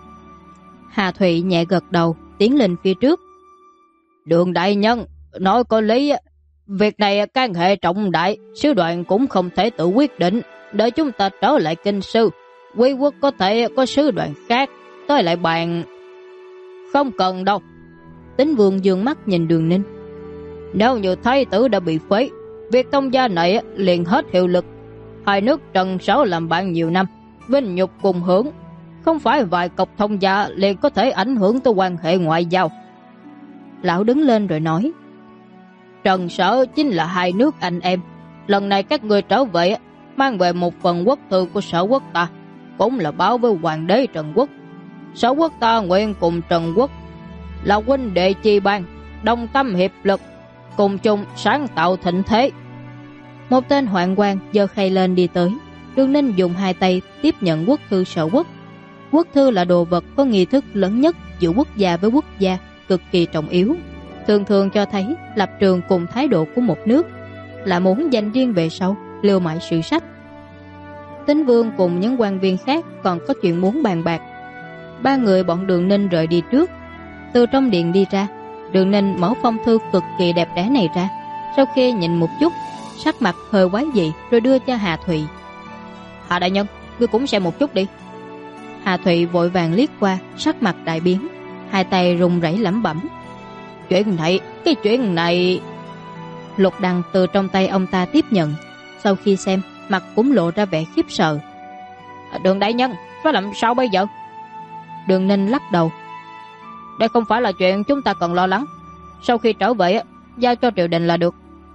Hà Thụy nhẹ gật đầu, tiến lên phía trước. Đường đại nhân nói có lý, việc này can hệ trọng đại, sứ đoàn cũng không thể tự quyết định, đợi chúng ta trở lại kinh sư, quý quốc có thể có sứ đoàn khác tới lại bàn. Không cần đâu. Tín Vương dương mắt nhìn Đường Ninh. Nếu như thái tử đã bị phế, việc thông gia này liền hết hiệu lực. Hai nước Trần Sở làm bạn nhiều năm, vinh nhục cùng hưởng, không phải vài cọc thông gia liền có thể ảnh hưởng tới quan hệ ngoại giao. Lão đứng lên rồi nói, Trần Sở chính là hai nước anh em. Lần này các ngươi trở về mang về một phần quốc thư của Sở quốc ta, cũng là báo với hoàng đế Trần Quốc. Sở quốc ta nguyện cùng Trần Quốc là huynh đệ chi bang, đồng tâm hiệp lực, cùng chung sáng tạo thịnh thế. Một tên hoạn quan giơ khay lên đi tới. Đường Ninh dùng hai tay tiếp nhận quốc thư Sở quốc. Quốc thư là đồ vật có nghi thức lớn nhất giữa quốc gia với quốc gia, cực kỳ trọng yếu, thường thường cho thấy lập trường cùng thái độ của một nước, là muốn dành riêng về sau, lưu mãi sử sách. Tín Vương cùng những quan viên khác còn có chuyện muốn bàn bạc. Ba người bọn Đường Ninh rời đi trước. Từ trong điện đi ra, Đường Ninh mở phong thư cực kỳ đẹp đẽ này ra. Sau khi nhìn một chút, sắc mặt hơi quái dị rồi đưa cho Hà Thụy. Hà đại nhân, ngươi cũng xem một chút đi. Hà Thụy vội vàng liếc qua, sắc mặt đại biến, hai tay run rẩy lẩm bẩm. Cái chuyện này... Lục đằng từ trong tay ông ta tiếp nhận. Sau khi xem, mặt cũng lộ ra vẻ khiếp sợ. Đường đại nhân, phải làm sao bây giờ? Đường Ninh lắc đầu. Đây không phải là chuyện chúng ta cần lo lắng. Sau khi trở về, giao cho triều đình là được.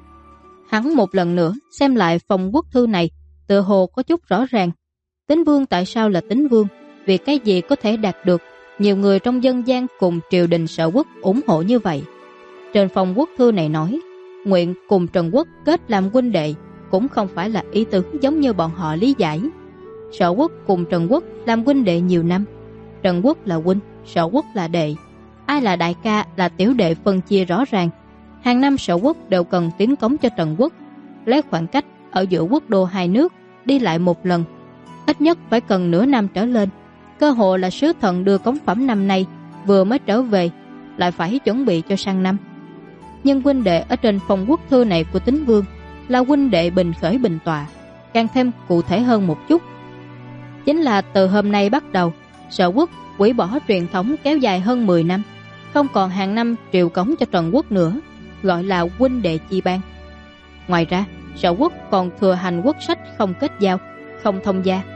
Hắn một lần nữa xem lại phong quốc thư này, tựa hồ có chút rõ ràng. Tín Vương tại sao là Tín Vương? Vì cái gì có thể đạt được nhiều người trong dân gian cùng triều đình Sở quốc ủng hộ như vậy? Trên phong quốc thư này nói, nguyện cùng Trần Quốc kết làm huynh đệ, cũng không phải là ý tứ giống như bọn họ lý giải. Sở quốc cùng Trần Quốc làm huynh đệ nhiều năm. Trần Quốc là huynh, Sở quốc là đệ. Ai là đại ca, là tiểu đệ phân chia rõ ràng. Hàng năm Sở quốc đều cần tiến cống cho Trần Quốc. Lấy khoảng cách ở giữa quốc đô hai nước đi lại một lần, ít nhất phải cần nửa năm trở lên. Cơ hội là sứ thần đưa cống phẩm năm nay vừa mới trở về, lại phải chuẩn bị cho sang năm. Nhưng huynh đệ ở trên phong quốc thư này của Tín Vương là huynh đệ bình khởi bình tọa, càng thêm cụ thể hơn một chút. Chính là từ hôm nay bắt đầu, Sở quốc hủy bỏ truyền thống kéo dài hơn 10 năm, không còn hàng năm triều cống cho Trần Quốc nữa, gọi là huynh đệ chi bang. Ngoài ra, Sở quốc còn thừa hành quốc sách không kết giao, không thông gia.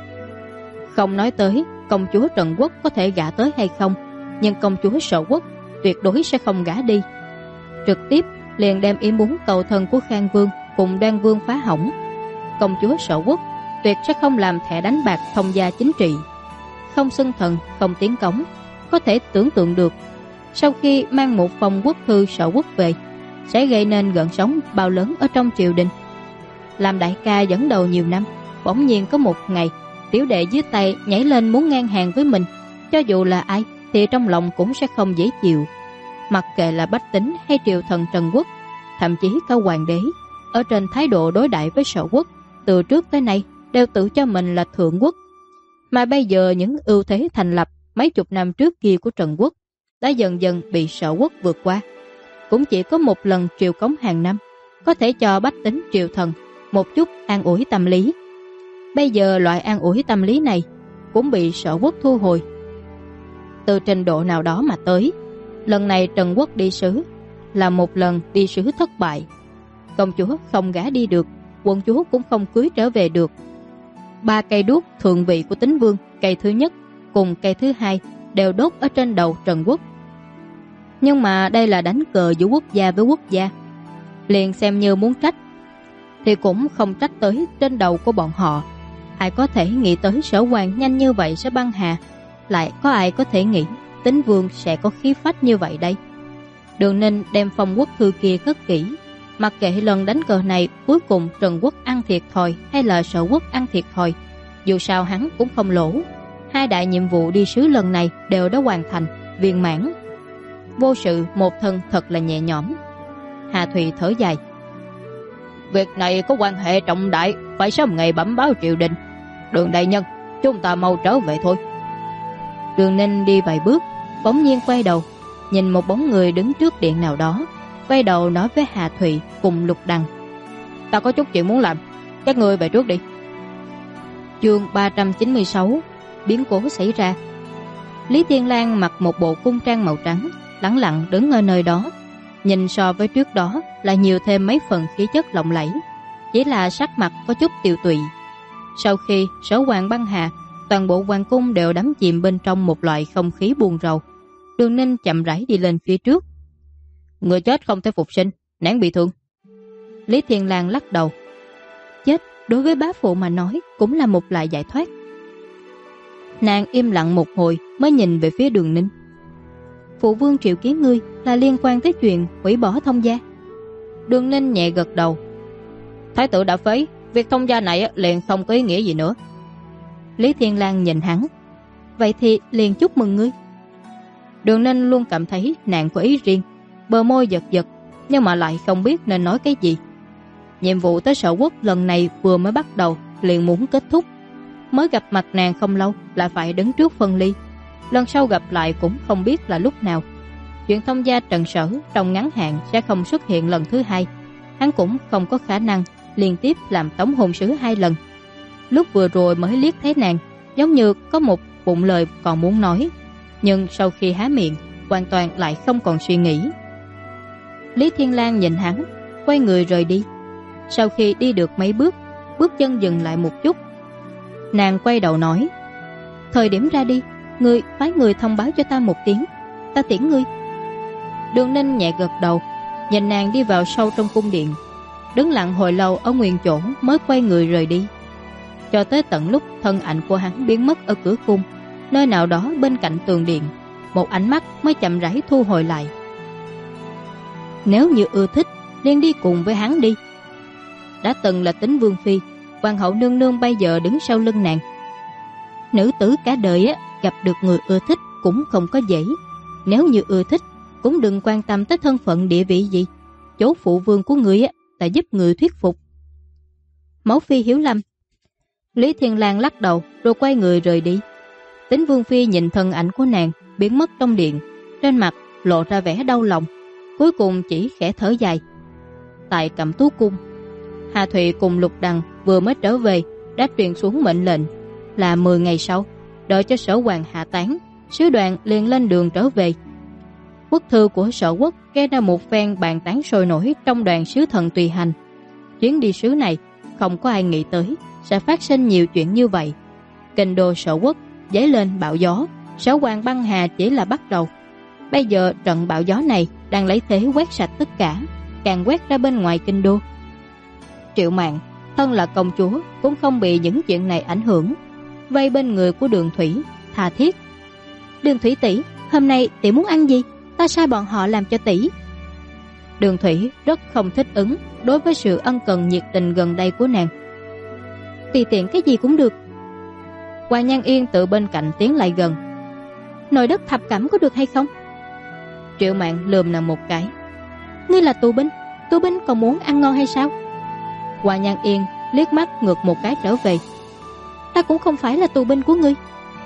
Không nói tới công chúa Trần Quốc có thể gả tới hay không, nhưng công chúa Sở quốc tuyệt đối sẽ không gả đi. Trực tiếp liền đem ý muốn cầu thần của Khang Vương cùng Đoan Vương phá hỏng. Công chúa Sở quốc tuyệt sẽ không làm thẻ đánh bạc thông gia chính trị, không xưng thần, không tiến cống. Có thể tưởng tượng được, sau khi mang một phong quốc thư Sở quốc về, sẽ gây nên gợn sóng bao lớn ở trong triều đình. Làm đại ca dẫn đầu nhiều năm, bỗng nhiên có một ngày tiểu đệ dưới tay nhảy lên muốn ngang hàng với mình, cho dù là ai thì trong lòng cũng sẽ không dễ chịu. Mặc kệ là bách tính hay triều thần Trần Quốc, thậm chí cả hoàng đế, ở trên thái độ đối đãi với Sở quốc từ trước tới nay đều tự cho mình là thượng quốc. Mà bây giờ những ưu thế thành lập mấy chục năm trước kia của Trần Quốc đã dần dần bị Sở quốc vượt qua. Cũng chỉ có một lần triều cống hàng năm có thể cho bách tính triều thần một chút an ủi tâm lý. Bây giờ loại an ủi tâm lý này cũng bị Sở quốc thu hồi. Từ trình độ nào đó mà tới, lần này Trần Quốc đi sứ là một lần đi sứ thất bại. Công chúa không gả đi được, quận chúa cũng không cưới trở về được. 3 cây đuốc thượng vị của Tín Vương, cây thứ nhất cùng cây thứ hai đều đốt ở trên đầu Trần Quốc. Nhưng mà đây là đánh cờ giữa quốc gia với quốc gia, liền xem như muốn trách thì cũng không trách tới trên đầu của bọn họ. Ai có thể nghĩ tới Sở Hoàng nhanh như vậy sẽ băng hà, lại có ai có thể nghĩ Tín Vương sẽ có khí phách như vậy đây. Đường Ninh đem phong quốc thư kia cất kỹ, mặc kệ lần đánh cờ này cuối cùng Trần Quốc ăn thiệt thòi hay là Sở Quốc ăn thiệt thòi, dù sao hắn cũng không lỗ. Hai đại nhiệm vụ đi sứ lần này đều đã hoàn thành, viên mãn. Vô sự một thân thật là nhẹ nhõm. Hà Thụy thở dài. Việc này có quan hệ trọng đại, phải sớm ngày bẩm báo triều đình. Đường đại nhân, chúng ta mau trở về thôi. Đường Ninh đi vài bước, bỗng nhiên quay đầu, nhìn một bóng người đứng trước điện nào đó, quay đầu nói với Hà Thụy cùng Lục Đằng. Ta có chút chuyện muốn làm, các ngươi về trước đi. Chương 396, biến cố xảy ra. Lý Thiên Lang mặc một bộ cung trang màu trắng, lẳng lặng đứng ở nơi đó, nhìn so với trước đó là nhiều thêm mấy phần khí chất lộng lẫy, chỉ là sắc mặt có chút tiều tụy. Sau khi Sở Hoàng băng hà, toàn bộ hoàng cung đều đắm chìm bên trong một loại không khí buồn rầu. Đường Ninh chậm rãi đi lên phía trước. Người chết không thể phục sinh, nén bị thương. Lý Thiên Lang lắc đầu. Chết đối với bá phụ mà nói cũng là một loại giải thoát. Nàng im lặng một hồi mới nhìn về phía Đường Ninh. Phụ vương triệu kiến ngươi là liên quan tới chuyện hủy bỏ thông gia. Đường Ninh nhẹ gật đầu. Thái tử đã phế, việc thông gia này liền không có ý nghĩa gì nữa. Lý Thiên Lang nhìn hắn. Vậy thì liền chúc mừng ngươi. Đường Ninh luôn cảm thấy nàng có ý riêng, bờ môi giật giật, nhưng mà lại không biết nên nói cái gì. Nhiệm vụ tới Sở Quốc lần này vừa mới bắt đầu liền muốn kết thúc. Mới gặp mặt nàng không lâu lại phải đứng trước phân ly. Lần sau gặp lại cũng không biết là lúc nào. Chuyện thông gia Trần Sở trong ngắn hạn sẽ không xuất hiện lần thứ hai. Hắn cũng không có khả năng liên tiếp làm tống hôn sứ 2 lần. Lúc vừa rồi mới liếc thấy nàng, giống như có một bụng lời còn muốn nói, nhưng sau khi há miệng hoàn toàn lại không còn suy nghĩ. Lý Thiên Lang nhìn hắn, quay người rời đi. Sau khi đi được mấy bước, bước chân dừng lại một chút. Nàng quay đầu nói, thời điểm ra đi, ngươi phái người thông báo cho ta một tiếng, ta tiễn ngươi. Đường Ninh nhẹ gật đầu, nhìn nàng đi vào sâu trong cung điện, đứng lặng hồi lâu ở nguyên chỗ mới quay người rời đi. Cho tới tận lúc thân ảnh của hắn biến mất ở cửa cung, nơi nào đó bên cạnh tường điện, một ánh mắt mới chậm rãi thu hồi lại. Nếu như ưa thích, liền đi cùng với hắn đi. Đã từng là Tín Vương phi, hoàng hậu nương nương bây giờ đứng sau lưng nàng. Nữ tử cả đời gặp được người ưa thích cũng không có dễ. Nếu như ưa thích, cũng đừng quan tâm tới thân phận địa vị gì. Chỗ phụ vương của người là giúp người thuyết phục. Mẫu phi hiểu lầm. Lý Thiên Lang lắc đầu rồi quay người rời đi. Tín Vương phi nhìn thân ảnh của nàng biến mất trong điện, trên mặt lộ ra vẻ đau lòng, cuối cùng chỉ khẽ thở dài. Tại Cẩm Tú cung, Hà Thụy cùng Lục Đằng vừa mới trở về đã truyền xuống mệnh lệnh là 10 ngày sau, đợi cho Sở Hoàng hạ tán, sứ đoàn liền lên đường trở về. Quốc thư của Sở Quốc gây ra một phen bàn tán sôi nổi trong đoàn sứ thần tùy hành. Chuyến đi sứ này không có ai nghĩ tới sẽ phát sinh nhiều chuyện như vậy. Kinh đô Sở Quốc dấy lên bão gió, Sở Hoàng băng hà chỉ là bắt đầu. Bây giờ trận bão gió này đang lấy thế quét sạch tất cả, càng quét ra bên ngoài kinh đô. Triệu Mạn thân là công chúa cũng không bị những chuyện này ảnh hưởng, vây bên người của Đường Thủy tha thiết. Đường Thủy tỷ, hôm nay tỷ muốn ăn gì? Ta sai bọn họ làm cho tỷ. Đường Thủy rất không thích ứng đối với sự ân cần nhiệt tình gần đây của nàng. Tùy tiện cái gì cũng được. Hoàng Nhan Yên tự bên cạnh tiến lại gần. Nồi đất thập cẩm có được hay không? Triệu Mạn lườm nàng một cái. Ngươi là tù binh còn muốn ăn ngon hay sao? Hoàng Nhan Yên liếc mắt ngược một cái trở về. Ta cũng không phải là tù binh của ngươi.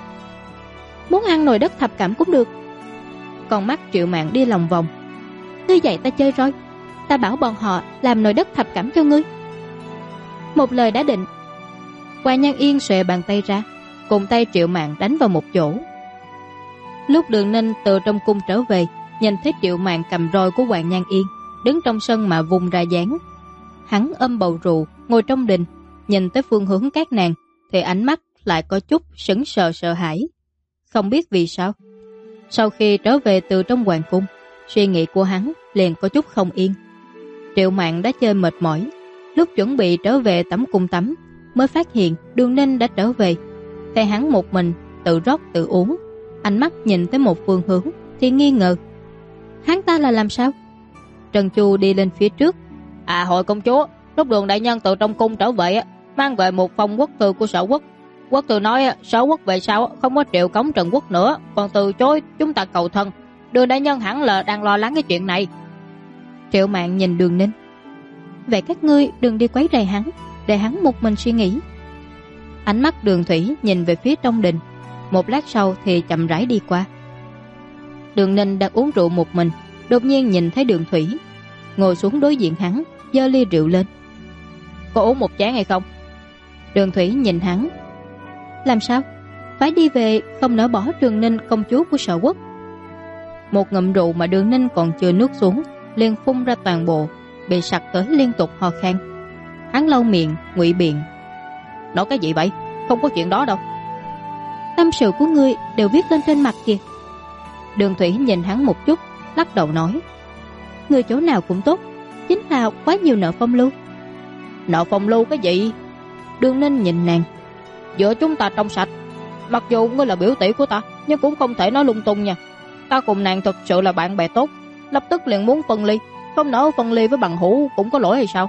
Muốn ăn nồi đất thập cẩm cũng được. Còn mắt Triệu Mạn đi lòng vòng. Ngươi dạy ta chơi rồi, ta bảo bọn họ làm nồi đất thập cẩm cho ngươi. Một lời đã định. Hoàng Nhan Yên xòe bàn tay ra, cùng tay Triệu Mạn đánh vào một chỗ. Lúc Đường Ninh từ trong cung trở về, nhìn thấy Triệu Mạn cầm roi của Hoàng Nhan Yên đứng trong sân mà vùng ra dáng. Hắn ôm bầu rượu ngồi trong đình, nhìn tới phương hướng các nàng thì ánh mắt lại có chút sững sờ sợ hãi. Không biết vì sao, sau khi trở về từ trong hoàng cung, suy nghĩ của hắn liền có chút không yên. Triệu Mạn đã chơi mệt mỏi, lúc chuẩn bị trở về tắm cung tắm, mới phát hiện Đường Ninh đã trở về. Thấy hắn một mình tự rót tự uống, ánh mắt nhìn tới một phương hướng thì nghi ngờ. Hắn ta là làm sao? Trần Chu đi lên phía trước. Hội công chúa, lúc Đường đại nhân từ trong cung trở về mang về một phong quốc thư của Sở Quốc. Quốc thư nói Sở Quốc về sau không có triệu cống Trần Quốc nữa, còn từ chối chúng ta cầu thân. Đường đại nhân hẳn là đang lo lắng cái chuyện này. Triệu Mạn nhìn Đường Ninh. Vậy các ngươi đừng đi quấy rầy hắn, để hắn một mình suy nghĩ. Ánh mắt Đường Thủy nhìn về phía trong đình, một lát sau thì chậm rãi đi qua. Đường Ninh đang uống rượu một mình, đột nhiên nhìn thấy Đường Thủy, ngồi xuống đối diện hắn, giơ ly rượu lên. Có uống một chén hay không? Đường Thủy nhìn hắn. Làm sao? Phải đi về không nỡ bỏ Đường Ninh công chúa của Sở Quốc. Một ngụm rượu mà Đường Ninh còn chưa nuốt xuống liền phun ra toàn bộ, bị sặc tới liên tục ho khan. Hắn lau miệng, ngụy biện. Nói cái gì vậy? Không có chuyện đó đâu. Tâm sự của ngươi đều viết lên trên mặt kìa. Đường Thủy nhìn hắn một chút, lắc đầu nói. Ngươi chỗ nào cũng tốt, chính là quá nhiều nợ phong lưu. Nợ phong lưu cái gì? Đường Ninh nhìn nàng. Giữa chúng ta trong sạch. Mặc dù ngươi là biểu tỷ của ta, nhưng cũng không thể nói lung tung nha. Ta cùng nàng thực sự là bạn bè tốt, lập tức liền muốn phân ly. Không nỡ phân ly với bằng hữu cũng có lỗi hay sao?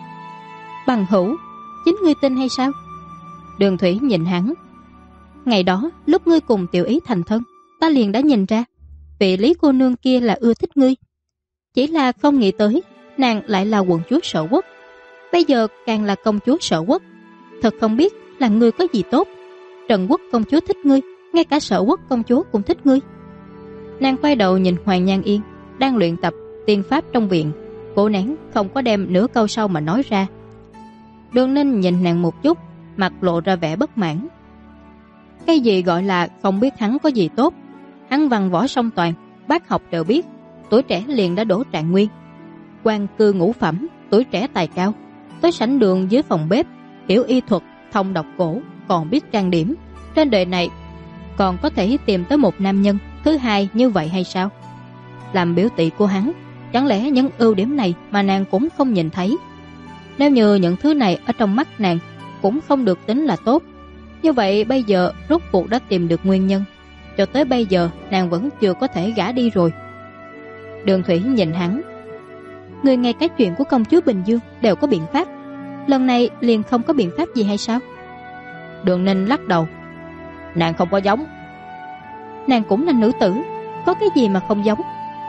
Bằng hữu? Chính ngươi tin hay sao? Đường Thủy nhìn hắn. Ngày đó lúc ngươi cùng Tiểu Ý thành thân, ta liền đã nhìn ra vị Lý cô nương kia là ưa thích ngươi. Chỉ là không nghĩ tới nàng lại là quận chúa Sở Quốc, bây giờ càng là công chúa Sở Quốc. Thật không biết là ngươi có gì tốt. Trần Quốc công chúa thích ngươi, ngay cả Sở Quốc công chúa cũng thích ngươi. Nàng quay đầu nhìn Hoàng Nhan Yên đang luyện tập tiên pháp trong viện, cố nén không có đem nửa câu sau mà nói ra. Đường Ninh nhìn nàng một chút, mặt lộ ra vẻ bất mãn. Cái gì gọi là không biết hắn có gì tốt? Hắn văn võ song toàn, bác học đều biết, tuổi trẻ liền đã đỗ trạng nguyên. Quan cư ngũ phẩm, tuổi trẻ tài cao, tới sảnh đường dưới phòng bếp, hiểu y thuật, thông đọc cổ, còn biết trang điểm. Trên đời này còn có thể tìm tới một nam nhân thứ hai như vậy hay sao? Làm biểu tỷ của hắn, chẳng lẽ những ưu điểm này mà nàng cũng không nhìn thấy? Nếu như những thứ này ở trong mắt nàng cũng không được tính là tốt, như vậy bây giờ rốt cuộc đã tìm được nguyên nhân. Cho tới bây giờ nàng vẫn chưa có thể gả đi rồi. Đường Thủy nhìn hắn. Người ngay cái chuyện của công chúa Bình Dương đều có biện pháp, lần này liền không có biện pháp gì hay sao? Đường Ninh lắc đầu. Nàng không có giống. Nàng cũng là nữ tử, có cái gì mà không giống?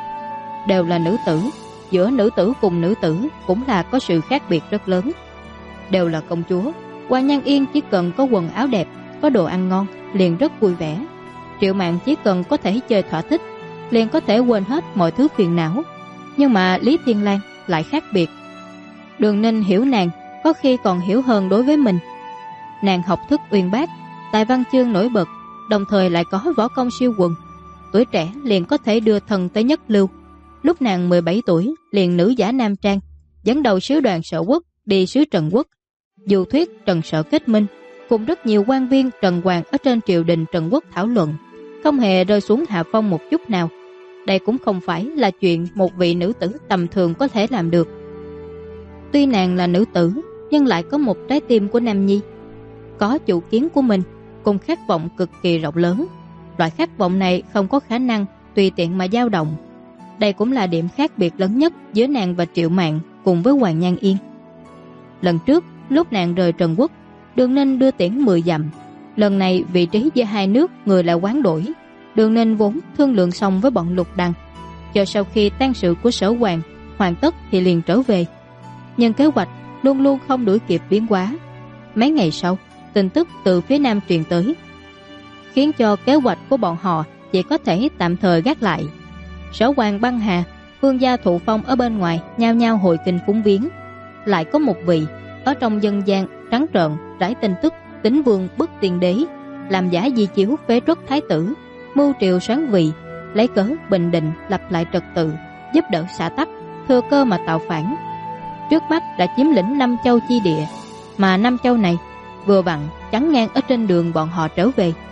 Đều là nữ tử, giữa nữ tử cùng nữ tử cũng là có sự khác biệt rất lớn. Đều là công chúa, Hoàng Nhan Yên chỉ cần có quần áo đẹp, có đồ ăn ngon liền rất vui vẻ. Triệu Mạn chỉ cần có thể chơi thỏa thích liền có thể quên hết mọi thứ phiền não. Nhưng mà Lý Thiên Lang lại khác biệt. Đường Ninh hiểu nàng, có khi còn hiểu hơn đối với mình. Nàng học thức uyên bác, tài văn chương nổi bật, đồng thời lại có võ công siêu quần. Tuổi trẻ liền có thể đưa thần tới nhất lưu. Lúc nàng 17 tuổi liền nữ giả nam trang, dẫn đầu sứ đoàn Sở Quốc đi sứ Trần Quốc. Dù thuyết Trần Sở kết minh, cùng rất nhiều quan viên Trần Hoàng ở trên triều đình Trần Quốc thảo luận, không hề rơi xuống hạ phong một chút nào. Đây cũng không phải là chuyện một vị nữ tử tầm thường có thể làm được. Tuy nàng là nữ tử, nhưng lại có một trái tim của nam nhi, có chủ kiến của mình, cùng khát vọng cực kỳ rộng lớn. Loại khát vọng này không có khả năng tùy tiện mà dao động. Đây cũng là điểm khác biệt lớn nhất giữa nàng và Triệu Mạn cùng với Hoàng Nhan Yên. Lần trước, lúc nàng rời Trần Quốc, Đường Ninh đưa tiễn 10 dặm. Lần này vị trí giữa hai nước người lại hoán đổi. Đường Ninh vốn thương lượng xong với bọn Lục Đằng, chờ sau khi tang sự của Sở Hoàng hoàn tất thì liền trở về. Nhưng kế hoạch luôn luôn không đuổi kịp biến hóa. Mấy ngày sau, tin tức từ phía Nam truyền tới, khiến cho kế hoạch của bọn họ chỉ có thể tạm thời gác lại. Sở Hoàng băng hà, vương gia thụ phong ở bên ngoài nhao nhao hội kinh phúng viếng. Lại có một vị ở trong dân gian trắng trợn rải tin tức Tín Vương bức tiền đế, làm giả di chiếu phế truất thái tử, mưu triều sáng vị, lấy cớ bình định lập lại trật tự, giúp đỡ xã tắc, thừa cơ mà tạo phản. Trước mắt đã chiếm lĩnh 5 châu chi địa, mà 5 châu này vừa vặn chắn ngang ở trên đường bọn họ trở về.